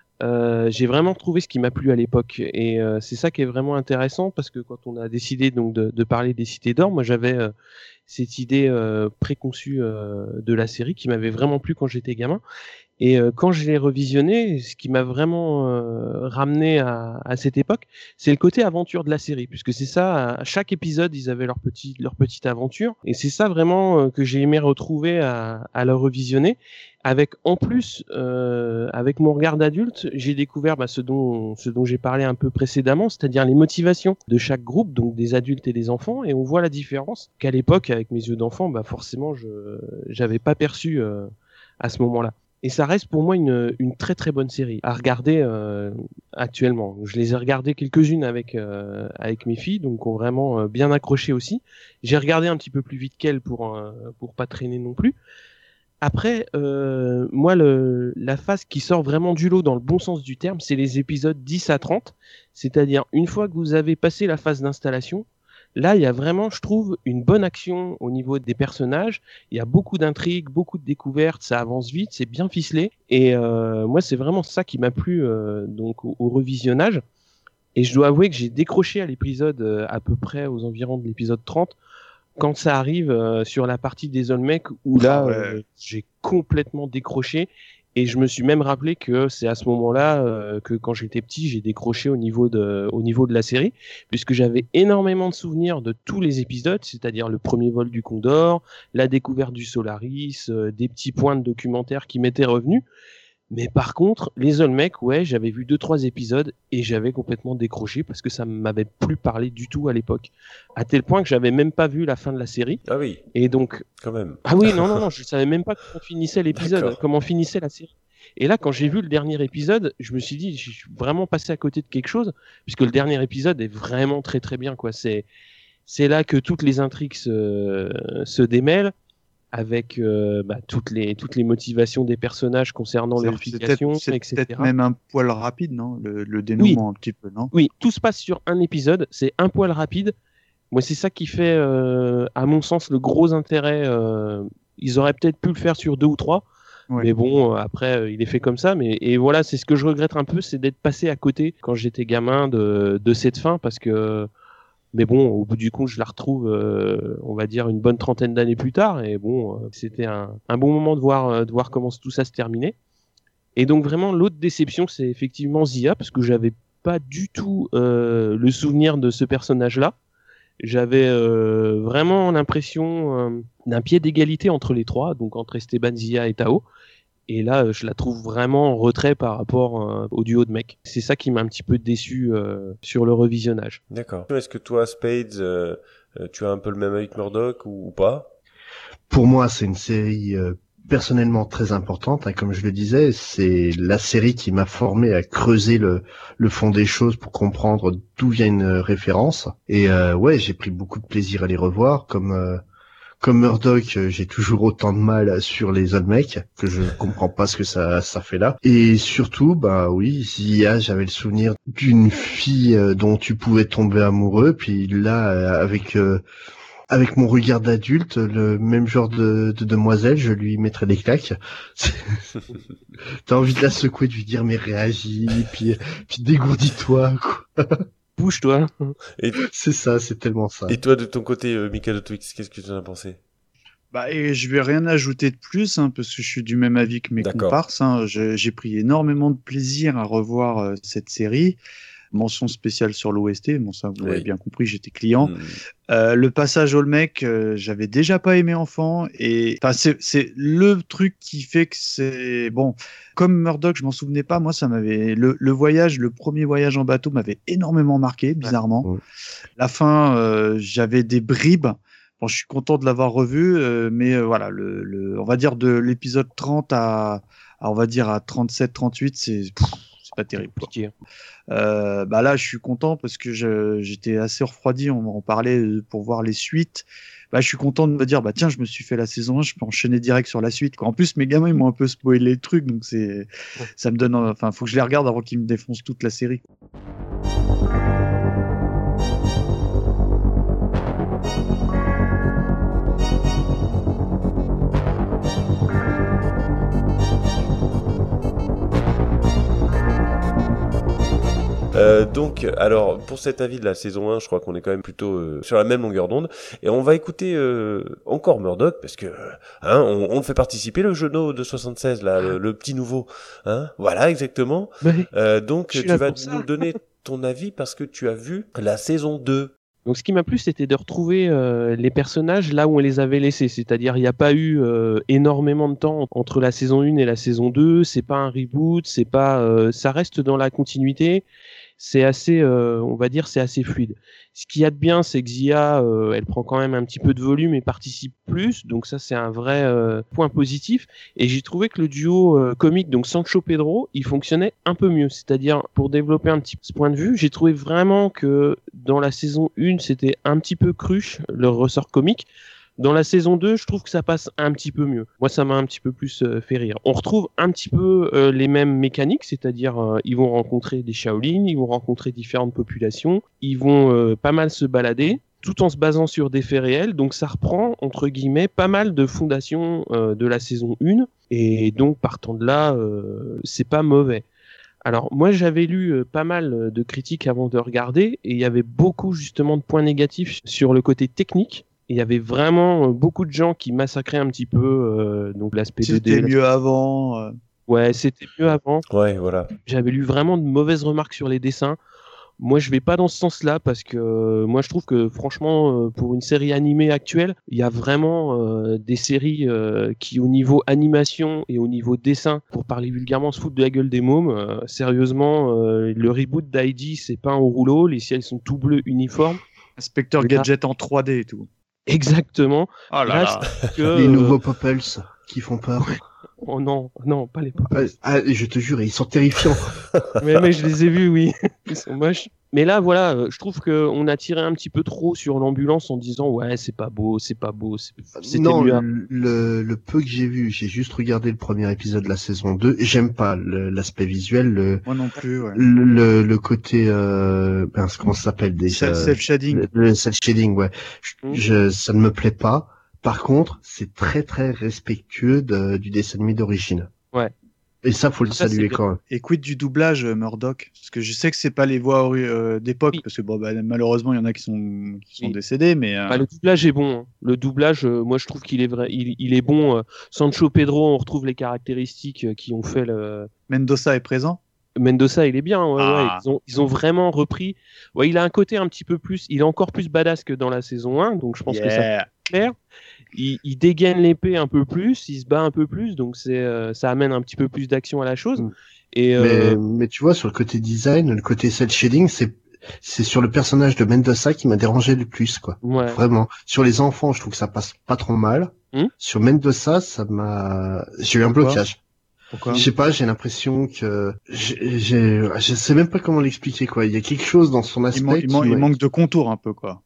Speaker 4: j'ai vraiment trouvé ce qui m'a plu à l'époque, et c'est ça qui est vraiment intéressant, parce que quand on a décidé donc de parler des Cités d'Or, moi j'avais cette idée préconçue de la série qui m'avait vraiment plu quand j'étais gamin, et quand je l'ai revisionné, ce qui m'a vraiment ramené à cette époque, c'est le côté aventure de la série, puisque c'est ça, à chaque épisode ils avaient leur petite aventure, et c'est ça vraiment que j'ai aimé retrouver à le revisionner. Avec en plus, avec mon regard d'adulte, j'ai découvert ce dont j'ai parlé un peu précédemment, c'est-à-dire les motivations de chaque groupe, donc des adultes et des enfants, et on voit la différence qu'à l'époque, avec mes yeux d'enfant, forcément, j'avais pas perçu à ce moment-là. Et ça reste pour moi une très très bonne série à regarder actuellement. Je les ai regardées quelques-unes avec mes filles, donc ont vraiment bien accroché aussi. J'ai regardé un petit peu plus vite qu'elles pour pas traîner non plus. Après, moi, la phase qui sort vraiment du lot dans le bon sens du terme, c'est les épisodes 10 à 30. C'est-à-dire, une fois que vous avez passé la phase d'installation, là, il y a vraiment, je trouve, une bonne action au niveau des personnages. Il y a beaucoup d'intrigues, beaucoup de découvertes, ça avance vite, c'est bien ficelé. Et moi, c'est vraiment ça qui m'a plu donc au revisionnage. Et je dois avouer que j'ai décroché à l'épisode à peu près aux environs de l'épisode 30, quand ça arrive sur la partie des Olmecs, où là, j'ai complètement décroché. Et je me suis même rappelé que c'est à ce moment-là que quand j'étais petit, j'ai décroché au niveau de la série, puisque j'avais énormément de souvenirs de tous les épisodes, c'est-à-dire le premier vol du Condor, la découverte du Solaris, des petits points de documentaire qui m'étaient revenus. Mais par contre, les Olmecs, j'avais vu 2-3 épisodes et j'avais complètement décroché parce que ça m'avait plus parlé du tout à l'époque. À tel point que j'avais même pas vu la fin de la série.
Speaker 2: Ah oui.
Speaker 4: Et donc.
Speaker 2: Quand même.
Speaker 4: Ah oui, non, je savais même pas comment finissait l'épisode,
Speaker 2: D'accord.
Speaker 4: comment finissait la série. Et là, quand j'ai vu le dernier épisode, je me suis dit, je suis vraiment passé à côté de quelque chose, puisque le dernier épisode est vraiment très très bien, quoi. C'est là que toutes les intrigues se démêlent, avec toutes les motivations des personnages concernant leur filiation, etc.
Speaker 14: C'est peut-être même un poil rapide, non, le dénouement, un petit peu, non?
Speaker 4: Oui, tout se passe sur un épisode, c'est un poil rapide. Moi, c'est ça qui fait, à mon sens, le gros intérêt. Ils auraient peut-être pu le faire sur 2 ou 3, mais bon, après, il est fait comme ça. Et voilà, c'est ce que je regrette un peu, c'est d'être passé à côté quand j'étais gamin de cette fin, parce que. Mais bon, au bout du compte, je la retrouve, on va dire, une bonne trentaine d'années plus tard. Et bon, c'était un bon moment de voir comment tout ça se terminait. Et donc vraiment, l'autre déception, c'est effectivement Zia, parce que j'avais pas du tout le souvenir de ce personnage-là. J'avais vraiment l'impression d'un pied d'égalité entre les trois, donc entre Esteban, Zia et Tao. Et là, je la trouve vraiment en retrait par rapport au duo de mecs. C'est ça qui m'a un petit peu déçu sur le revisionnage.
Speaker 2: D'accord. Est-ce que toi, Spades, tu as un peu le même avis que Murdoch ou pas?
Speaker 10: Pour moi, c'est une série personnellement très importante. Hein, comme je le disais, c'est la série qui m'a formé à creuser le fond des choses pour comprendre d'où vient une référence. Et j'ai pris beaucoup de plaisir à les revoir. Comme Murdoch, j'ai toujours autant de mal sur les Olmecs, que je comprends pas ce que ça fait là. Et surtout, Zia, j'avais le souvenir d'une fille dont tu pouvais tomber amoureux, puis là, avec mon regard d'adulte, le même genre de demoiselle, je lui mettrais des claques. T'as envie de la secouer, de lui dire mais réagis, puis dégourdis-toi, quoi.
Speaker 4: Bouge-toi.
Speaker 10: C'est ça, c'est tellement ça.
Speaker 2: Et toi, de ton côté, Michael Twix, qu'est-ce que tu en as pensé?
Speaker 14: Et je vais rien ajouter de plus, parce que je suis du même avis que mes comparses. J'ai pris énormément de plaisir à revoir cette série. Mention spéciale sur l'OST, bon ça vous l'avez bien compris, j'étais client. Le passage Olmec, j'avais déjà pas aimé enfant, et c'est le truc qui fait que c'est bon. Comme Murdoch, je m'en souvenais pas, moi ça m'avait le premier voyage en bateau m'avait énormément marqué, bizarrement. La fin, j'avais des bribes. Bon, je suis content de l'avoir revu, mais voilà, on va dire de l'épisode 30 à on va dire à 37-38, c'est pas terrible.
Speaker 4: Compliqué.
Speaker 14: Bah là, je suis content parce que j'étais assez refroidi. On m'en parlait pour voir les suites. Bah, je suis content de me dire, bah tiens, je me suis fait la saison 1, je peux enchaîner direct sur la suite, quoi. En plus, mes gamins, ils m'ont un peu spoilé le truc, donc ça me donne, enfin, faut que je les regarde avant qu'ils me défoncent toute la série.
Speaker 2: Donc, alors, pour cet avis de la saison 1, je crois qu'on est quand même plutôt sur la même longueur d'onde. Et on va écouter encore Murdoch, parce que on le fait participer, le Genou de 76, là, le petit nouveau. Hein, voilà, exactement. Donc, tu vas nous donner ton avis parce que tu as vu la saison 2.
Speaker 4: Donc ce qui m'a plu, c'était de retrouver les personnages là où on les avait laissés. C'est-à-dire, il n'y a pas eu énormément de temps entre la saison 1 et la saison 2. C'est pas un reboot, c'est pas, ça reste dans la continuité. C'est assez, on va dire, c'est assez fluide. Ce qu'il y a de bien, c'est que Zia, elle prend quand même un petit peu de volume et participe plus. Donc ça, c'est un vrai point positif. Et j'ai trouvé que le duo comique, donc Sancho Pedro, il fonctionnait un peu mieux. C'est-à-dire, pour développer un petit peu ce point de vue, j'ai trouvé vraiment que dans la saison 1, c'était un petit peu cruche, le ressort comique. Dans la saison 2, je trouve que ça passe un petit peu mieux. Moi, ça m'a un petit peu plus fait rire. On retrouve un petit peu les mêmes mécaniques, c'est-à-dire ils vont rencontrer des Shaolin, ils vont rencontrer différentes populations, ils vont pas mal se balader, tout en se basant sur des faits réels. Donc ça reprend, entre guillemets, pas mal de fondations de la saison 1. Et donc, partant de là, c'est pas mauvais. Alors, moi, j'avais lu pas mal de critiques avant de regarder, et il y avait beaucoup, justement, de points négatifs sur le côté technique. Il y avait vraiment beaucoup de gens qui massacraient un petit peu donc l'aspect 2D.
Speaker 14: C'était mieux avant.
Speaker 4: Ouais, c'était mieux avant.
Speaker 2: Ouais, voilà.
Speaker 4: J'avais lu vraiment de mauvaises remarques sur les dessins. Moi, je vais pas dans ce sens-là parce que moi, je trouve que franchement, pour une série animée actuelle, il y a vraiment des séries qui, au niveau animation et au niveau dessin, pour parler vulgairement, se foutent de la gueule des mômes. Sérieusement, le reboot d'Heidi, c'est pas au rouleau. Les ciels sont tout bleus uniformes.
Speaker 14: Inspecteur Gadget en 3D et tout.
Speaker 4: Exactement.
Speaker 14: Oh là là.
Speaker 10: Les nouveaux Popples qui font peur.
Speaker 4: Oh non, non, pas les Popples.
Speaker 10: Ah, je te jure, ils sont terrifiants.
Speaker 4: mais je les ai vus, oui. Ils sont moches. Mais là, voilà, je trouve qu'on a tiré un petit peu trop sur l'ambulance en disant ouais, c'est pas beau, c'était
Speaker 10: non,
Speaker 4: mieux.
Speaker 10: Le peu que j'ai vu, j'ai juste regardé le premier épisode de la saison 2. J'aime pas l'aspect visuel.
Speaker 14: Moi non plus, ouais.
Speaker 10: Le côté, comment ça s'appelle
Speaker 14: self-shading.
Speaker 10: Le self-shading, ouais. Ça ne me plaît pas. Par contre, c'est très très respectueux du dessin animé d'origine.
Speaker 4: Ouais.
Speaker 10: Et ça, faut le saluer quand même.
Speaker 14: Et quid du doublage, Murdoch? Parce que je sais que c'est pas les voix d'époque, parce que bon, malheureusement, il y en a qui sont décédés, mais.
Speaker 4: Le doublage est bon. Hein. Le doublage, moi, je trouve qu'il est vrai. Il est bon. Sancho Pedro, on retrouve les caractéristiques qui ont fait le.
Speaker 14: Mendoza est présent.
Speaker 4: Mendoza, il est bien. Ouais, ils ont vraiment repris. Ouais, il a un côté un petit peu plus. Il est encore plus badass que dans la saison 1, donc je pense que ça fait clair. Il dégaine l'épée un peu plus, il se bat un peu plus, donc ça amène un petit peu plus d'action à la chose. Et
Speaker 10: mais tu vois, sur le côté design, le côté cel shading, c'est sur le personnage de Mendoza qui m'a dérangé le plus, quoi.
Speaker 4: Ouais.
Speaker 10: Vraiment. Sur les enfants, je trouve que ça passe pas trop mal. Sur Mendoza, j'ai eu un blocage.
Speaker 14: Pourquoi?
Speaker 10: Je sais pas, j'ai l'impression que je sais même pas comment l'expliquer, quoi. Il y a quelque chose dans son aspect.
Speaker 14: Il manque de contour un peu, quoi.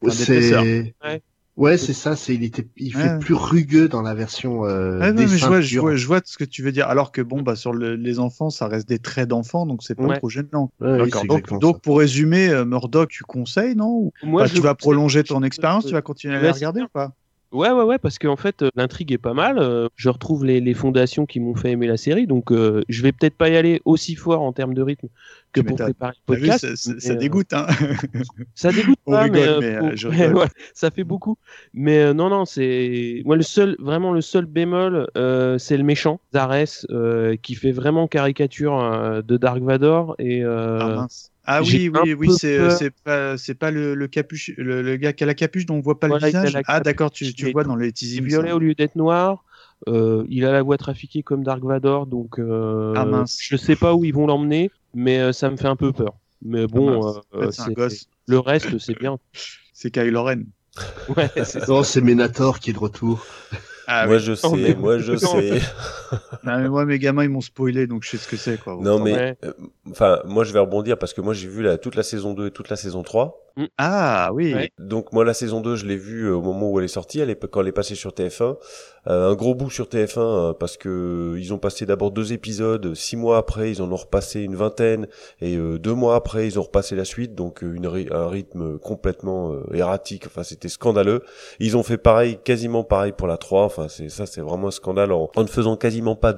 Speaker 10: Ouais, c'est ça, il fait plus rugueux dans la version
Speaker 14: mais je vois ce que tu veux dire. Alors que bon, sur les enfants, ça reste des traits d'enfants, donc c'est pas trop gênant.
Speaker 10: D'accord.
Speaker 14: Donc pour résumer, Murdoch, tu conseilles, non?
Speaker 4: Moi,
Speaker 14: tu vas prolonger ton expérience, tu vas continuer à la regarder ou pas?
Speaker 4: Ouais, parce qu'en fait, l'intrigue est pas mal. Je retrouve les fondations qui m'ont fait aimer la série, donc je vais peut-être pas y aller aussi fort en termes de rythme que pour préparer le podcast.
Speaker 14: Ça dégoûte, hein.
Speaker 4: Ça dégoûte pas,
Speaker 14: rigole, je rigole.
Speaker 4: Ouais, ça fait beaucoup. Mais non, c'est moi le seul bémol, c'est le méchant, Zarès, qui fait vraiment caricature de Dark Vador et.
Speaker 14: Mince. Ah oui, c'est pas le capuche, le gars qui a la capuche dont on voit pas le visage. Ah d'accord, tu vois dans les teasings.
Speaker 4: Violet au lieu d'être noir. Il a la voix trafiquée comme Dark Vador, donc je sais pas où ils vont l'emmener, mais ça me fait un peu peur. Mais bon,
Speaker 14: c'est un gosse.
Speaker 4: Le reste, c'est bien.
Speaker 14: C'est Kylo Ren.
Speaker 4: Ouais,
Speaker 10: non, c'est Ménator qui est de retour.
Speaker 2: Moi je sais.
Speaker 14: Non, mais moi, mes gamins, ils m'ont spoilé, donc je sais ce que c'est, quoi.
Speaker 2: Non, mais,
Speaker 4: Ouais.
Speaker 2: enfin, moi, je vais rebondir parce que moi, j'ai vu toute la saison 2 et toute la saison 3.
Speaker 14: Ah, oui.
Speaker 4: Ouais.
Speaker 2: Donc, moi, la saison 2, je l'ai vue au moment où elle est sortie, quand elle est passée sur TF1. Un gros bout sur TF1, parce que ils ont passé d'abord 2 épisodes, 6 mois après, ils en ont repassé une vingtaine, et 2 mois après, ils ont repassé la suite, donc un rythme complètement erratique, enfin, c'était scandaleux. Ils ont fait pareil, quasiment pareil pour la 3, enfin, c'est vraiment un scandale en ne faisant quasiment pas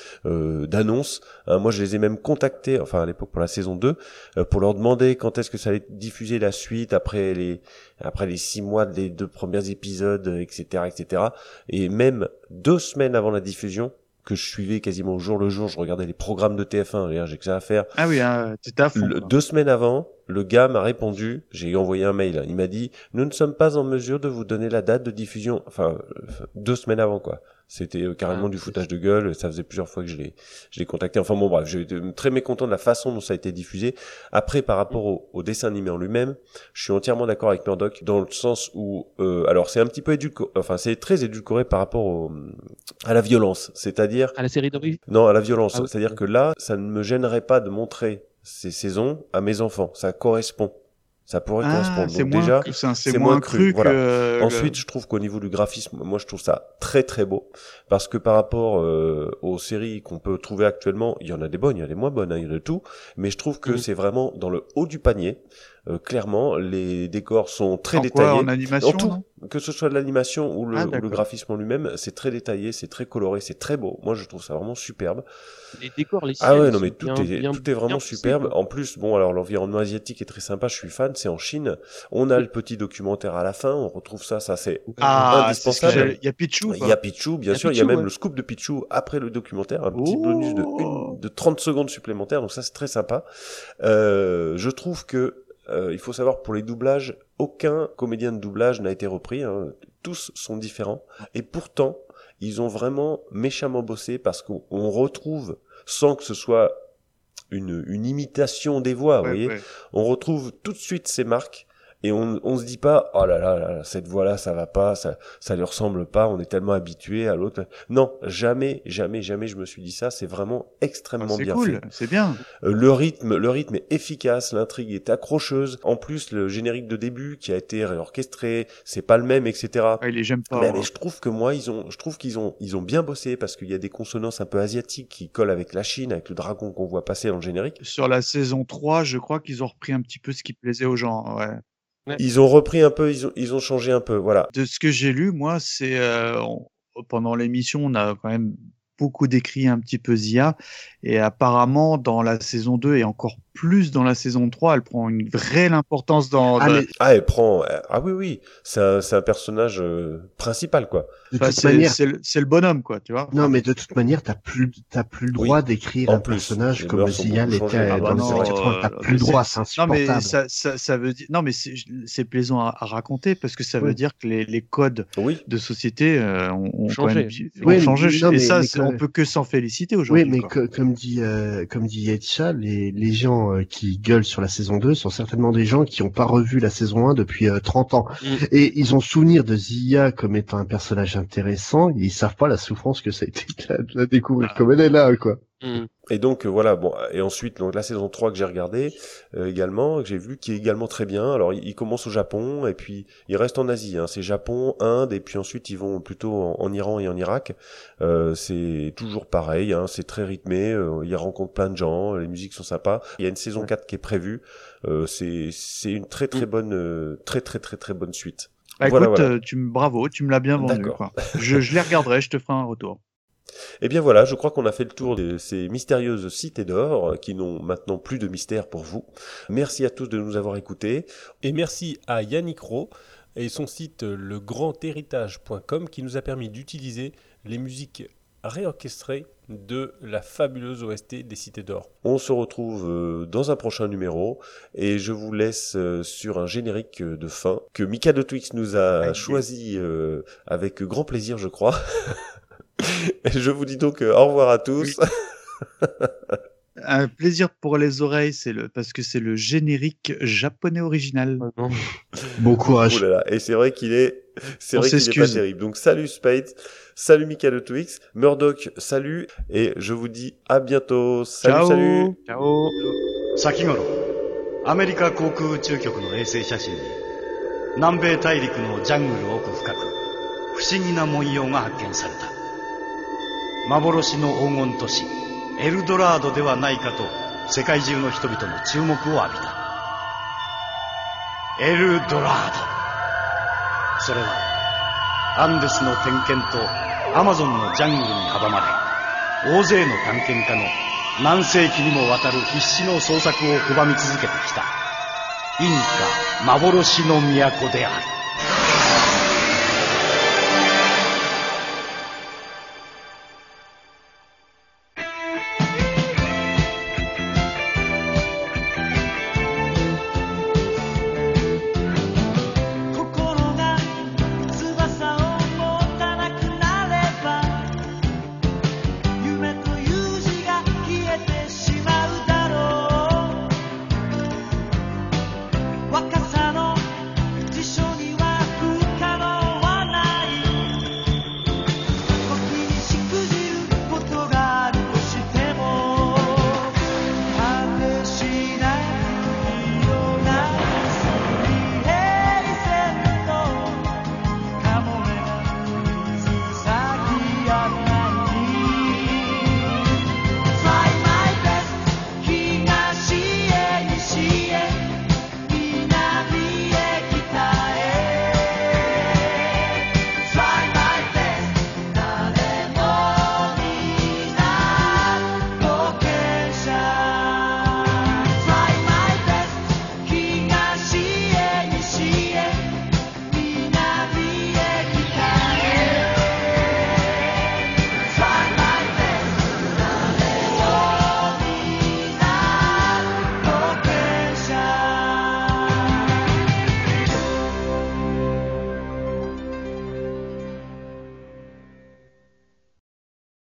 Speaker 2: d'annonce. Moi, je les ai même contactés, enfin, à l'époque pour la saison 2, pour leur demander quand est-ce que ça allait diffuser la suite après les 6 mois des 2 premiers épisodes, etc., etc. Et même 2 semaines avant la diffusion, que je suivais quasiment au jour le jour, je regardais les programmes de TF1, j'ai que ça à faire.
Speaker 14: Ah oui, t'étais à fond.
Speaker 2: 2 semaines avant, le gars m'a répondu, j'ai envoyé un mail, il m'a dit « Nous ne sommes pas en mesure de vous donner la date de diffusion. » Enfin, 2 semaines avant, quoi. C'était carrément du foutage de gueule, ça faisait plusieurs fois que je l'ai contacté. Enfin bon, bref, j'étais très mécontent de la façon dont ça a été diffusé. Après, par rapport au dessin animé en lui-même, je suis entièrement d'accord avec Murdoch, dans le sens où, alors c'est un petit peu édulcoré, enfin c'est très édulcoré par rapport à la violence, c'est-à-dire...
Speaker 4: À la série d'origine?
Speaker 2: Non, à la violence,
Speaker 4: Ah oui.
Speaker 2: c'est-à-dire que là, ça ne me gênerait pas de montrer ces saisons à mes enfants, ça correspond. Ça pourrait correspondre.
Speaker 14: c'est
Speaker 2: Donc
Speaker 14: moins
Speaker 2: déjà,
Speaker 14: c'est moins cru
Speaker 2: voilà.
Speaker 14: que...
Speaker 2: Ensuite, je trouve qu'au niveau du graphisme, moi je trouve ça très très beau, parce que par rapport aux séries qu'on peut trouver actuellement, il y en a des bonnes, il y en a des moins bonnes, il y en a de tout, mais je trouve que c'est vraiment dans le haut du panier. Clairement, les décors sont très détaillés.
Speaker 14: En animation,
Speaker 2: tout,
Speaker 14: non
Speaker 2: que ce soit de l'animation ou le
Speaker 14: d'accord.
Speaker 2: graphisme en lui-même, c'est très détaillé, c'est très coloré, c'est très beau. Moi, je trouve ça vraiment superbe.
Speaker 4: Les décors, les
Speaker 2: Ah ouais,
Speaker 4: ciels
Speaker 2: non mais
Speaker 4: sont
Speaker 2: tout est vraiment
Speaker 4: bien
Speaker 2: superbe.
Speaker 4: poussés, quoi.
Speaker 2: En plus, bon, alors l'environnement asiatique est très sympa, je suis fan, c'est en Chine. On a le petit documentaire à la fin, on retrouve ça c'est indispensable.
Speaker 14: Il y a Pichou.
Speaker 2: Il y a Pichou, bien sûr, il y a même le scoop de Pichou après le documentaire, un petit bonus de 30 secondes supplémentaires, donc ça c'est très sympa. Je trouve que il faut savoir, pour les doublages, aucun comédien de doublage n'a été repris, hein. Tous sont différents, et pourtant, ils ont vraiment méchamment bossé, parce qu'on retrouve, sans que ce soit une imitation des voix, vous voyez, on retrouve tout de suite ces marques, et on se dit pas, oh là là, cette voix-là, ça va pas, ça lui ressemble pas, on est tellement habitué à l'autre. Non, jamais je me suis dit ça, c'est vraiment extrêmement bien fait.
Speaker 14: C'est bien.
Speaker 2: Le rythme est efficace, l'intrigue est accrocheuse. En plus, le générique de début qui a été réorchestré, c'est pas le même, etc.
Speaker 14: J'aime pas.
Speaker 2: Mais je trouve que qu'ils ont bien bossé, parce qu'il y a des consonances un peu asiatiques qui collent avec la Chine, avec le dragon qu'on voit passer dans le générique.
Speaker 14: Sur la saison 3, je crois qu'ils ont repris un petit peu ce qui plaisait aux gens, ouais.
Speaker 2: Ils ont repris un peu, ils ont changé un peu, voilà.
Speaker 14: De ce que j'ai lu, moi, c'est pendant l'émission, on a quand même beaucoup décrit un petit peu Zia, et apparemment dans la saison 2 et encore plus dans la saison 3, elle prend une vraie importance dans...
Speaker 2: elle prend... Ah oui, c'est un personnage principal, quoi.
Speaker 10: De toute manière...
Speaker 14: C'est le bonhomme, quoi, tu vois.
Speaker 10: Non, mais de toute manière, t'as plus le droit d'écrire un personnage comme Zia l'était dans les années 80. T'as plus le droit, c'est insupportable.
Speaker 14: Non, mais ça veut dire... Non, mais c'est plaisant à raconter, parce que ça veut dire que les codes de société ont changé. Et ça, on peut que s'en féliciter aujourd'hui.
Speaker 10: Oui, mais comme dit Yetcha, les gens qui gueulent sur la saison 2 sont certainement des gens qui n'ont pas revu la saison 1 depuis 30 ans. Et ils ont souvenir de Zia comme étant un personnage intéressant, et ils savent pas la souffrance que ça a été de la découvrir comme elle est là, quoi.
Speaker 2: Et donc voilà, bon, et ensuite donc la saison 3 que j'ai regardé également, que j'ai vu, qui est également très bien. Alors il commence au Japon, et puis il reste en Asie, hein. C'est Japon, Inde, et puis ensuite ils vont plutôt en Iran et en Irak. C'est toujours pareil, hein, c'est très rythmé, ils rencontrent plein de gens, les musiques sont sympas. Il y a une saison 4 qui est prévue. C'est une très bonne très bonne suite.
Speaker 14: Bah, voilà, écoute, bravo, tu me l'as bien vendu, quoi. Je les regarderai, je te ferai un retour.
Speaker 2: Eh bien voilà, je crois qu'on a fait le tour de ces mystérieuses cités d'or qui n'ont maintenant plus de mystère pour vous. Merci à tous de nous avoir écoutés.
Speaker 16: Et merci à Yannick Rowe et son site legrandhéritage.com qui nous a permis d'utiliser les musiques réorchestrées de la fabuleuse OST des Cités d'Or.
Speaker 2: On se retrouve dans un prochain numéro et je vous laisse sur un générique de fin que Mika de Twix nous a choisi avec grand plaisir, je crois. Et je vous dis donc au revoir à tous. Oui.
Speaker 14: Un plaisir pour les oreilles, parce que c'est le générique japonais original.
Speaker 10: Bon courage.
Speaker 2: Oh là là. Et c'est vrai qu'il est pas terrible. Donc salut Spades, salut Michael Twix, Murdoch, salut, et je vous dis à bientôt. Salut,
Speaker 14: Ciao.
Speaker 2: salut.
Speaker 4: Ciao.
Speaker 17: 先頃、アメリカ航空宇宙局の衛星写真に、南米大陸のジャングル奥深く、不思議な文様が発見された。幻の黄金都市、エルドラードではないかと世界中の人々の注目を浴びた。エルドラード。それはアンデスの点検とアマゾンのジャングルに阻まれ、大勢の探検家の何世紀にもわたる必死の捜索を拒み続けてきたインカ幻の都である。